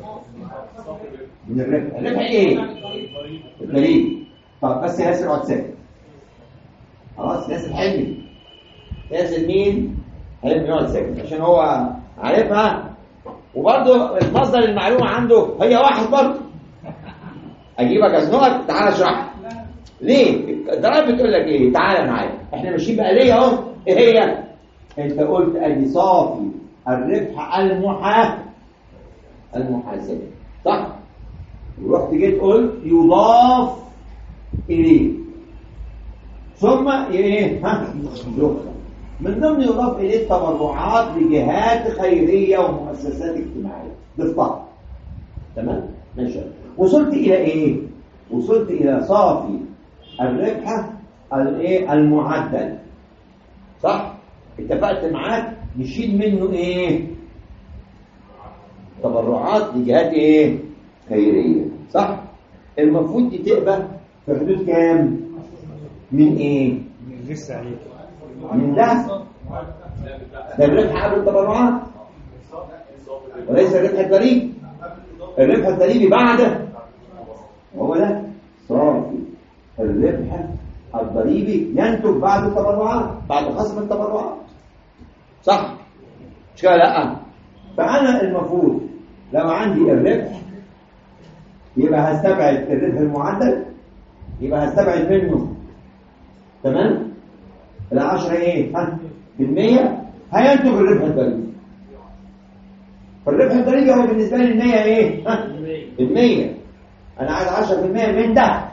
من الربح. الربح ايه؟ الضريبي. طب بس ياسر اقعد ساكت. خلاص ياسر حلمي. ياسر مين؟ حلمي يقعد ساكت عشان هو عارفها وبرضه المصدر المعلومه عنده هي واحد برضه. اجيبك ازنقك تعالى اشرح. ليه؟ الضرايب بتقول لك ايه؟ تعالى معايا. احنا ماشيين بآلية اهو. ايه هي؟ انت قلت ادي صافي الربح المحا المحاسبه صح؟ ورحت جيت قلت يضاف اليه ثم ايه؟ ها؟ يخصم. من ضمن يضاف اليه التبرعات لجهات خيريه ومؤسسات اجتماعيه. ضفتها. تمام؟ ماشي. وصلت الى ايه؟ وصلت الى صافي الربح الايه؟ المعدل. صح؟ اتفقت معاك نشيل منه ايه؟ تبرعات لجهات ايه؟ خيريه. صح؟ المفروض دي تبقى في حدود كام؟ من ايه؟ لسه عليك من ده ده الربح قبل التبرعات وليس الربح الضريبي. الربح الضريبي بعده هو ده صافي الربح الضريبي ينتج بعد التبرعات، بعد خصم التبرعات، صح؟ مش كده؟ لا. فأنا المفروض لو عندي الربح يبقى هستبعد الربح المعدل، يبقى هستبعد منه تمام العشرة ايه؟ ها؟ بالمية هينتج الربح الضريبي. فالربح الضريبي هو بالنسبة لي المية ايه؟ ها؟ المية. أنا عايز عشرة في المية من ده،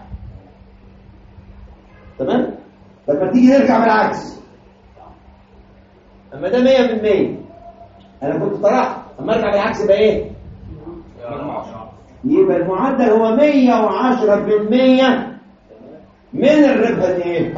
تمام؟ لما تيجي نرجع بالعكس، اما ده مية في المية انا كنت طرحت، اما ارجع بالعكس يبقى ايه؟ يبقى المعدل هو مية وعشرة في المية من الربح الايه؟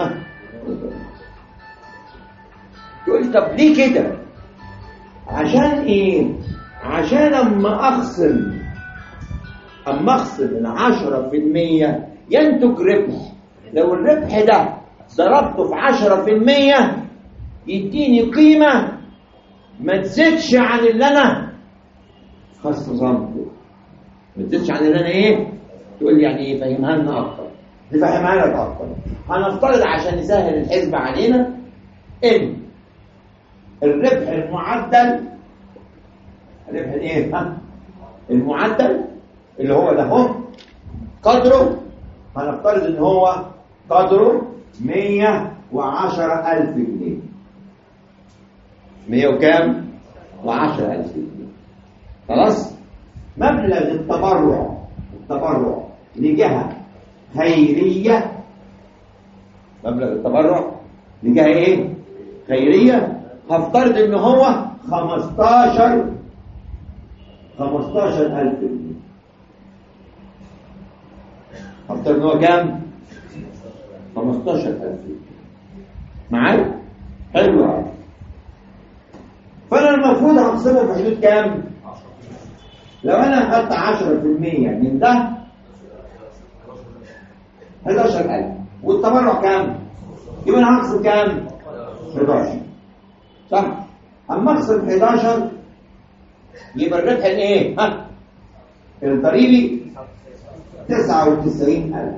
تقول لي طب ليه كده؟ عشان ايه؟ عشان اما اخصم اما اخصم العشرة في المية ينتج ربح. لو الربح ده ضربته في عشرة في المية يديني قيمة ما تزيدش عن اللي أنا خصمته، ما تزيدش عن اللي أنا إيه؟ تقول لي يعني إيه؟ فهمها لنا أكتر. نفهمها لك أكتر. هنفترض عشان نسهل الحسبة علينا إن الربح المعدل، الربح الإيه؟ ها؟ المعدل اللي هو ده هو قدره، هنفترض إن هو قدره مية وعشرة ألف جنيه. مية وكام؟ وعشرة ألف جنيه. خلاص؟ مبلغ التبرع التبرع لجهة خيرية، مبلغ التبرع لجهة ايه؟ خيرية، هفترض ان هو خمستاشر خمستاشر ألف جنيه. هفترض ان هو كام؟ خمستاشر ألف جنيه. معايا؟ حلو قوي. فانا المفروض هقسمه في حدود كام؟ لو انا خدت عشرة في المية من ده حداشر ألف، والتبرع كام؟ يبقى انا هقسم كام؟ حداشر، صح؟ اما اقسم حداشر يبقى الربح الايه؟ ها؟ الضريبي تسعة وتسعين ألف.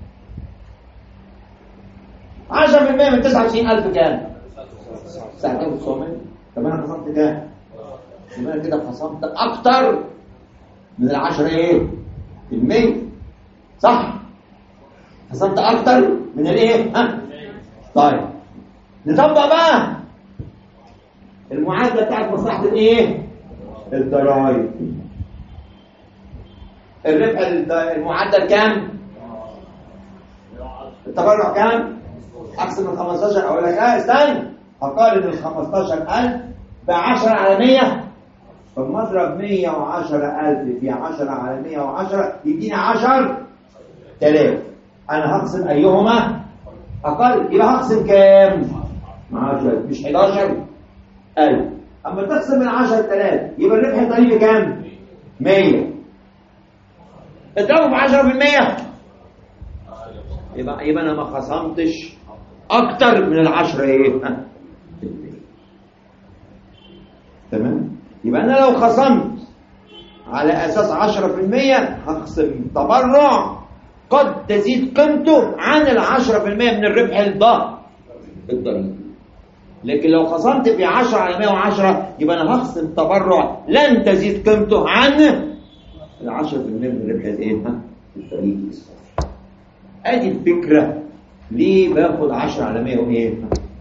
عشرة في المية من تسعة وتسعين ألف كام؟ تسعة آلاف وتسعمية. طب انا خصمت كام؟ يبقى انا كده خصمت اكتر من العشرة ايه؟ في المية، صح؟ خصمت اكتر من الايه؟ ها؟ طيب نطبق بقى المعادله بتاعت مصلحه الايه؟ الضرائب. الربح المعدل كام؟ التبرع كام؟ اقسم ال خمستاشر. اقول لك اه استنى، هقارن ال خمستاشر ألف ب عشرة على مية. فلما اضرب مية وعشرة ألف في عشرة على مية وعشرة يديني عشرة آلاف. انا هقسم ايهما اقل، يبقى هقسم كام؟ عشرة، مش حداشر ألف. اما تقسم من عشرة آلاف يبقى الربح الضريبي كام؟ مية. اضربه في عشرة في المية يبقى يبقى انا ما خصمتش اكتر من العشرة ايه؟ تمام؟ يبقى انا لو خصمت على اساس عشرة في المية هخصم تبرع قد تزيد قيمته عن العشرة في المية من الربح الضريبي. لكن لو خصمت في عشرة على مية وعشرة يبقى انا هخصم تبرع لن تزيد قيمته عن العشرة في المية من الربح الايه؟ الضريبي. ادي الفكرة ليه باخد عشرة على مية وايه؟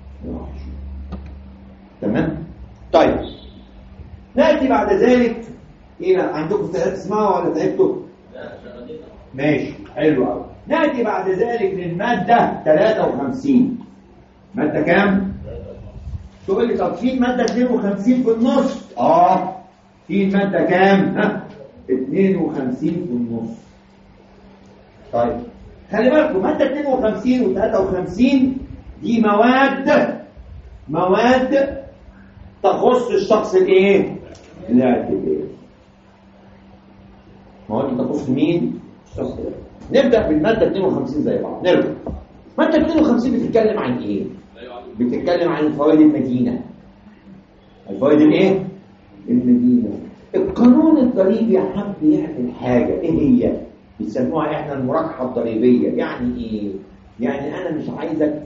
تمام؟ طيب نأتي بعد ذلك إلى عندكم تسمعوا ولا تعبتوا؟ ماشي، حلو قوي. نأتي بعد ذلك للمادة ثلاثة وخمسين. مادة كام؟ تقول لي طب في المادة اثنين وخمسين في النص. اه في المادة كام؟ ها؟ اثنين وخمسين في النص. طيب خلي بالكم مادة اثنين وخمسين و ثلاثة وخمسين دي مواد مواد تخص الشخص الايه؟ الاعتباري. مواد تخص مين؟ الشخص الاعتباري. نبدا بالماده اثنين وخمسين زي بعض. نرجع. ماده اثنين وخمسين بتتكلم عن ايه؟ بتتكلم عن فوائد المدينه. الفوائد الايه؟ المدينه. القانون الضريبي حب يعمل حاجه، ايه هي؟ بيسموها احنا المراجحه الضريبيه. يعني ايه؟ يعني انا مش عايزك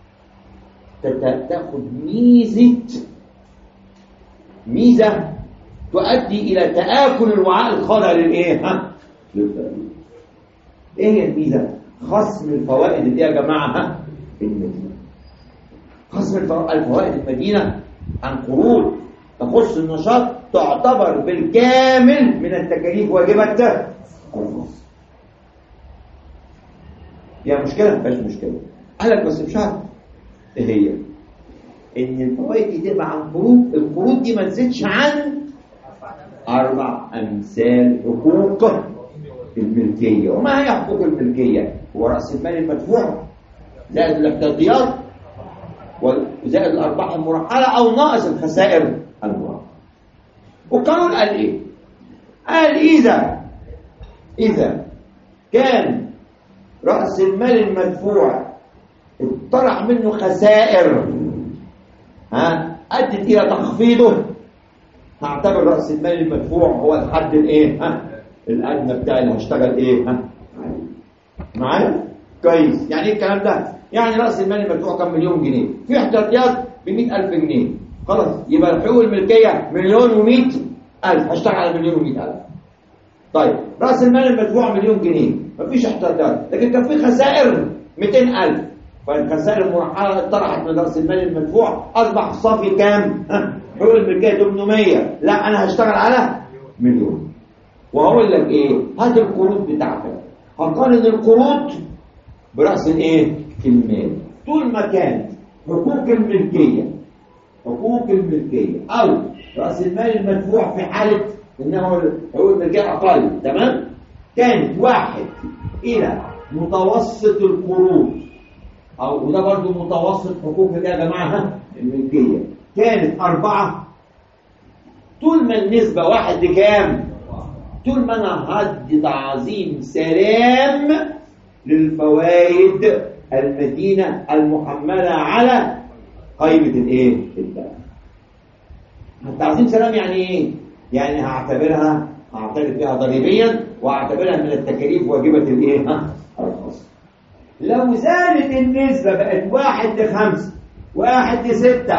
تاخد ميزه ميزه تؤدي الى تآكل الوعاء الخاضع للايه؟ ها؟ للضريبه. ايه هي الميزه؟ خصم الفوائد اللي يا جماعه ها؟ المدينه. خصم الفوائد المدينه عن قروض تخص النشاط تعتبر بالكامل من التكاليف واجبة الخصم. فيها مشكلة؟ مفيش مشكلة. قال لك بس بشرط. ايه هي؟ ان الفوائد دي تبقى عن قروض، القروض دي ما تزيدش عن اربع امثال حقوق الملكية. وما هي حقوق الملكية؟ هو رأس المال المدفوع زائد الاحتياطيات وزائد الارباح المرحلة او ناقص الخسائر المرحلة. والقانون قال ايه؟ قال اذا اذا كان رأس المال المدفوع اطرح منه خسائر ها ادت الى تخفيضه، هعتبر رأس المال المدفوع هو الحد الايه؟ ها الادنى بتاعي اللي هشتغل ايه؟ ها معايا؟ كويس. يعني ايه الكلام ده؟ يعني رأس المال المدفوع كان مليون جنيه، في احتياطيات ب مئة ألف جنيه، خلاص يبقى الحقوق الملكيه مليون ومئة ألف، هشتغل على مليون ومئة ألف. طيب رأس المال المدفوع مليون جنيه، مفيش احتياطات، لكن كان في خسائر مئتين ألف، فالخسائر المرحله اتطرحت من رأس المال المدفوع، اصبح صافي كام؟ حقوق الملكيه ثمانمئة. لا انا هشتغل على مليون. وهقول لك ايه؟ هات القروض بتاعتك، هقارن القروض برأس الايه؟ المال. طول ما كانت حقوق الملكيه حقوق الملكيه او رأس المال المدفوع في حاله انه حقوق الملكيه اقل، تمام؟ كانت واحد الى متوسط القروض، او وده برضه متوسط حقوق يا جماعه الملكيه، كانت أربعة. طول ما النسبه واحد لكام؟ طول ما انا هدي تعظيم سلام للفوائد المدينه المحمله على قائمه الايه؟ الدخل. تعظيم سلام يعني ايه؟ يعني هعتبرها هعترف بها ضريبيا وهعتبرها من التكاليف واجبه الايه؟ ها؟ الخاصه. لو زادت النسبه بقت واحد لخمسه واحد لسته،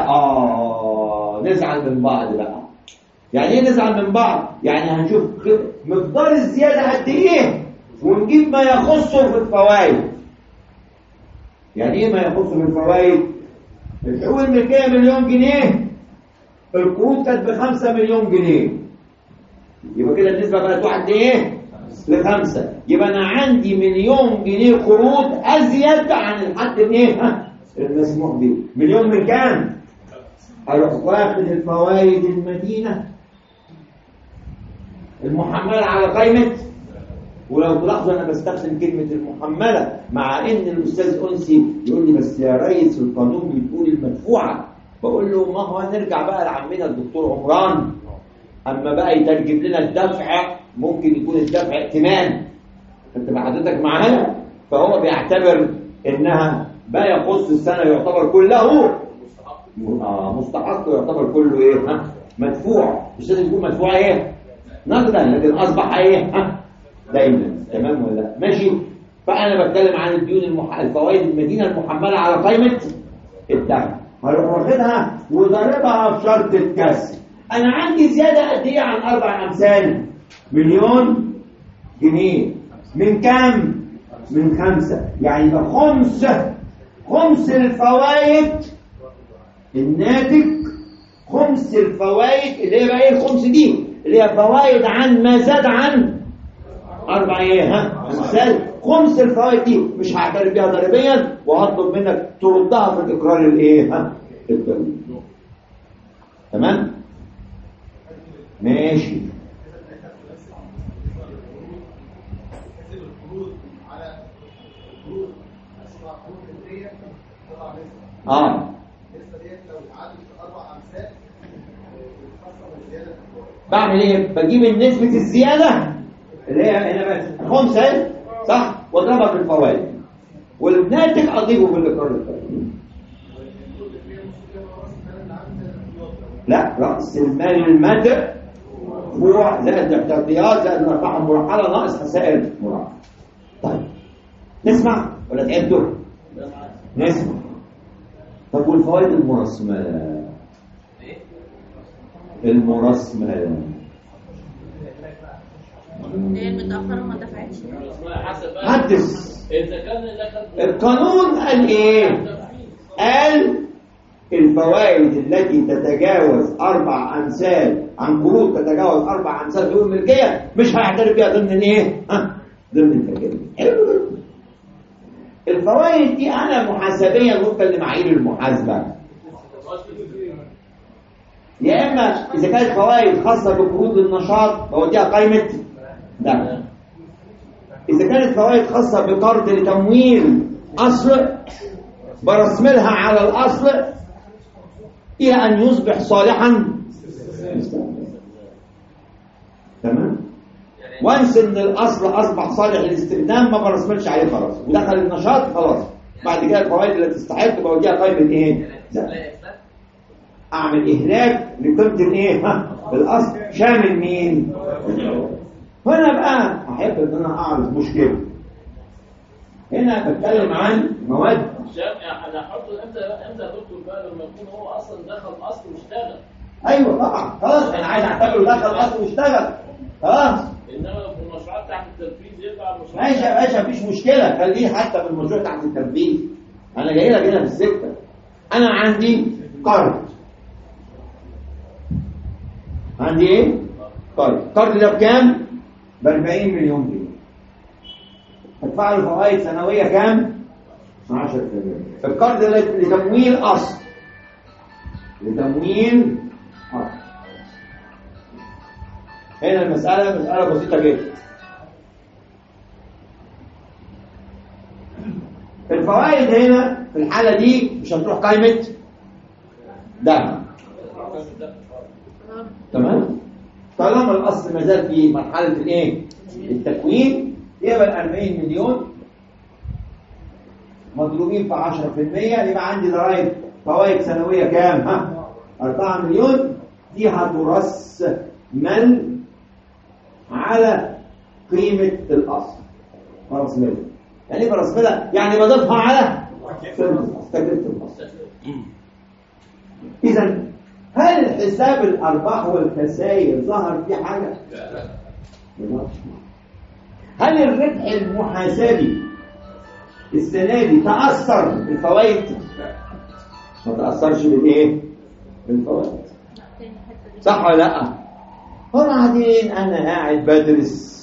اه نزعل من بعض بقى. يعني ايه نزعل من بعض؟ يعني هنشوف مقدار الزياده قد ايه ونجيب ما يخصه في الفوائد. يعني ايه ما يخصه في الفوائد؟ الحقوق الملكيه مليون جنيه، القروض كانت بخمسة مليون جنيه، يبقى كده النسبه بقت واحد لايه؟ لخمسه. يبقى انا عندي مليون جنيه قروض ازيد عن الحد الايه؟ ها المسموح به. مليون من كام؟ اروح واخد الفوائد المدينه المحمله على قائمه. ولو تلاحظوا انا بستخدم كلمه المحمله، مع ان الاستاذ انسي يقول لي بس يا ريس القانون بتقول المدفوعه. بقول له ما هو نرجع بقى لعمنا الدكتور عمران، اما بقى يترجم لنا الدفع ممكن يكون الدفع ائتمان، انت حضرتك معايا؟ فهو بيعتبر انها بقى يخص السنه يعتبر كله اه مستحق، يعتبر كله ايه؟ ها مدفوع. مش لازم يكون مدفوع ايه؟ نقدا، لكن اصبح ايه؟ ها دايما. تمام ولا لا؟ ماشي. فانا بتكلم عن الديون المح... الفوائد المدينه المحمله على قائمه الدخل، هروح واخدها وضاربها بشرط الكسر. انا عندي زياده قد ايه عن اربع امثال؟ مليون جنيه. من كام؟ من خمسه. يعني يبقى خمس خمس الفوائد الناتج، خمس الفوائد اللي هي بقى ايه؟ الخمس دي اللي هي فوائد عن ما زاد عن اربع ايه؟ ها امثال. خمس الفوائد دي مش هعترف بيها ضريبيا، وهطلب منك تردها في الاقرار الايه؟ ها الضريبي. تمام؟ ماشي. اه بعمل ايه؟ بجيب نسبة الزيادة اللي هي هنا بس خمسة صح؟ واضربها في الفوائد والناتج اضيفه بالاقرار الفائده. لا، راس المال المادة فروع زائد الاحتياطيات زائد الارباح المرحله ناقص خسائر مرحله. طيب نسمع ولا تعبتوا؟ نسمع. طب والفوائد المرسمه؟ المرسمه هي المتأخرة ما دفعتش. حدث. إذا كان القانون قال إيه؟ قال الفوائد التي تتجاوز أربع أمثال عن قروض تتجاوز أربع أمثال حقوق الملكية مش هيعترف بيها ضمن الإيه؟ ها؟ ضمن التكاليف. حلو. الفوائد دي أنا محاسبيا وفقا لمعايير المحاسبة. يا إما إذا كانت فوائد خاصة بقروض النشاط بوديها قائمة لا. إذا كانت فوائد خاصة بقرض لتمويل أصل برسملها على الأصل إلى أن يصبح صالحا. تمام؟ وانس إن الأصل أصبح صالح للاستخدام ما برسملش عليه خلاص ودخل النشاط خلاص. بعد كده الفوائد اللي تستحق بوديها قائمة إيه؟ لا. أعمل إهلاك لقيمة الإيه؟ ها؟ الأصل شامل مين؟ هنا بقى أحب إن أنا أعرض مشكلة. هنا بتكلم عن مواد. أنا أحطه إمتى إمتى يا دكتور بقى لما يكون هو أصلا دخل أصل واشتغل. أيوه طبعا خلاص أنا عايز أعتبره دخل أصل واشتغل خلاص. إنما لو في المشروعات تحت التنفيذ يبقى المشروع. ماشي يا باشا مفيش مشكلة خليه حتى في المشروع تحت التنفيذ. أنا جاي لك هنا في السكة. أنا عندي قرض. عندي إيه؟ قرض. القرض ده بكام؟ ب أربعين مليون جنيه. هدفع له فوائد سنويه كام؟ عشرة بالمية. القرض لتمويل اصل لتمويل اصل. هنا المساله مساله بسيطه جدا. الفوائد هنا في الحاله دي مش هتروح قائمه دعم. تمام؟ طالما الاصل ما زال في مرحله الايه؟ التكوين يبقى ال أربعين مليون مضروبين في عشرة بالمية يبقى عندي ضرائب فوائد سنويه كام؟ ها؟ أربعة مليون. دي هترسمل على قيمه الاصل. برسملها. يعني ايه برسملها؟ يعني بضيفها على تكلفه الاصل. اذا هل حساب الارباح والخسائر ظهر فيه حاجه؟ لا. هل الربح المحاسبي السنه دي تاثر بالفوائد؟ ما تاثرش بالايه؟ بالفوائد. صح ولا لا؟ وبعدين انا قاعد بدرس.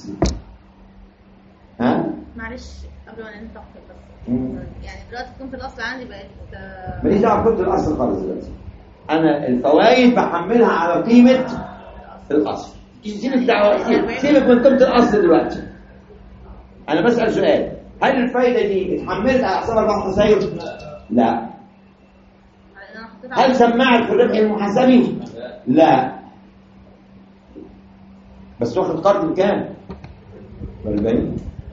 ها؟ معلش قبل ما ننتقل بس يعني دلوقتي قيمه الاصل عندي بقت ماليش دعوه بقيمه الاصل خالص دلوقتي. انا الفوائد بحملها على قيمه الاصل. سيبك دعوه سيبك من قيمه الاصل دلوقتي. انا بسال سؤال، هل الفايده دي اتحملت على حساب ارباح خسائر؟ لا. هل سمعت في الربح المحاسبي؟ لا. بس واخد قرض بكام؟ ب أربعين.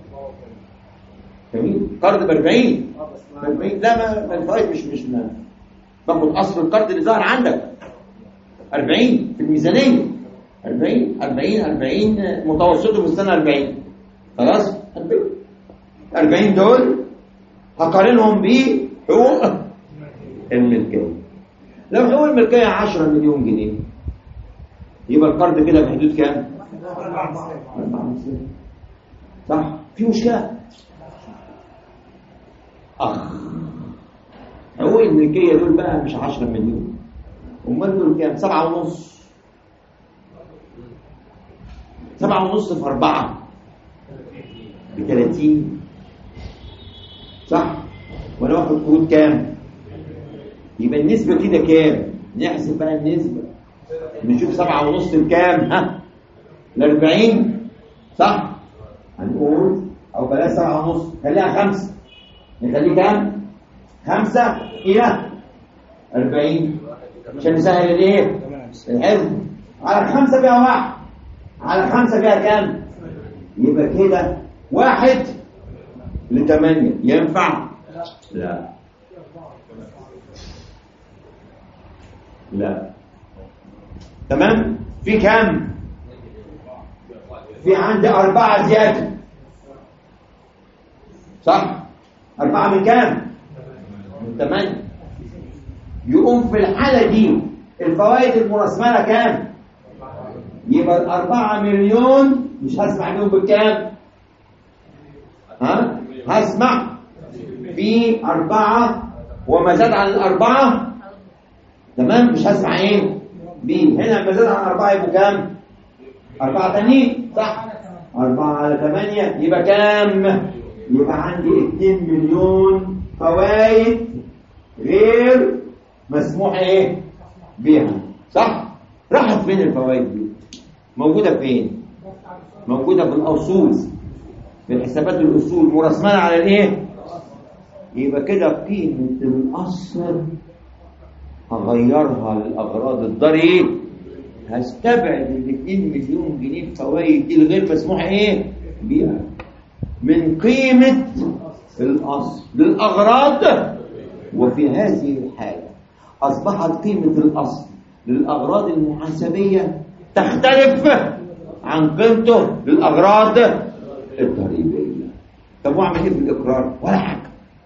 جميل. قرض ب أربعين. ب أربعين. لا ما الفايده مش مش ما. باخد اصل القرض اللي ظهر عندك أربعين في الميزانيه. أربعين أربعين أربعين متوسطه في السنه أربعين. خلاص؟ أربعين. أربعين دول هقارنهم بحقوق الملكيه. لو حقوق الملكيه عشرة مليون جنيه يبقى القرض كده بحدود كام؟ أربعة. صح؟ في مشكله. اخ حقوق الملكيه دول بقى مش عشرة مليون. امال دول كام؟ سبعة ونص. سبعة ونص في أربعة بثلاثين. صح؟ وأنا واخد قروض كام؟ يبقى النسبة كده كام؟ نحسب بقى النسبة. نشوف سبعة ونص بكام؟ ها؟ الأربعين. صح؟ هنقول أو بلاش سبعة ونص، خليها خمسة. نخليه كام؟ خمسة إلى أربعين عشان نسهل الإيه؟ الحفظ. على خمسة بقى واحد. على خمسة فيها كام؟ يبقى كده واحد لثمانية ينفع؟ لا لا. تمام؟ في كام؟ في عندي أربعة زيادة، صح؟ أربعة من كام؟ من ثمانية. يقوم في الحالة دي الفوائد المرسملة كام؟ يبقى الأربعة مليون مش هسمع بيهم بالكام؟ ها؟ هسمع في أربعة وما زاد عن الأربعة، تمام؟ مش هسمع إيه؟ بيه. هنا لما زاد عن أربعة يبقوا كام؟ أربعة تانيين، صح؟ أربعة على ثمانية يبقى كام؟ يبقى عندي اتنين مليون فوائد غير مسموح إيه؟ بيها، صح؟ راحت فين الفوائد دي؟ موجودة فين؟ موجودة في الأصول، في حسابات الأصول مرسمة على الإيه؟ يبقى كده قيمة الأصل هغيرها للأغراض الضريبية، هستبعد ال اتنين مليون جنيه فوائد دي الغير مسموح إيه؟ بيها من قيمة الأصل للأغراض. وفي هذه الحالة أصبحت قيمة الأصل للأغراض المحاسبية تختلف عن قيمته للأغراض الضريبية. طب واعمل ايه في الإقرار؟ ولا حاجة،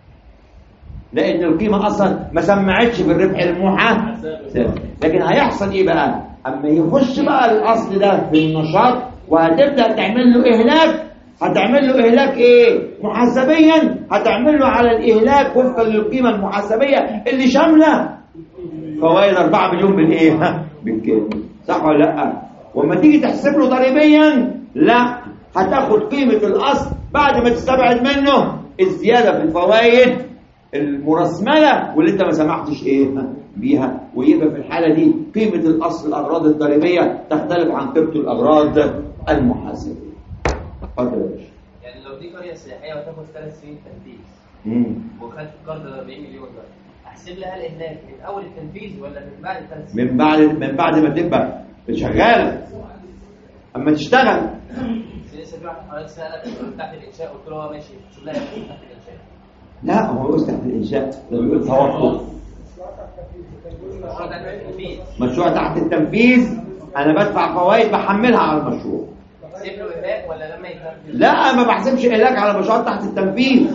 لأن القيمة أصلا ما سمعتش بالربح المحاسب. لكن هيحصل ايه بقى؟ أما يخش بقى الأصل ده في النشاط وهتبدأ تعمل له إهلاك، هتعمل له إهلاك إيه؟ محاسبيا هتعمل له على الإهلاك وفقا للقيمة المحاسبية اللي شاملة فوائد أربعة مليون بالإيه؟ بالكامل، صح ولا لأ؟ وما تيجي تحسب له ضريبيا لا، هتاخد قيمة الأصل بعد ما تستبعد منه الزيادة في الفوائد المرسملة واللي انت ما سمحتش ايه بيها. ويبقى في الحالة دي قيمة الأصل الأغراض الضريبية تختلف عن قيمة الأغراض المحاسبية. اتفضل يا باشا. يعني لو دي قرية سياحية وتاخد ثلاث سنين تنفيذ وخدت قرض أربعين مليون دولار، احسب لها الإهلاك من أول التنفيذ ولا من بعد الثلاث سنين؟ من بعد من بعد ما تبقى شغالة، أما تشتغل. لسه في واحد حضرتك سألك تحت الإنشاء قلت له هو ماشي شو لا يكون تحت الإنشاء؟ لا هو مش تحت الإنشاء، ده بيقول توقف. مشروع تحت التنفيذ. مشروع تحت التنفيذ أنا بدفع فوائد بحملها على المشروع. تحسب له إهلاك ولا لما يتنفذ؟ لا ما بحسبش إهلاك على مشروعات تحت التنفيذ.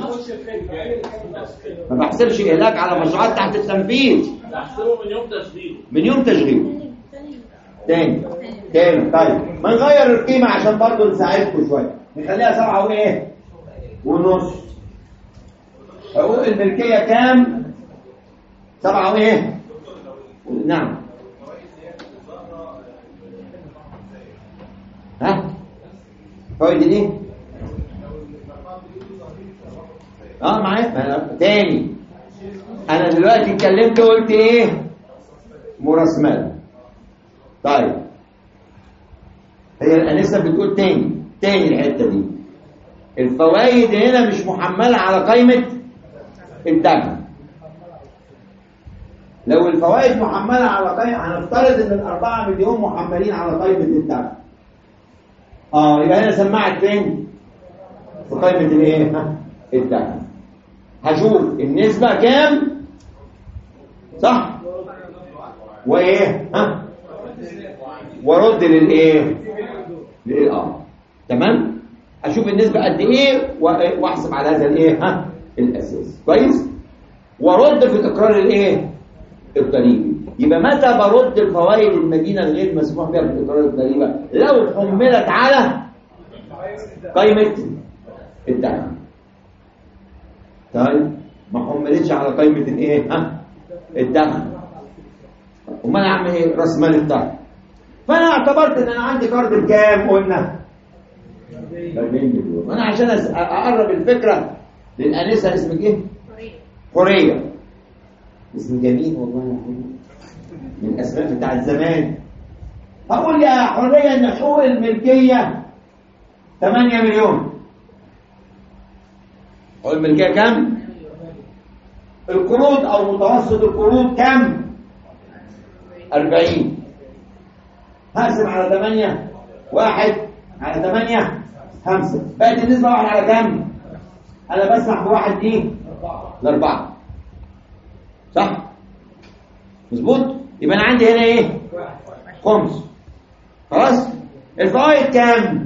ما بحسبش إهلاك على مشروعات تحت التنفيذ. بحسبه من يوم تشغيله. من يوم تشغيله. تاني تاني طيب ما نغير القيمة عشان برضه نساعدكم شوية، نخليها سبعة وإيه؟ ونص. حقوق الملكية كام؟ سبعة وإيه؟ نعم. ها؟ فوائد ايه؟ اه معايا تاني. انا دلوقتي اتكلمت وقلت ايه؟ مرسمله. طيب هي الانسه بتقول تاني تاني الحته دي الفوائد هنا مش محمله على قائمه الدفع. لو الفوائد محمله على قائمه، هنفترض ان الأربعة مليون محملين على قائمه الدفع، اه يبقى هنا سمعت فين؟ في قائمة الايه؟ الدفع. هشوف النسبة كام؟ صح؟ وايه؟ ها؟ ورد للايه؟ للاه. تمام؟ اشوف النسبة قد ايه واحسب على هذا الايه؟ ها؟ الاساس. كويس؟ ورد في الاقرار الايه؟ الضريبي. يبقى متى برد الفوائد المدينة الغير مسموح بها في الإقرار الضريبي؟ لو حملت على قائمة الدفع. طيب ما حملتش على قائمة الايه؟ ها؟ الدفع. امال انا اعمل ايه؟ راس مال الدفع. فانا اعتبرت ان انا عندي قرض بكام؟ قلنا أربعين مليون. انا عشان اقرب الفكرة للانسة اسمك ايه؟ حورية. اسم جميل والله يا حبيبي، من الاسماء بتاعت زمان. هقول يا حرية ان حقوق الملكية ثمانية مليون. حقوق الملكية كم؟ القروض او متوسط القروض كم؟ أربعين. هقسم على ثمانية، واحد على ثمانية خمسة، بقت النسبة واحد على كم؟ انا بسمح بواحد ايه لاربعه، صح مظبوط؟ يبقى انا عندي هنا ايه خمس. خلاص الفوائد كام؟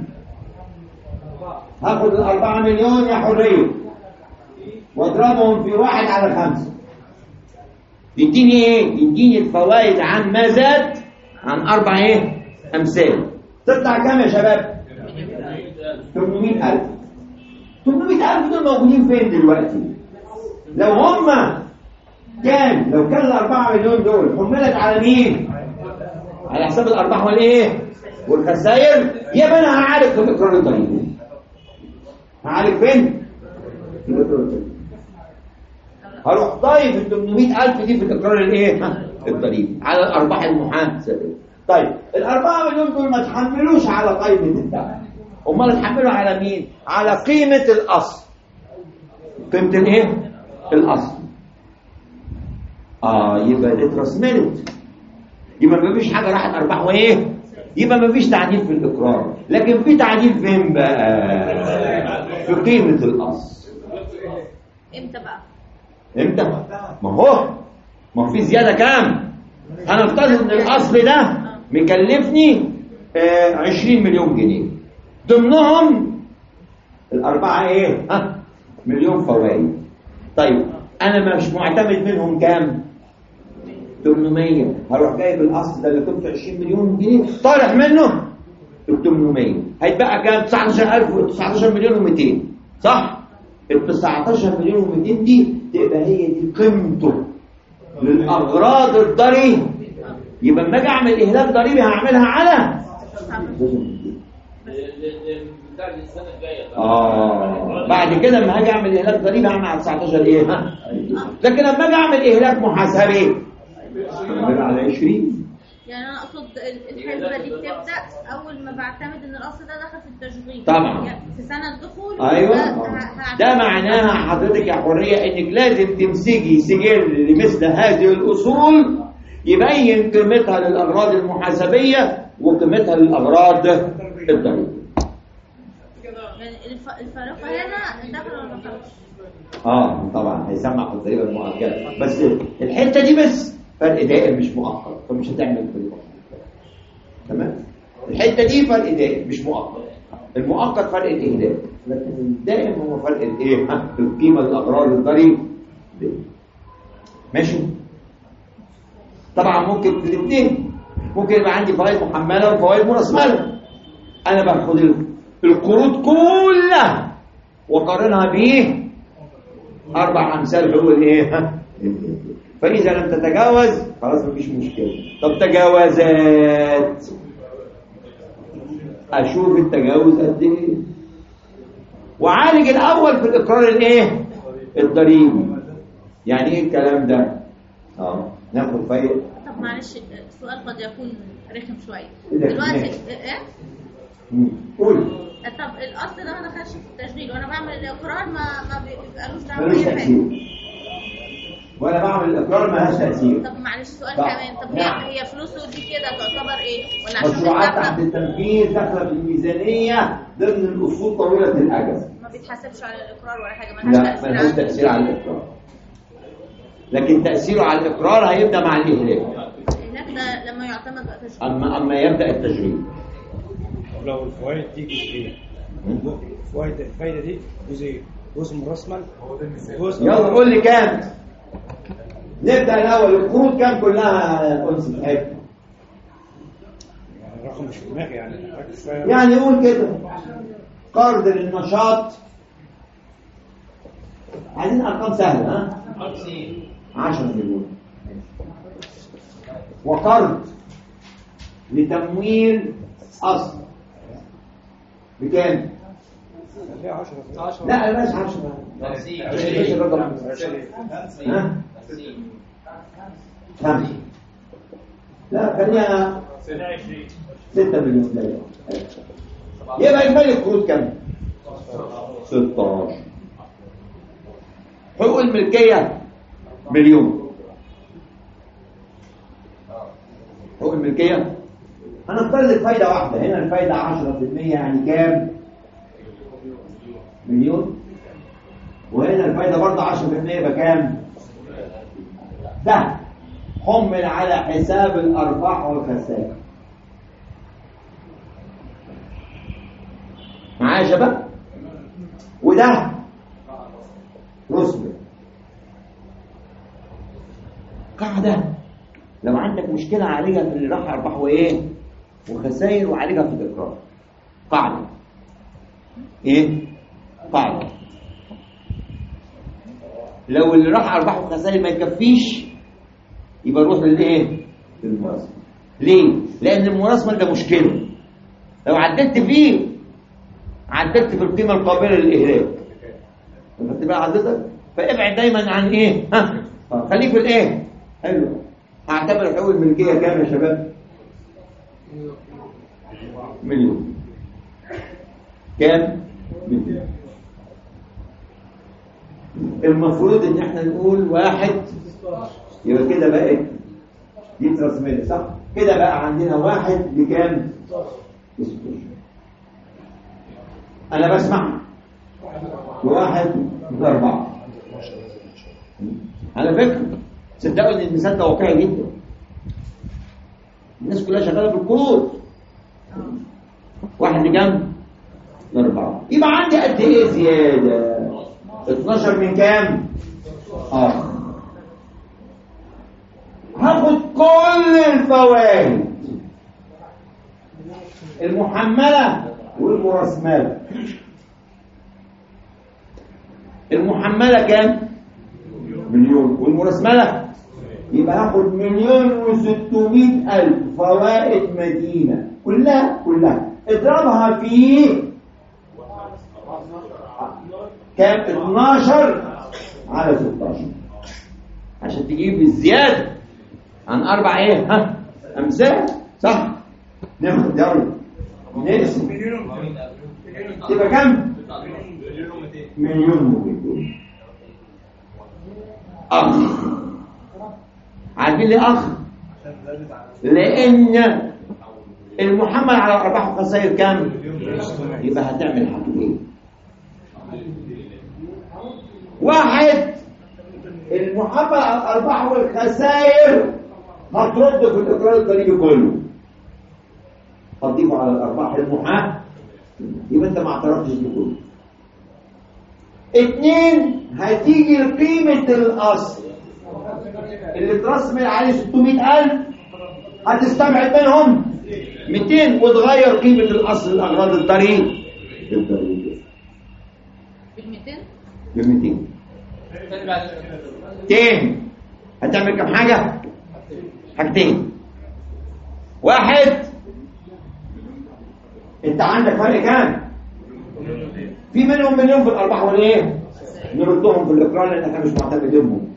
هاخد الأربعة مليون يا حرية واضربهم في واحد على خمسة، يديني ايه؟ يديني الفوائد عن ما زاد عن أربع ايه؟ أمثال. تطلع كام يا شباب؟ ثمانمائة ألف. ثمانمائة ألف دول موجودين فين دلوقتي؟ لو هم كان لو كان الأربعة مليون دول حملت على مين؟ على حساب الأرباح والإيه؟ والخسائر، يبقى أنا هعالج في الإقرار الضريبي. هعالج فين؟ في الإقرار الضريبي. هروح ضايف ال ثمانمائة ألف دي في الإقرار الإيه؟ الضريبي على الأرباح المحاسبة. طيب الأربعة مليون دول ما تحملوش على قيمة الدخل، أمال تحملوا على مين؟ على قيمة الأصل. قيمة الإيه؟ الأصل. آه يبقى دي اترسملت، يبقى ما فيش حاجة راحت أرباح وإيه؟ يبقى ما فيش تعديل في الإقرار، لكن في تعديل فين بقى؟ في قيمة الأصل. امتى بقى؟ امتى؟ ما هو ما هو في زيادة كام؟ أنا افترض إن الأصل ده مكلفني آه عشرين مليون جنيه، ضمنهم الأربعة إيه؟ ها؟ مليون فوائد. طيب أنا مش معتمد منهم كام؟ ثمانمائة. هروح جايب الأصل ده اللي قيمته عشرين مليون جنيه طالع منه ال ثمانمائة، هيتبقى كام؟ تسعتاشر ألف تسعتاشر مليون ومئتين، صح؟ ال تسعتاشر مليون ومئتين دي تبقى هي دي قيمته للأغراض الضريبية. يبقى لما أجي أعمل إهلاك ضريبي هعملها على بتاع السنه الجايه. اه بعد كده لما هاجي اعمل اهلاك ضريبي هعمل على تسعتاشر ايه ها، لكن لما اجي اعمل اهلاك محاسبي هعمل على عشرين. يعني انا اقصد الحسبه دي بتبدا اول ما بعتمد ان الاصل ده دخل في التشغيل طبعا يعني في سنه الدخول. ايوه ده معناها حضرتك يا حريه انك لازم تمسكي سجل لمثل هذه الاصول يبين قيمتها للاغراض المحاسبيه وقيمتها للاغراض الضريبيه. الفارقه هنا دخل ولا ما دخلش؟ اه طبعا هيسمع في الضريبه المؤكده، بس الحته دي بس فرق دائم مش مؤقت، فمش هتعمل فرق. تمام؟ الحته دي فرق دائم مش مؤقت. المؤقت فرق الاهلاك، لكن الدائم هو فرق الايه؟ القيمه الاغراض الضريبه. ماشي؟ طبعا ممكن في الاثنين، ممكن يبقى عندي فوائد محمله وفوائد مرسمله. انا باخد القروض كلها وقارنها بايه؟ اربع امثال حقوق الايه؟ فاذا لم تتجاوز خلاص مفيش مشكله. طب تجاوزات، اشوف التجاوز قد ايه وعالج الاول في الاقرار الايه؟ الضريبي. يعني ايه الكلام ده؟ اه ناخد فايده. طب معلش السؤال قد يكون رخم شويه دلوقتي. ايه؟ قول. طب الاصل ده ما دخلش في التشغيل وانا بعمل الاقرار ما ما بيبقالوش دعوه ملوش باي تأثير. حاجه. وانا بعمل الاقرار مالهاش تاثير. طب معلش سؤال طب. كمان، طب نعم. هي هي فلوسه دي كده تعتبر ايه؟ ولا عشان مشروعات الدفع تحت التنفيذ داخله في الميزانيه ضمن الاصول طويله الاجل. ما بيتحاسبش على الاقرار ولا حاجه؟ لا ملهاش تاثير ملهاش على تاثير على الاقرار، لكن تاثيره على الاقرار هيبدا مع الاهلاك. هناك ده لما يعتمد بقى تشغيل. اما اما يبدا التشغيل. لو الفوائد دي جزئين، فوائد الفايده دي جزئين، جزء مرسمل جزء. يلا قول لي كام؟ نبدا الاول القروض كام كلها انس حاجه؟ يعني الرقم مش في دماغي يعني ركز شويه. يعني قول كده قرض للنشاط، عايزين ارقام سهله ها؟ عشرة مليون. وقرض لتمويل اصل بكام؟ عشرة لا بلاش عشرة. ايش الرقم؟ ها؟ خمسة. لا خليها ستة مليون. لا يبقى اجمالي القروض كام؟ ستة عشر. حقوق الملكية مليون. حقوق الملكية هنفترض الفايدة واحدة، هنا الفايدة عشرة في المية يعني كام؟ مليون. الفايده برضه عشرة في المية يبقى كام؟ ده حمل على حساب الارباح والخسائر. معايا يا شباب؟ وده رسم قاعده لو عندك مشكله عالجها في اللي راح ارباح وايه وخسائر وعالجها في الاقرار. قاعده ايه؟ قاعده لو اللي راح ارباح وخسائر ما يكفيش يبقى نروح للايه؟ للمراسمه. ليه؟ لان المراسمه ده مشكله لو عدلت فيه عدلت في القيمه القابله للاهلاك. خدت بقى حضرتك؟ فابعد دايما عن ايه؟ ها خليك في الايه؟ حلو. هعتبر حقوق الملكيه كام يا شباب؟ مليون. كام؟ مليون. المفروض ان احنا نقول واحد يبقى كده بقت دي ترسمية صح؟ كده بقى عندنا واحد بكام؟ ستاشر. انا بسمع واحد باربعة. على فكرة صدقوا ان المثال ده واقعي جدا. الناس كلها شغالة بالقروض. واحد لكام؟ لاربعة. يبقى عندي قد ايه زيادة؟ اتناشر من كام؟ اه هاخد كل الفوائد المحملة والمرسملة. المحملة كام؟ مليون. والمرسملة يبقى هاخد مليون وستمائة ألف فوائد مدينة كلها كلها اضربها في كام؟ اتناشر على ستاشر عشان تجيب الزيادة عن أربع إيه؟ ها؟ أمثال صح؟ ناخد يلا نقسم تبقى كام؟ مليون ومئتين. أخ عارفين ليه أخ؟ لأن المحمل على الأرباح والخسائر كام؟ يبقى هتعمل حاجتين. واحد المحمل على الأرباح والخسائر هترد في الإقرار الضريبي كله هتضيفه على الأرباح المحمل يبقى أنت ما اعترفتش بكله. اتنين هتيجي قيمة الأصل اللي ترسم عليه ستمائة ألف هتستبعد منهم مئتين وتغير قيمة الأصل الأغراض الضريبي بالضريبي بالمئتين بالمئتين. تاني هتعمل كم حاجة؟ حاجتين. واحد انت عندك فرق كام؟ في منهم مليون في الارباح والايه؟ نردهم في الاقرار لان احنا مش معتمدينهم.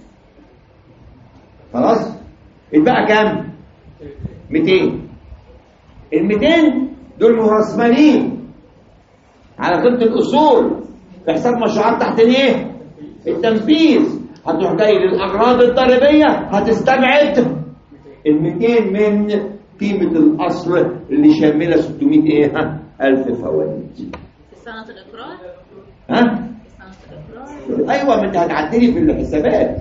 خلاص؟ اتبقى كام؟ مئتين. ال مئتين دول مرسمالين على قيمة الاصول في حساب مشروعات تحت الايه؟ التنفيذ. هتروح جاي للاغراض الضريبيه هتستبعد ال مئتين من قيمه الاصل اللي شامله ستمائة ايه الف فوائد في سنه الاقرار. ها في سنه الاقرار ايوه ما انت هتعدلي في الحسابات.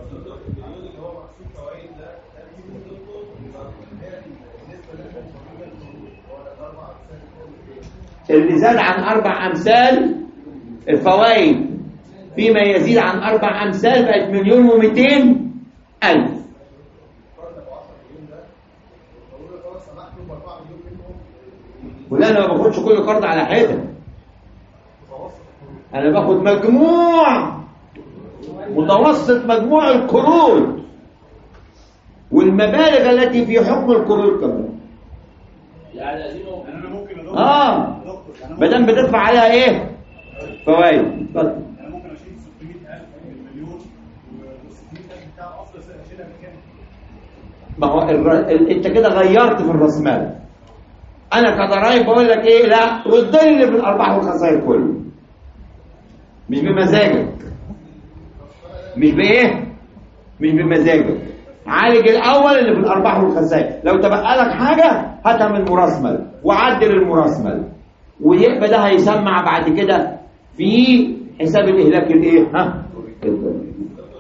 اللي زاد عن اربع امثال الفوائد فيما يزيد عن أربع أمثال بقت مليون ومئتين ألف. ولا أنا ما باخدش كل قرض على حدة. أنا باخد مجموع متوسط مجموع القروض والمبالغ التي في حكم القروض كمان. يعني أنا ممكن أدخل آه ما دام بتدفع عليها إيه؟ فوائد. اتفضل. ما هو الر... ال... انت كده غيرت في الراسمال. انا كضرايب بقول لك ايه؟ لا رد لي اللي في الارباح والخسائر كله مش بمزاجك. مش بايه؟ مش بمزاجك. عالج الاول اللي في الارباح والخسائر. لو تبقى لك حاجه هاتها من المراسمل وعدل المراسمل ويبقى ده هيسمع بعد كده في حساب الاهلاك الايه؟ ها الضريبة.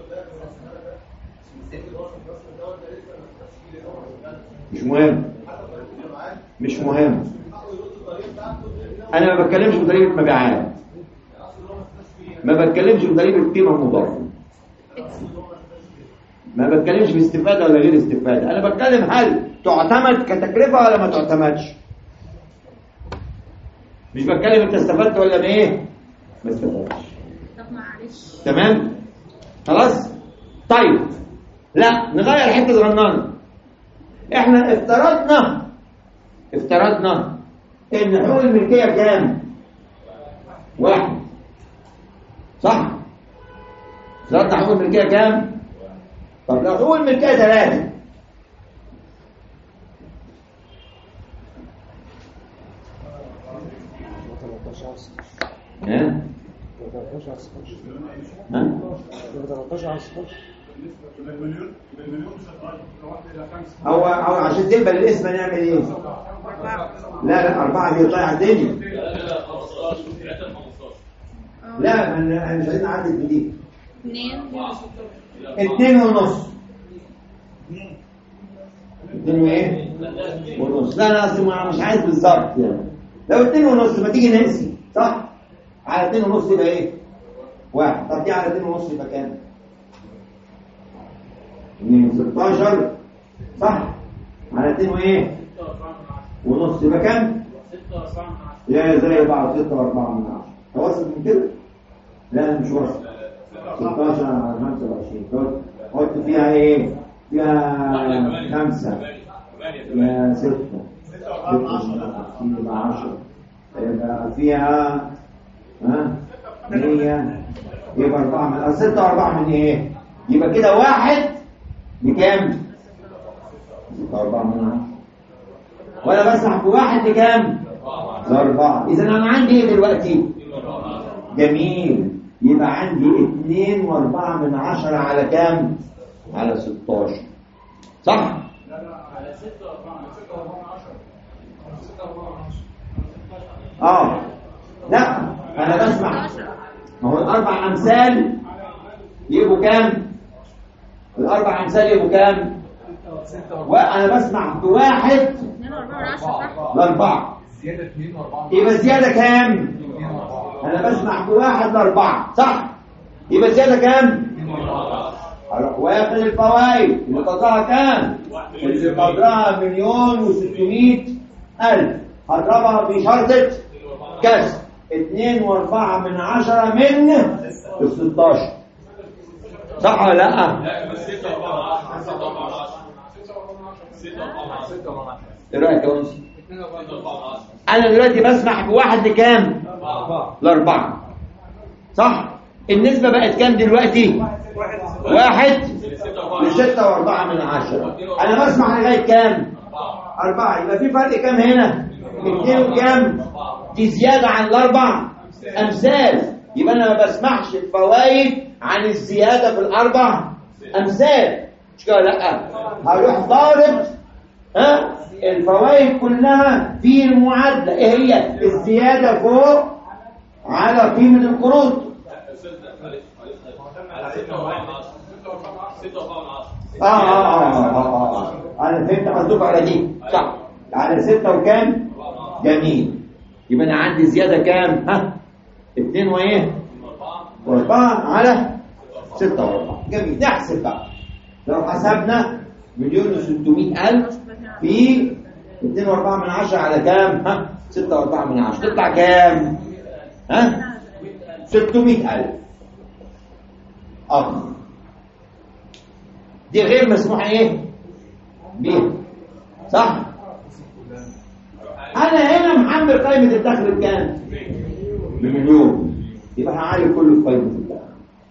مش مهم مش مهم انا ما بتكلمش بضريبه مبيعات، ما بتكلمش بضريبه قيمه مضافه، ما بتكلمش باستفاده ولا غير استفاده، انا بتكلم هل تعتمد كتكلفه ولا ما تعتمدش. مش بتكلم انت استفدت ولا ما ايه ما استفدتش. طب معلش تمام خلاص. طيب لا نغير حته صغننه. احنا افترضنا افترضنا ان حقوق الملكيه كام؟ واحد، صح؟ افترضنا حقوق الملكيه كام؟ طب لو حقوق الملكيه ثلاثه ها؟ هو هو عشان تقبل الاسم هنعمل ايه؟ لا لا أربعة دي طالعة الدنيا. لا احنا مش عايزين نعدل في دي. اثنين اتنين ونص. اتنين وايه؟ ونص. لا لا اصل مش عايز بالظبط يعني. لو اتنين ونص ما تيجي نقسي صح؟ على اتنين ونص يبقى ايه؟ واحد. طب دي على اتنين ونص يبقى كام؟ اتنين ستاشر صح؟ على اتنين وايه؟ ونص يبقى كام؟ يا زي بعض ستة واربعة من عشرة. توصل من كده؟ لا مش وصل. ستاشر على خمسة وعشرين. حط فيها ايه؟ فيها خمسة. فيها ستة. ستة عشرة. يبقى فيها ها؟ مية. يبقى أربعة من ستة وأربعة من ايه؟ يبقى كده واحد بكام؟ ستة وأربعة من عشرة. وأنا بسمح بواحد بكام؟ بأربعة. إذا أنا عندي إيه دلوقتي؟ جميل. يبقى عندي اتنين وأربعة من عشرة على كام؟ على ستاشر. صح؟ لا لا على ستة وأربعة من عشرة. ستة وأربعة من عشرة. آه لا أنا بسمح. ما هو الأربع أمثال يبقوا كام؟ الأربع أمثال يبقوا كام؟ وأنا بسمح بواحد لأربعة. زيادة اتنين وأربعة. يبقى زيادة كام؟ أنا بسمح بواحد لأربعة صح؟ يبقى زيادة كام؟ هروح واخد الفوائد اللي قدرها كام؟ اللي قدرها مليون وستمائة ألف هضربها في شرطة كسر اتنين وأربعة من عشرة من الستاشر. صح ولا لا؟ لا بس ستة وأربعة من عشرة. ستة وأربعة من عشرة. ستة وأربعة من عشرة. ستة وأربعة من عشرة. ايه رايك يا انس؟ انا دلوقتي بسمح بواحد لكام؟ لاربعه صح؟ النسبه بقت كام دلوقتي؟ واحد لستة واربعة من عشرة. انا بسمح لغايه كام؟ اربعه. يبقى في فرق كام هنا؟ اتنين وكام؟ دي زياده عن الاربع امثال. يبقى انا ما بسمحش الفوائد عن الزياده في الاربع امثال. مش كده؟ لا هروح ضارب ها الفوائد كلها في المعادله. ايه هي؟ الزياده فوق على قيمه القروض. اه اه اه اه اه انا فهمت قصدك على دي صح. على ستة وكام؟ جميل. يبقى انا عندي زياده كام؟ ها اتنين وايه؟ واربعة على ستة واربعة. جميل. نحسب بقى. لو حسبنا مليون وستمائة ألف في اتنين وأربعة من عشرة على كام؟ ها ستة وأربعة من عشرة تطلع كام؟ ها ستمائة ألف. أكثر. دي غير مسموح ايه؟ بيها صح؟ أنا هنا محمل قائمة الدخل بكام؟ بمليون. يبقى هعالج كله في قائمة الدخل.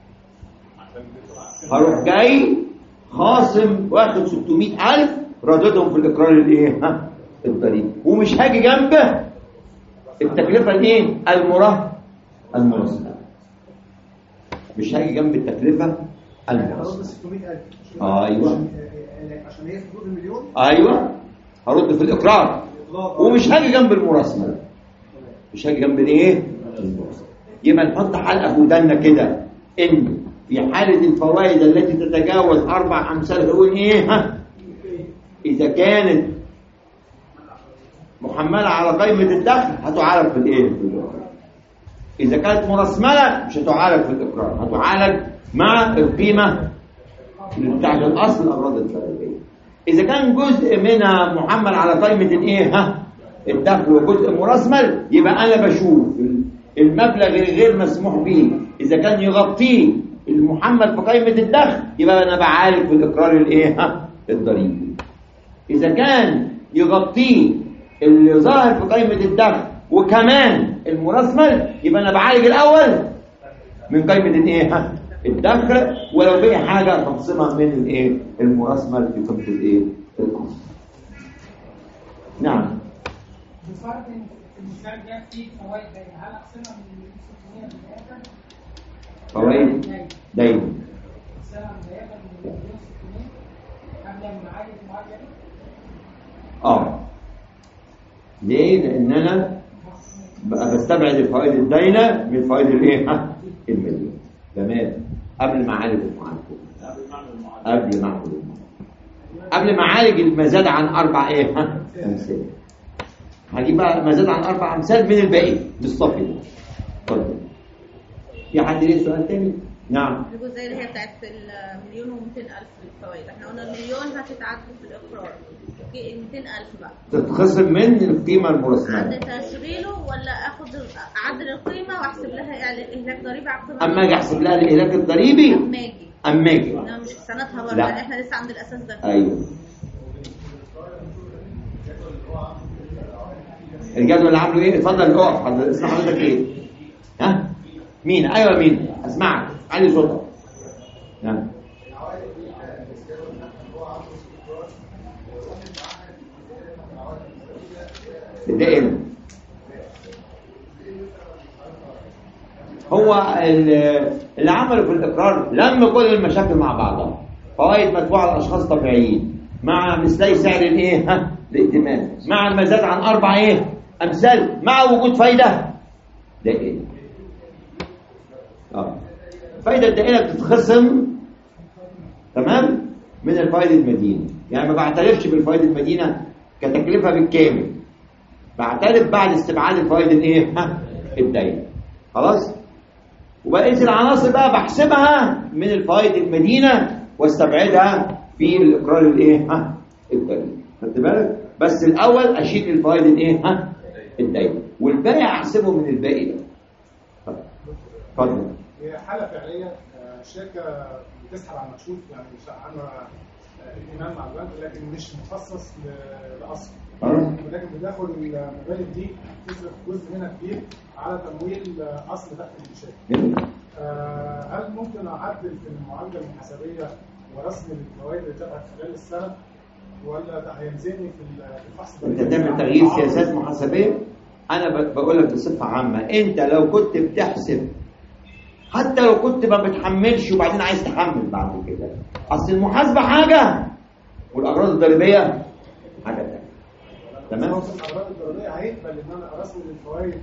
هروح جاي خاصم واخد ستمائة ألف رددهم في الإقرار الإيه؟ ها؟ الضريبي. ومش هاجي جنبه التكلفة الإيه؟ المراه المراسلة. مش هاجي جنب التكلفة المراسلة. ستمائة ألف. آه أيوه. عشان هي حدود المليون؟ أيوه. هرد في الإقرار. ومش هاجي جنب المراسلة. مش هاجي جنب الإيه؟ المراسلة. يبقى نحط حلقة في ودنا كده إن في حالة الفوائد التي تتجاوز أربع أمثال نقول إيه؟ ها؟ إذا كانت محملة على قائمة الدخل هتعالج في الإيه؟ في الإقرار. إذا كانت مرسملة مش هتعالج في الإقرار، هتعالج مع القيمة بتاعت الأصل الأغراض الضريبية. إذا كان جزء منها محمل على قائمة الإيه؟ ها؟ الدخل وجزء مرسمل، يبقى أنا بشوف المبلغ الغير مسموح به إذا كان يغطيه المحمل في قائمة الدخل، يبقى أنا بعالج في الإقرار الإيه؟ ها؟ الضريبي. إذا كان يغطيه اللي ظاهر في قائمة الدخل وكمان المرسمل، يبقى أنا بعالج الأول من قائمة الإيه؟ ها؟ الدخل، ولو بقي حاجة تنصمها من الإيه؟ المرسمل في قائمة الإيه؟ الأصل. نعم. بفرض ان المثال ده فيه فوائد دايما، هل اقسمها من ستمية في الاخر؟ فوائد دايما. اقسمها بداية من مليون ستمية قبل ما نعالج المعالجة دي؟ اه. ليه؟ لأن أنا بقى بستبعد الفوائد الداينة من الفوائد الإيه؟ ها؟ المليون. تمام. قبل ما أعالج المعالجة. قبل ما أعالج المعالجة. قبل ما أعالج المزاد عن أربع إيه؟ ها؟ أمثال. هجيب بقى مزاد عن أربع أمثال من الباقي بالصفي ده. اتفضل. في حد ليه سؤال تاني؟ نعم. الجزئية اللي هي بتاعت المليون ومئتين ألف للفوائد، احنا قلنا المليون هتتعدل في الإقرار، مئتين ألف بقى تتخصم من القيمة المرسمة عند تشغيله، ولا آخد أعدل القيمة وأحسب لها إهلاك ضريبي على القيمة؟ أما أجي أحسب لها الإهلاك الضريبي أما أجي أما أجي أنا مش سنتها برضه، يعني احنا لسه عند الأساس ده. أيوه. الجدول اللي عامله ايه؟ اتفضل اقف حضرتك. اسمع حضرتك ايه؟ ها؟ مين؟ ايوه مين؟ اسمعك. علي صوتك. نعم. الدائم هو اللي عمله في الاقرار لم كل المشاكل مع بعضها، فوائد مدفوعه لاشخاص طبيعيين مع مثلي سعر الايه؟ ها؟ الائتمان، مع المزاد عن اربع ايه؟ امثال، مع وجود فايده دائمه. اه الفايده الدائمه بتتخصم تمام من الفائده المدينه، يعني ما بعترفش بالفائده المدينه كتكلفه بالكامل، بعترف بعد استبعاد الفائده الايه؟ ها؟ الدائمه. خلاص؟ وبقيه العناصر بقى بحسبها من الفائده المدينه واستبعدها في الاقرار الايه؟ ها؟ الضريبي. خدت بالك؟ بس الاول اشيل الفائده الايه؟ ها؟ الدايما، والباقي احسبه من الباقي ده. اتفضل. هي حاله فعليه، شركه بتسحب على المكشوف، يعني مش عامله ائتمان مع البنك لكن مش مخصص لاصل، ولكن بتاخد المبالغ دي تصرف جزء منها كبير على تمويل اصل تحت الانشاء. هل ممكن اعدل في المعالجه المحاسبيه ورسم الفوائد اللي تبقى خلال السنه، ولا هيلزمني في الفحص؟ انت تعمل تغيير سياسات محاسبيه؟ انا بقول لك بصفه عامه، انت لو كنت بتحسب حتى لو كنت ما بتحملش وبعدين عايز تحمل بعد كده، اصل المحاسبه حاجه والاغراض الضريبيه حاجه ثانيه. تمام؟ الاغراض الضريبيه هيقبل ان انا ارسم الفوائد؟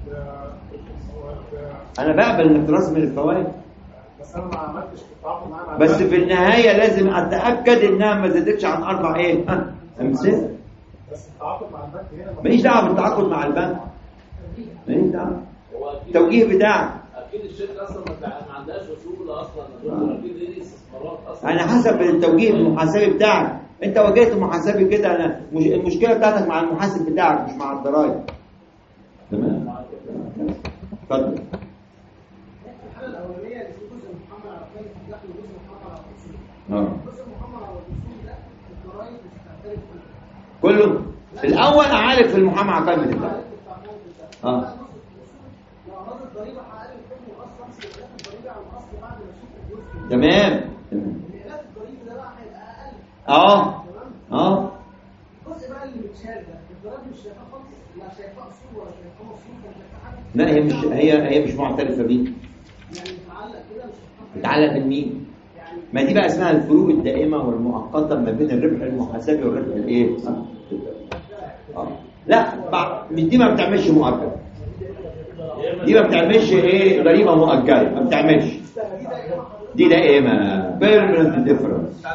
انا بقبل انك ترسم الفوائد، بس انا ما عملتش التعاقد معاه، بس في النهايه لازم اتاكد انها ما زادتش عن اربع ايه؟ ها؟ امثله. بس التعاقد مع البنك هنا ماليش دعوه بالتعاقد مع البنك، ماليش دعوه. التوجيه بتاعك اكيد الشركه اصلا ما عندهاش اصول اصلا، اكيد دي استثمارات اصلا. يعني حسب التوجيه المحاسبي بتاعك، انت واجهت المحاسبي كده، انا مش المشكله بتاعتك مع المحاسب بتاعك مش مع الضرايب. تمام؟ اتفضل. الحاله الاولانيه اللي في جزء محمل على قيمه الدخل وجزء محمل على الاصول. اه الجزء المحمل على الاصول ده الضرايب مش هتختلف كله. الاول اعالج في المحاماه على قائمه الدخل. اه الضريبه حققت الحكم اصلا في الاخر الضريبه على الاصل بعد ما اشوف الجزء. تمام تمام. الاهلاك الضريبي ده بقى هيبقى اقل. اه اه الجزء بقى اللي متشال ده الضرائب مش شايفاه خالص، لا شايفاه اصول ولا شايفاه مصروف ولا شايفاه حاجه. لا هي مش هي هي مش معترفه بيه. يعني متعلق كده مش متعلق بالمين؟ ما دي بقى اسمها الفروق الدائمه والمؤقته ما بين الربح المحاسبي والربح الايه؟ اه لا مش دي ما بتعملش مؤجل، دي ما بتعملش ايه؟ ضريبه مؤجله ما بتعملش. دي دائما بيرمننت ديفرنس.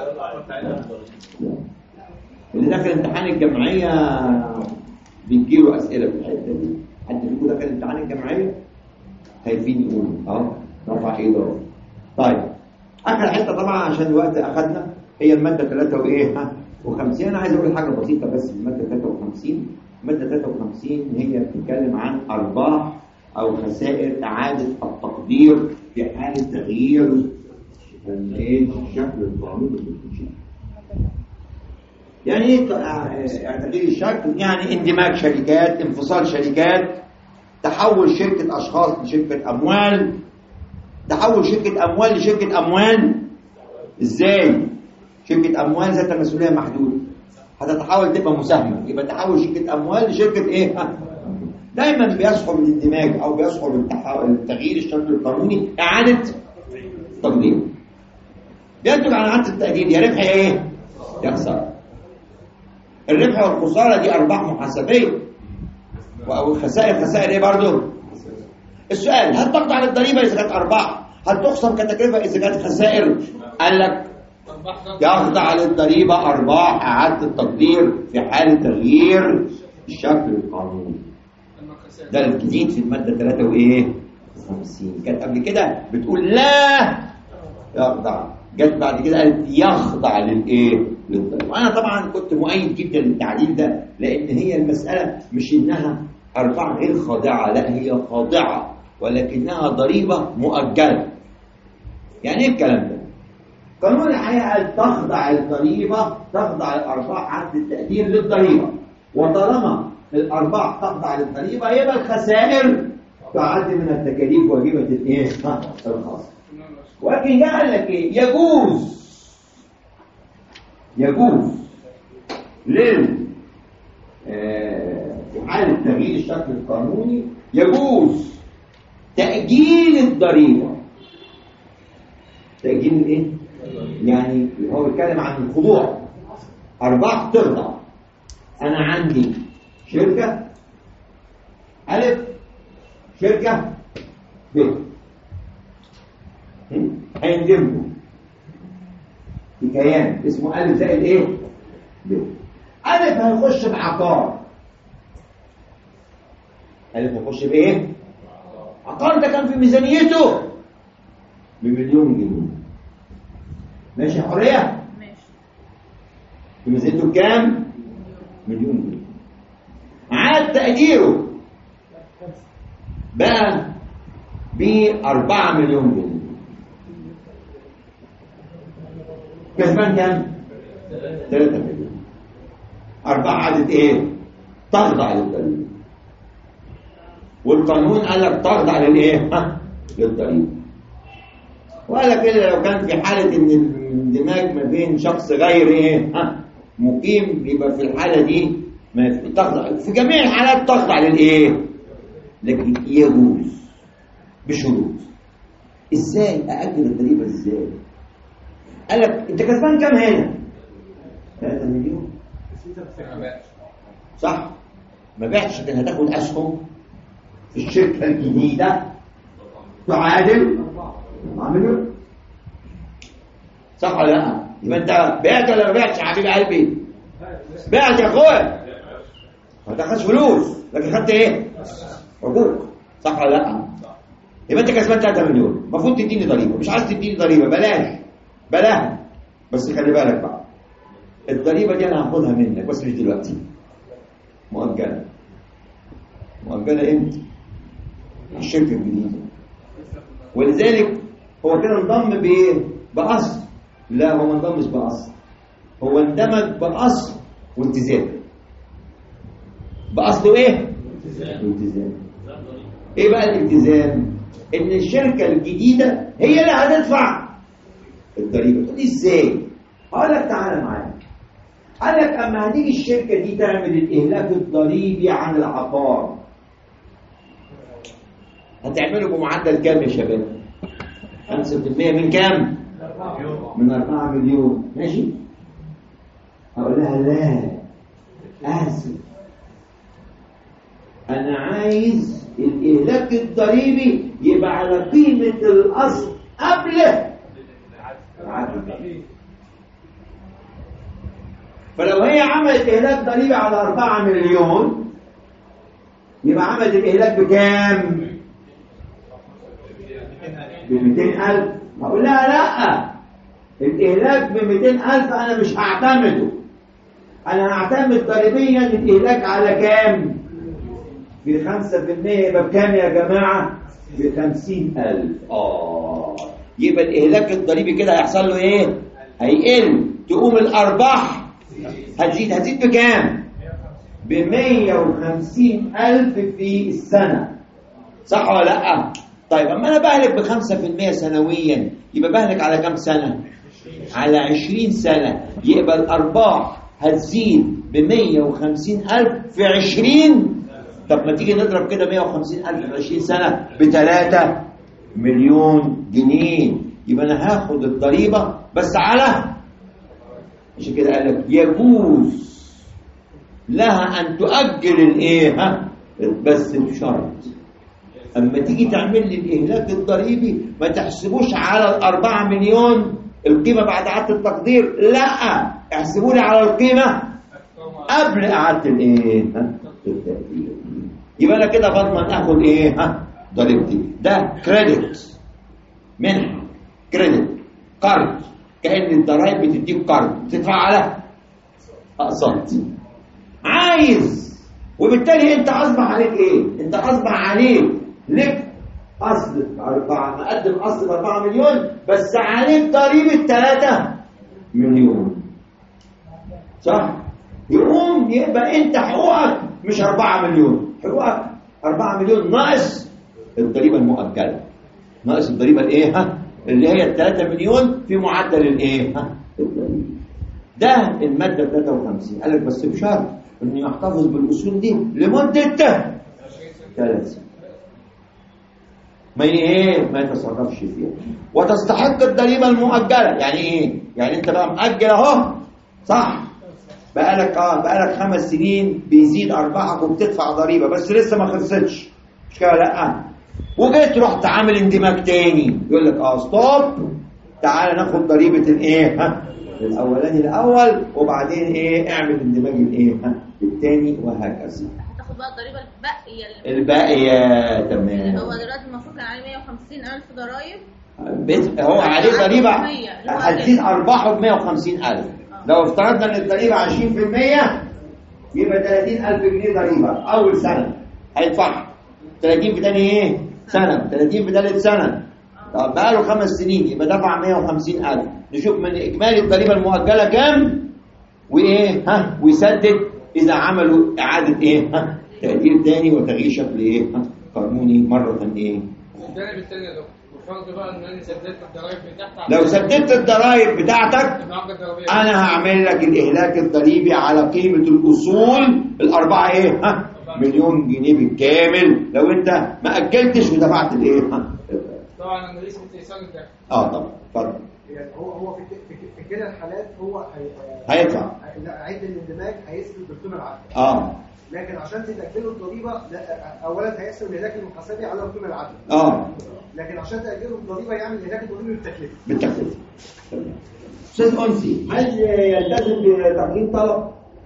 اللي داخل امتحان الجمعيه بيجيله اسئله في الحته دي. حد فيكم داخل امتحان الجمعيه خايفين يقولوا اه رفع ايده. طيب اخر حته طبعا عشان الوقت اخذنا هي الماده ثلاثة وايه وخمسين. انا عايز اقول حاجه بسيطه بس. الماده ثلاثة وخمسين الماده ثلاثة وخمسين هي بتتكلم عن ارباح او خسائر اعاده التقدير في حاله تغيير الشكل القانوني للمنشاه. يعني ايه تغيير الشكل؟ يعني اندماج شركات، انفصال شركات، تحول شركه اشخاص لشركه اموال، تحول شركه اموال لشركه اموال. ازاي؟ شركه اموال ذات المسؤوليه محدوده هتتحول تبقى مساهمه، يبقى تحول شركه اموال لشركه ايه؟ دايما بيصحب الاندماج او بيصحب التغيير الشكل القانوني اعاده تقدير. بينتج عن اعاده التقدير يا ربح يا ايه؟ يا خساره. الربح والخساره دي ارباح محاسبيه، او الخسائر خسائر ايه برضه؟ السؤال هل تخضع للضريبه اذا كانت ارباح؟ هل تخصم كتكلفه اذا كانت خسائر؟ قال لك يخضع للضريبه ارباح اعاده التقدير في حال تغيير الشكل القانوني. ده الجديد في الماده ثلاثة وايه؟ خمسين. كانت قبل كده بتقول لا يخضع، جت بعد كده قالت يخضع للايه؟ للضريبه. وانا طبعا كنت مؤيد جدا للتعديل ده، لان هي المساله مش انها ارباح غير خاضعه، لا هي خاضعه ولكنها ضريبه مؤجله. يعني ايه الكلام ده؟ قانون الحقيقه تخضع الضريبه، تخضع الارباح عند التقدير للضريبه، وطالما الارباح تخضع للضريبه يبقى الخسائر تعد من التكاليف واجبه الايه؟ الخاصه. ولكن قال لك ايه؟ يجوز يجوز لل في حاله تغيير الشكل القانوني يجوز تأجيل الضريبه. تأجيل الايه؟ يعني هو بيتكلم عن الخضوع. ارباح تخضع. انا عندي شركه الف، شركه ب، هيندمجوا في كيان اسمه الف زائد ايه؟ ب. الف هيخش بعقار. الف هيخش بايه؟ عقار. ده كان في ميزانيته بمليون جنيه. ماشي يا حريه؟ ماشي. في ميزانيته بكام؟ مليون جنيه. عاد تقديره بقى بأربعة مليون جنيه. كسبان كام؟ ثلاثة مليون. أربعة عادت إيه؟ تخضع للضريبة. والقانون قال لك تخضع للإيه؟ ها؟ للضريبة. وقال لك إلا لو كان في حالة إن الاندماج ما بين شخص غير إيه؟ ها؟ مقيم، يبقى في الحالة دي ما تخضع. في جميع الحالات تخضع للإيه؟ لكن يجوز بشروط. ازاي ااجل الضريبه؟ ازاي؟ قال لك انت كسبان كام هنا؟ ثلاثة مليون. صح؟ ما بعتش، لكن هتاخد اسهم في الشركه الجديده تعادل أربعة مليون. صح ولا لا؟ يبقى انت بعت ولا ما بعتش يا حبيب قلبي؟ بعت يا اخويا. ما تاخدش فلوس لكن خدت ايه؟ حقوق. صح ولا لا؟ يبقى انت كسبان ثلاثة مليون، المفروض تديني ضريبه. مش عايز تديني ضريبه بلاش، بلاها. بس خلي بالك بقى، الضريبه دي انا هاخدها منك بس مش دلوقتي، مؤجله. مؤجله امتى؟ الشركه الجديده. ولذلك هو كده انضم بايه؟ باصل. لا، هو ما انضمش باصل، هو اندمج باصل والتزام. باصله ايه؟ الالتزام. ايه بقى الالتزام؟ ان الشركه الجديده هي اللي هتدفع الضريبه. تقول ازاي؟ هقول لك تعالى معايا. قال لك اما هتيجي الشركه دي تعمل الاهلاك الضريبي عن العقار، هتعمله بمعدل كام يا شباب؟ خمسة بالمية من كام؟ من أربعة مليون. ماشي؟ اقول لها لا، اسف، انا عايز الاهلاك الضريبي يبقى على قيمه الاصل قبل إعادة ضريبة. فلو هي عملت إهلاك ضريبي على أربعة مليون يبقى عملت الإهلاك بكام؟ ب مئتين ألف. هقول لها لا، الإهلاك ب مئتين ألف أنا مش هعتمده، أنا هعتمد ضريبيا الإهلاك على كام؟ ب خمسة في المية. يبقى بكام يا جماعة؟ ب خمسين ألف. آه يبقى الإهلاك الضريبي كده هيحصل له إيه؟ هيقل. تقوم الأرباح هتزيد. هتزيد بكام؟ ب مئة وخمسين ألف في السنة، صح ولا لأ؟ طيب أما أنا بهلك بخمسة في المية سنويا يبقى بهلك على كم سنة؟ على عشرين سنة. يبقى الأرباح هتزيد ب مئة وخمسين ألف في عشرين. طب ما تيجي نضرب كده مئة وخمسين ألف في عشرين سنة بثلاثة مليون جنيه. يبقى أنا هاخد الضريبة بس على، عشان كده قال لك يجوز لها أن تؤجل الإيه؟ ها؟ بس بشرط أما تيجي تعمل لي الإهلاك الضريبي ما تحسبوش على الأربعة مليون القيمة بعد إعادة التقدير، لا، احسبوا لي على القيمة قبل إعادة الإيه؟ التقدير. يبقى أنا كده بضمن آخد إيه؟ ها؟ ضريبتي. ده كريدت، منحة، كريدت، قرض، كأن الضرايب بتديك قرض تدفع على أقساط. عايز، وبالتالي أنت أصبح عليك إيه؟ أنت أصبح عليك لك أصل أربعة، مقدم أصل أربعة مليون بس عليك ضريبة ثلاثة مليون، صح؟ يقوم يبقى أنت حقوقك مش أربعة مليون، حقوقك أربعة مليون ناقص الضريبة المؤجلة، ناقص الضريبة الإيه؟ ها؟ اللي هي الثلاثة مليون في معدل الإيه؟ ها؟ الضريبة. ده المادة ثلاثة وخمسين. قال لك بس بشرط إنه يحتفظ بالأصول دي لمدة ثلاث سنين. ما ايه ما يتصرفش فيها وتستحق الضريبه المؤجله. يعني ايه؟ يعني انت بقى مؤجل اهو، صح؟ بقالك اه بقالك خمس سنين بيزيد ارباحك وبتدفع ضريبه بس لسه ما خلصتش، مش كده؟ لا، وجيت رحت عامل اندماج تاني يقول لك اه ستوب، تعالى ناخد ضريبه الايه؟ ها؟ الاولاني الاول وبعدين ايه؟ اعمل اندماج الايه؟ ها؟ الثاني وهكذا. تاخد بقى الضريبه الباقيه الباقيه. تمام. هو دلوقتي المفروض كان عليه مئة وخمسين ألف ضرايب، هو عليه ضريبه هتزيد ارباحه ب مئة وخمسين ألف. لو افترضنا ان الضريبه عشرين في المية يبقى ثلاثين ألف جنيه ضريبه اول سنه هيدفعها، ثلاثين في ثاني ايه؟ سنه، ثلاثين في ثالث سنه. طب بقى له خمس سنين يبقى دفع مئة وخمسين ألف. نشوف من اجمالي الضريبه المؤجله كام وايه؟ ها؟ ويسدد اذا عملوا اعاده ايه؟ ها؟ تقدير تاني وتغيير شكل ايه؟ ها؟ قانوني مره ايه؟ الجانب الثاني يا دكتور بفرض بقى ان انا سددت الضرايب بتاعتك. لو سددت الضرايب بتاعتك انا هعمل لك الاهلاك الضريبي على قيمه الاصول الاربعه ايه؟ ها؟ مليون جنيه بالكامل لو انت ما اجلتش ودفعت الايه؟ ها؟ طبعا انا اسمي استئصال الدخل. اه طبعا اتفضل. يعني هو هو في في, في كلا الحالات هو هيدفع عند الاندماج هيسدد بالقيمه العادله. اه لكن عشان تأجله الضريبه اولا هيحسب الهلاك المحاسبي على القيمه العادله. اه لكن عشان تأجله الضريبه يعمل الهلاك الضريبي بالتكلفه. بالتكلفه. استاذ انسي، هل يلتزم بتقديم طلب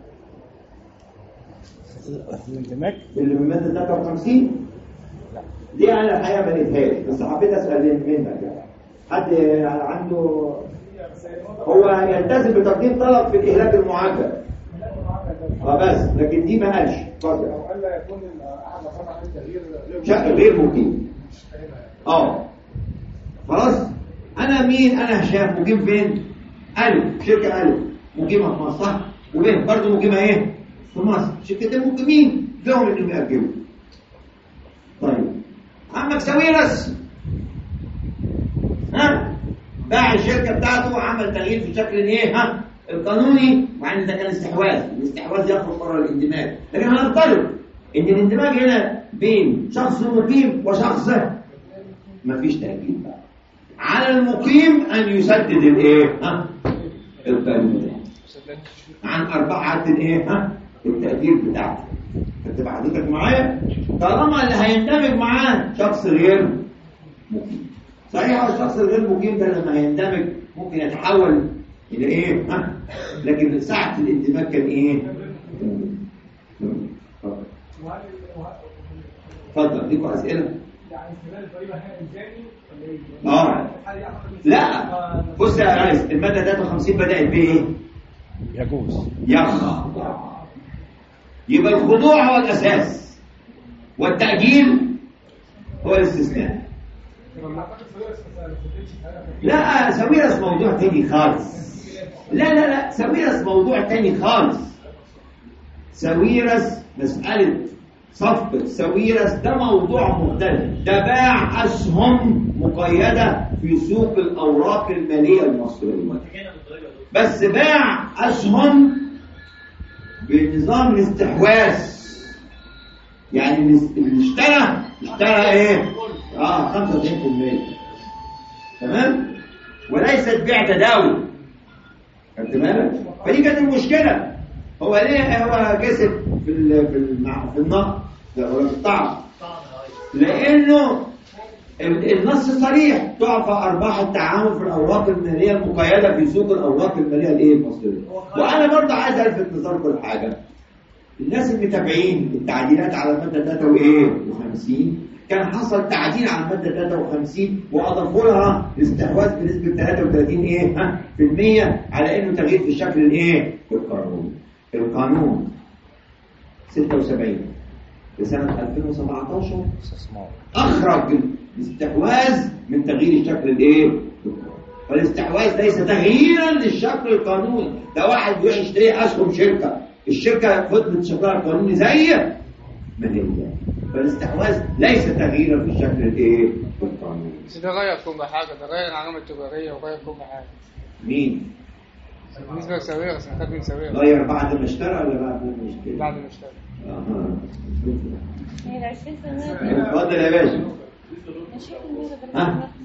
الاندماج اللي من ماده ثلاثة وخمسين؟ لا دي انا الحقيقه ما لقيتهاش بس حبيت اسال منك يعني حد عنده هو يلتزم بتقديم طلب في الاهلاك المعجل اه بس لكن دي ما قالش. اتفضل. لو قال لا يكون احد افراد عن التغيير شق غير مقيم. اه خلاص. انا مين؟ انا هشام. مقيم فين؟ الف، شركه الف مقيمه في مصر، صح؟ وبين برضه مقيمه ايه؟ في مصر. شركتين مقيمين لهم انهم يأجلوا. طيب عمك ساويرس ها باع الشركه بتاعته وعمل تغيير في شكل ايه؟ ها القانوني، مع ان ده كان استحواذ، الاستحواذ يخرج بره الاندماج، لكن هنفترض ان الاندماج هنا بين شخص مقيم وشخص مفيش تأجيل بقى. على المقيم ان يسدد الايه؟ ها القانون عن اربعه الايه؟ ها التأجيل بتاعته. هتبقى حضرتك معايا؟ طالما اللي هيندمج معاه شخص غير مقيم، صحيح الشخص الغير مقيم ده لما هيندمج ممكن يتحول الى ايه؟ ها؟ لكن ساعه الاندماج كان ايه؟ اتفضل ليكم اسئله؟ يعني استغلال الضريبه هنا الزامي اه لا بص يا ريس الماده ثلاثة وخمسين بدات بايه؟ يجوز يخضع. يبقى الخضوع هو الاساس والتاجيل هو الاستثناء. لا ساويرس موضوع تاني خالص. لا لا لا ساويرس موضوع تاني خالص. ساويرس مسألة صفقة ساويرس ده موضوع مختلف. ده باع أسهم مقيدة في سوق الأوراق المالية المصرية. بس باع أسهم بنظام الاستحواذ. يعني اللي اشترى اشترى ايه؟ اه خمسة وتسعين بالمية تمام؟ وليست بيع تداول. خدت بالك؟ فدي كانت المشكلة. هو ليه هو كسب في ال في ال في النقد ولا في الطعن؟ لأنه النص صريح تعفى أرباح التعامل في الأوراق المالية المقيدة في سوق الأوراق المالية الإيه المصرية. وأنا برضه عايز ألفت نظركم لحاجة. الناس المتابعين التعديلات على المادة ثلاثة وخمسين كان حصل تعديل على المادة ثلاثة وخمسين وأضافوا لها استحواذ بنسبة ثلاثة وثلاثين إيه ها في المية على إنه تغيير في الشكل الإيه القانون. القانون ستة وسبعين لسنة ألفين وسبعتاشر أخرج الاستحواذ من تغيير الشكل الإيه؟ فالاستحواذ ليس تغييرا للشكل القانوني. ده واحد بيروح يشتري أسهم شركة، الشركة فضلت شكلها القانوني زي ما هي. فالاستحواذ ليس تغييرا في الشكل الإيه؟ القانوني. ده غير كل حاجة، ده غير العلامة التجارية وغير كل حاجة. مين؟ بالنسبة لساويرس احنا خدنا ساويرس. غير بعد ما اشترى ولا بعد ما اشترى؟ بعد ما اشترى. اها. هي ال عشرين بالمية اتفضل يا باشا. ها؟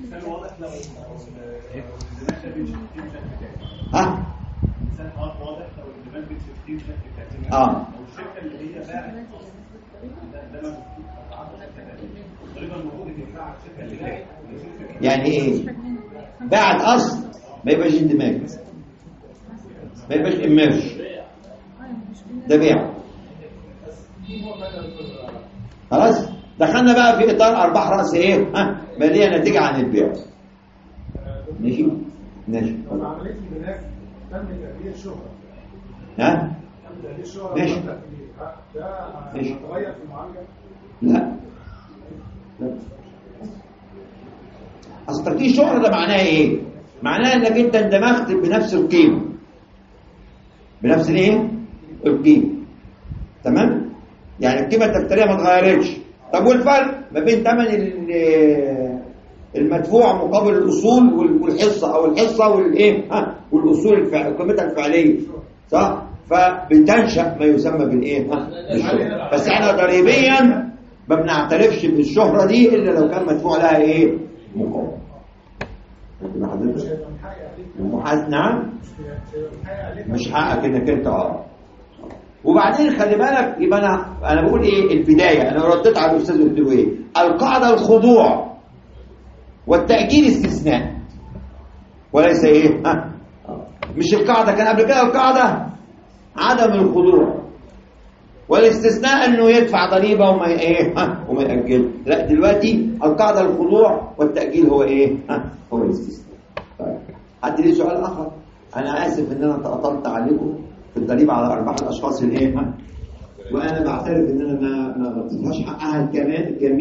ها؟ اه الشركه اللي هي باعت ده ده تقريبا المفروض ان يباع الشركه اللي باعت يعني ايه؟ باعت اصل ما يبقاش اندماج، ما يبقاش اماج، ده بيع. خلاص دخلنا بقى في اطار ارباح راس ايه؟ ها ماليه ناتجه عن البيع. ماشي ماشي. عمليه البناء تم تغيير شهره. ها؟ تغيير شهره ماشي. ده ماشي. هيتغير في المعالجه؟ لا لا. اصل تغيير شهره ده معناه ايه؟ معناه انك انت اندمجت بنفس القيمه. بنفس الايه؟ القيمه. تمام؟ يعني القيمه التفتريه ما اتغيرتش. طب والفرق ما بين ثمن المدفوع مقابل الاصول والحصه او الحصه والايه؟ ها والاصول الفعليه قيمتها الفعليه. صح؟ فبتنشا ما يسمى بالايه؟ ها بالشهره. بس احنا ضريبيا ما بنعترفش بالشهره دي الا لو كان مدفوع لها ايه؟ مقابل. المحاسب نعم مش حقك انك انت اه. وبعدين خلي بالك يبقى انا انا بقول ايه البدايه. انا رديت على الاستاذ قلت له ايه؟ القاعده الخضوع والتاجيل استثناء وليس ايه؟ ها مش القاعده كان قبل كده القاعده عدم الخضوع والاستثناء انه يدفع ضريبه وما ايه ها وما ياجل. لا دلوقتي القاعده الخضوع والتاجيل هو ايه؟ ها هو الاستثناء. طيب حد ليه سؤال اخر؟ انا اسف ان انا تأطلت عليكم في الضريبه على ارباح الاشخاص الايه ها وانا بعترف ان انا ما ما غطيتهاش حقها الكامل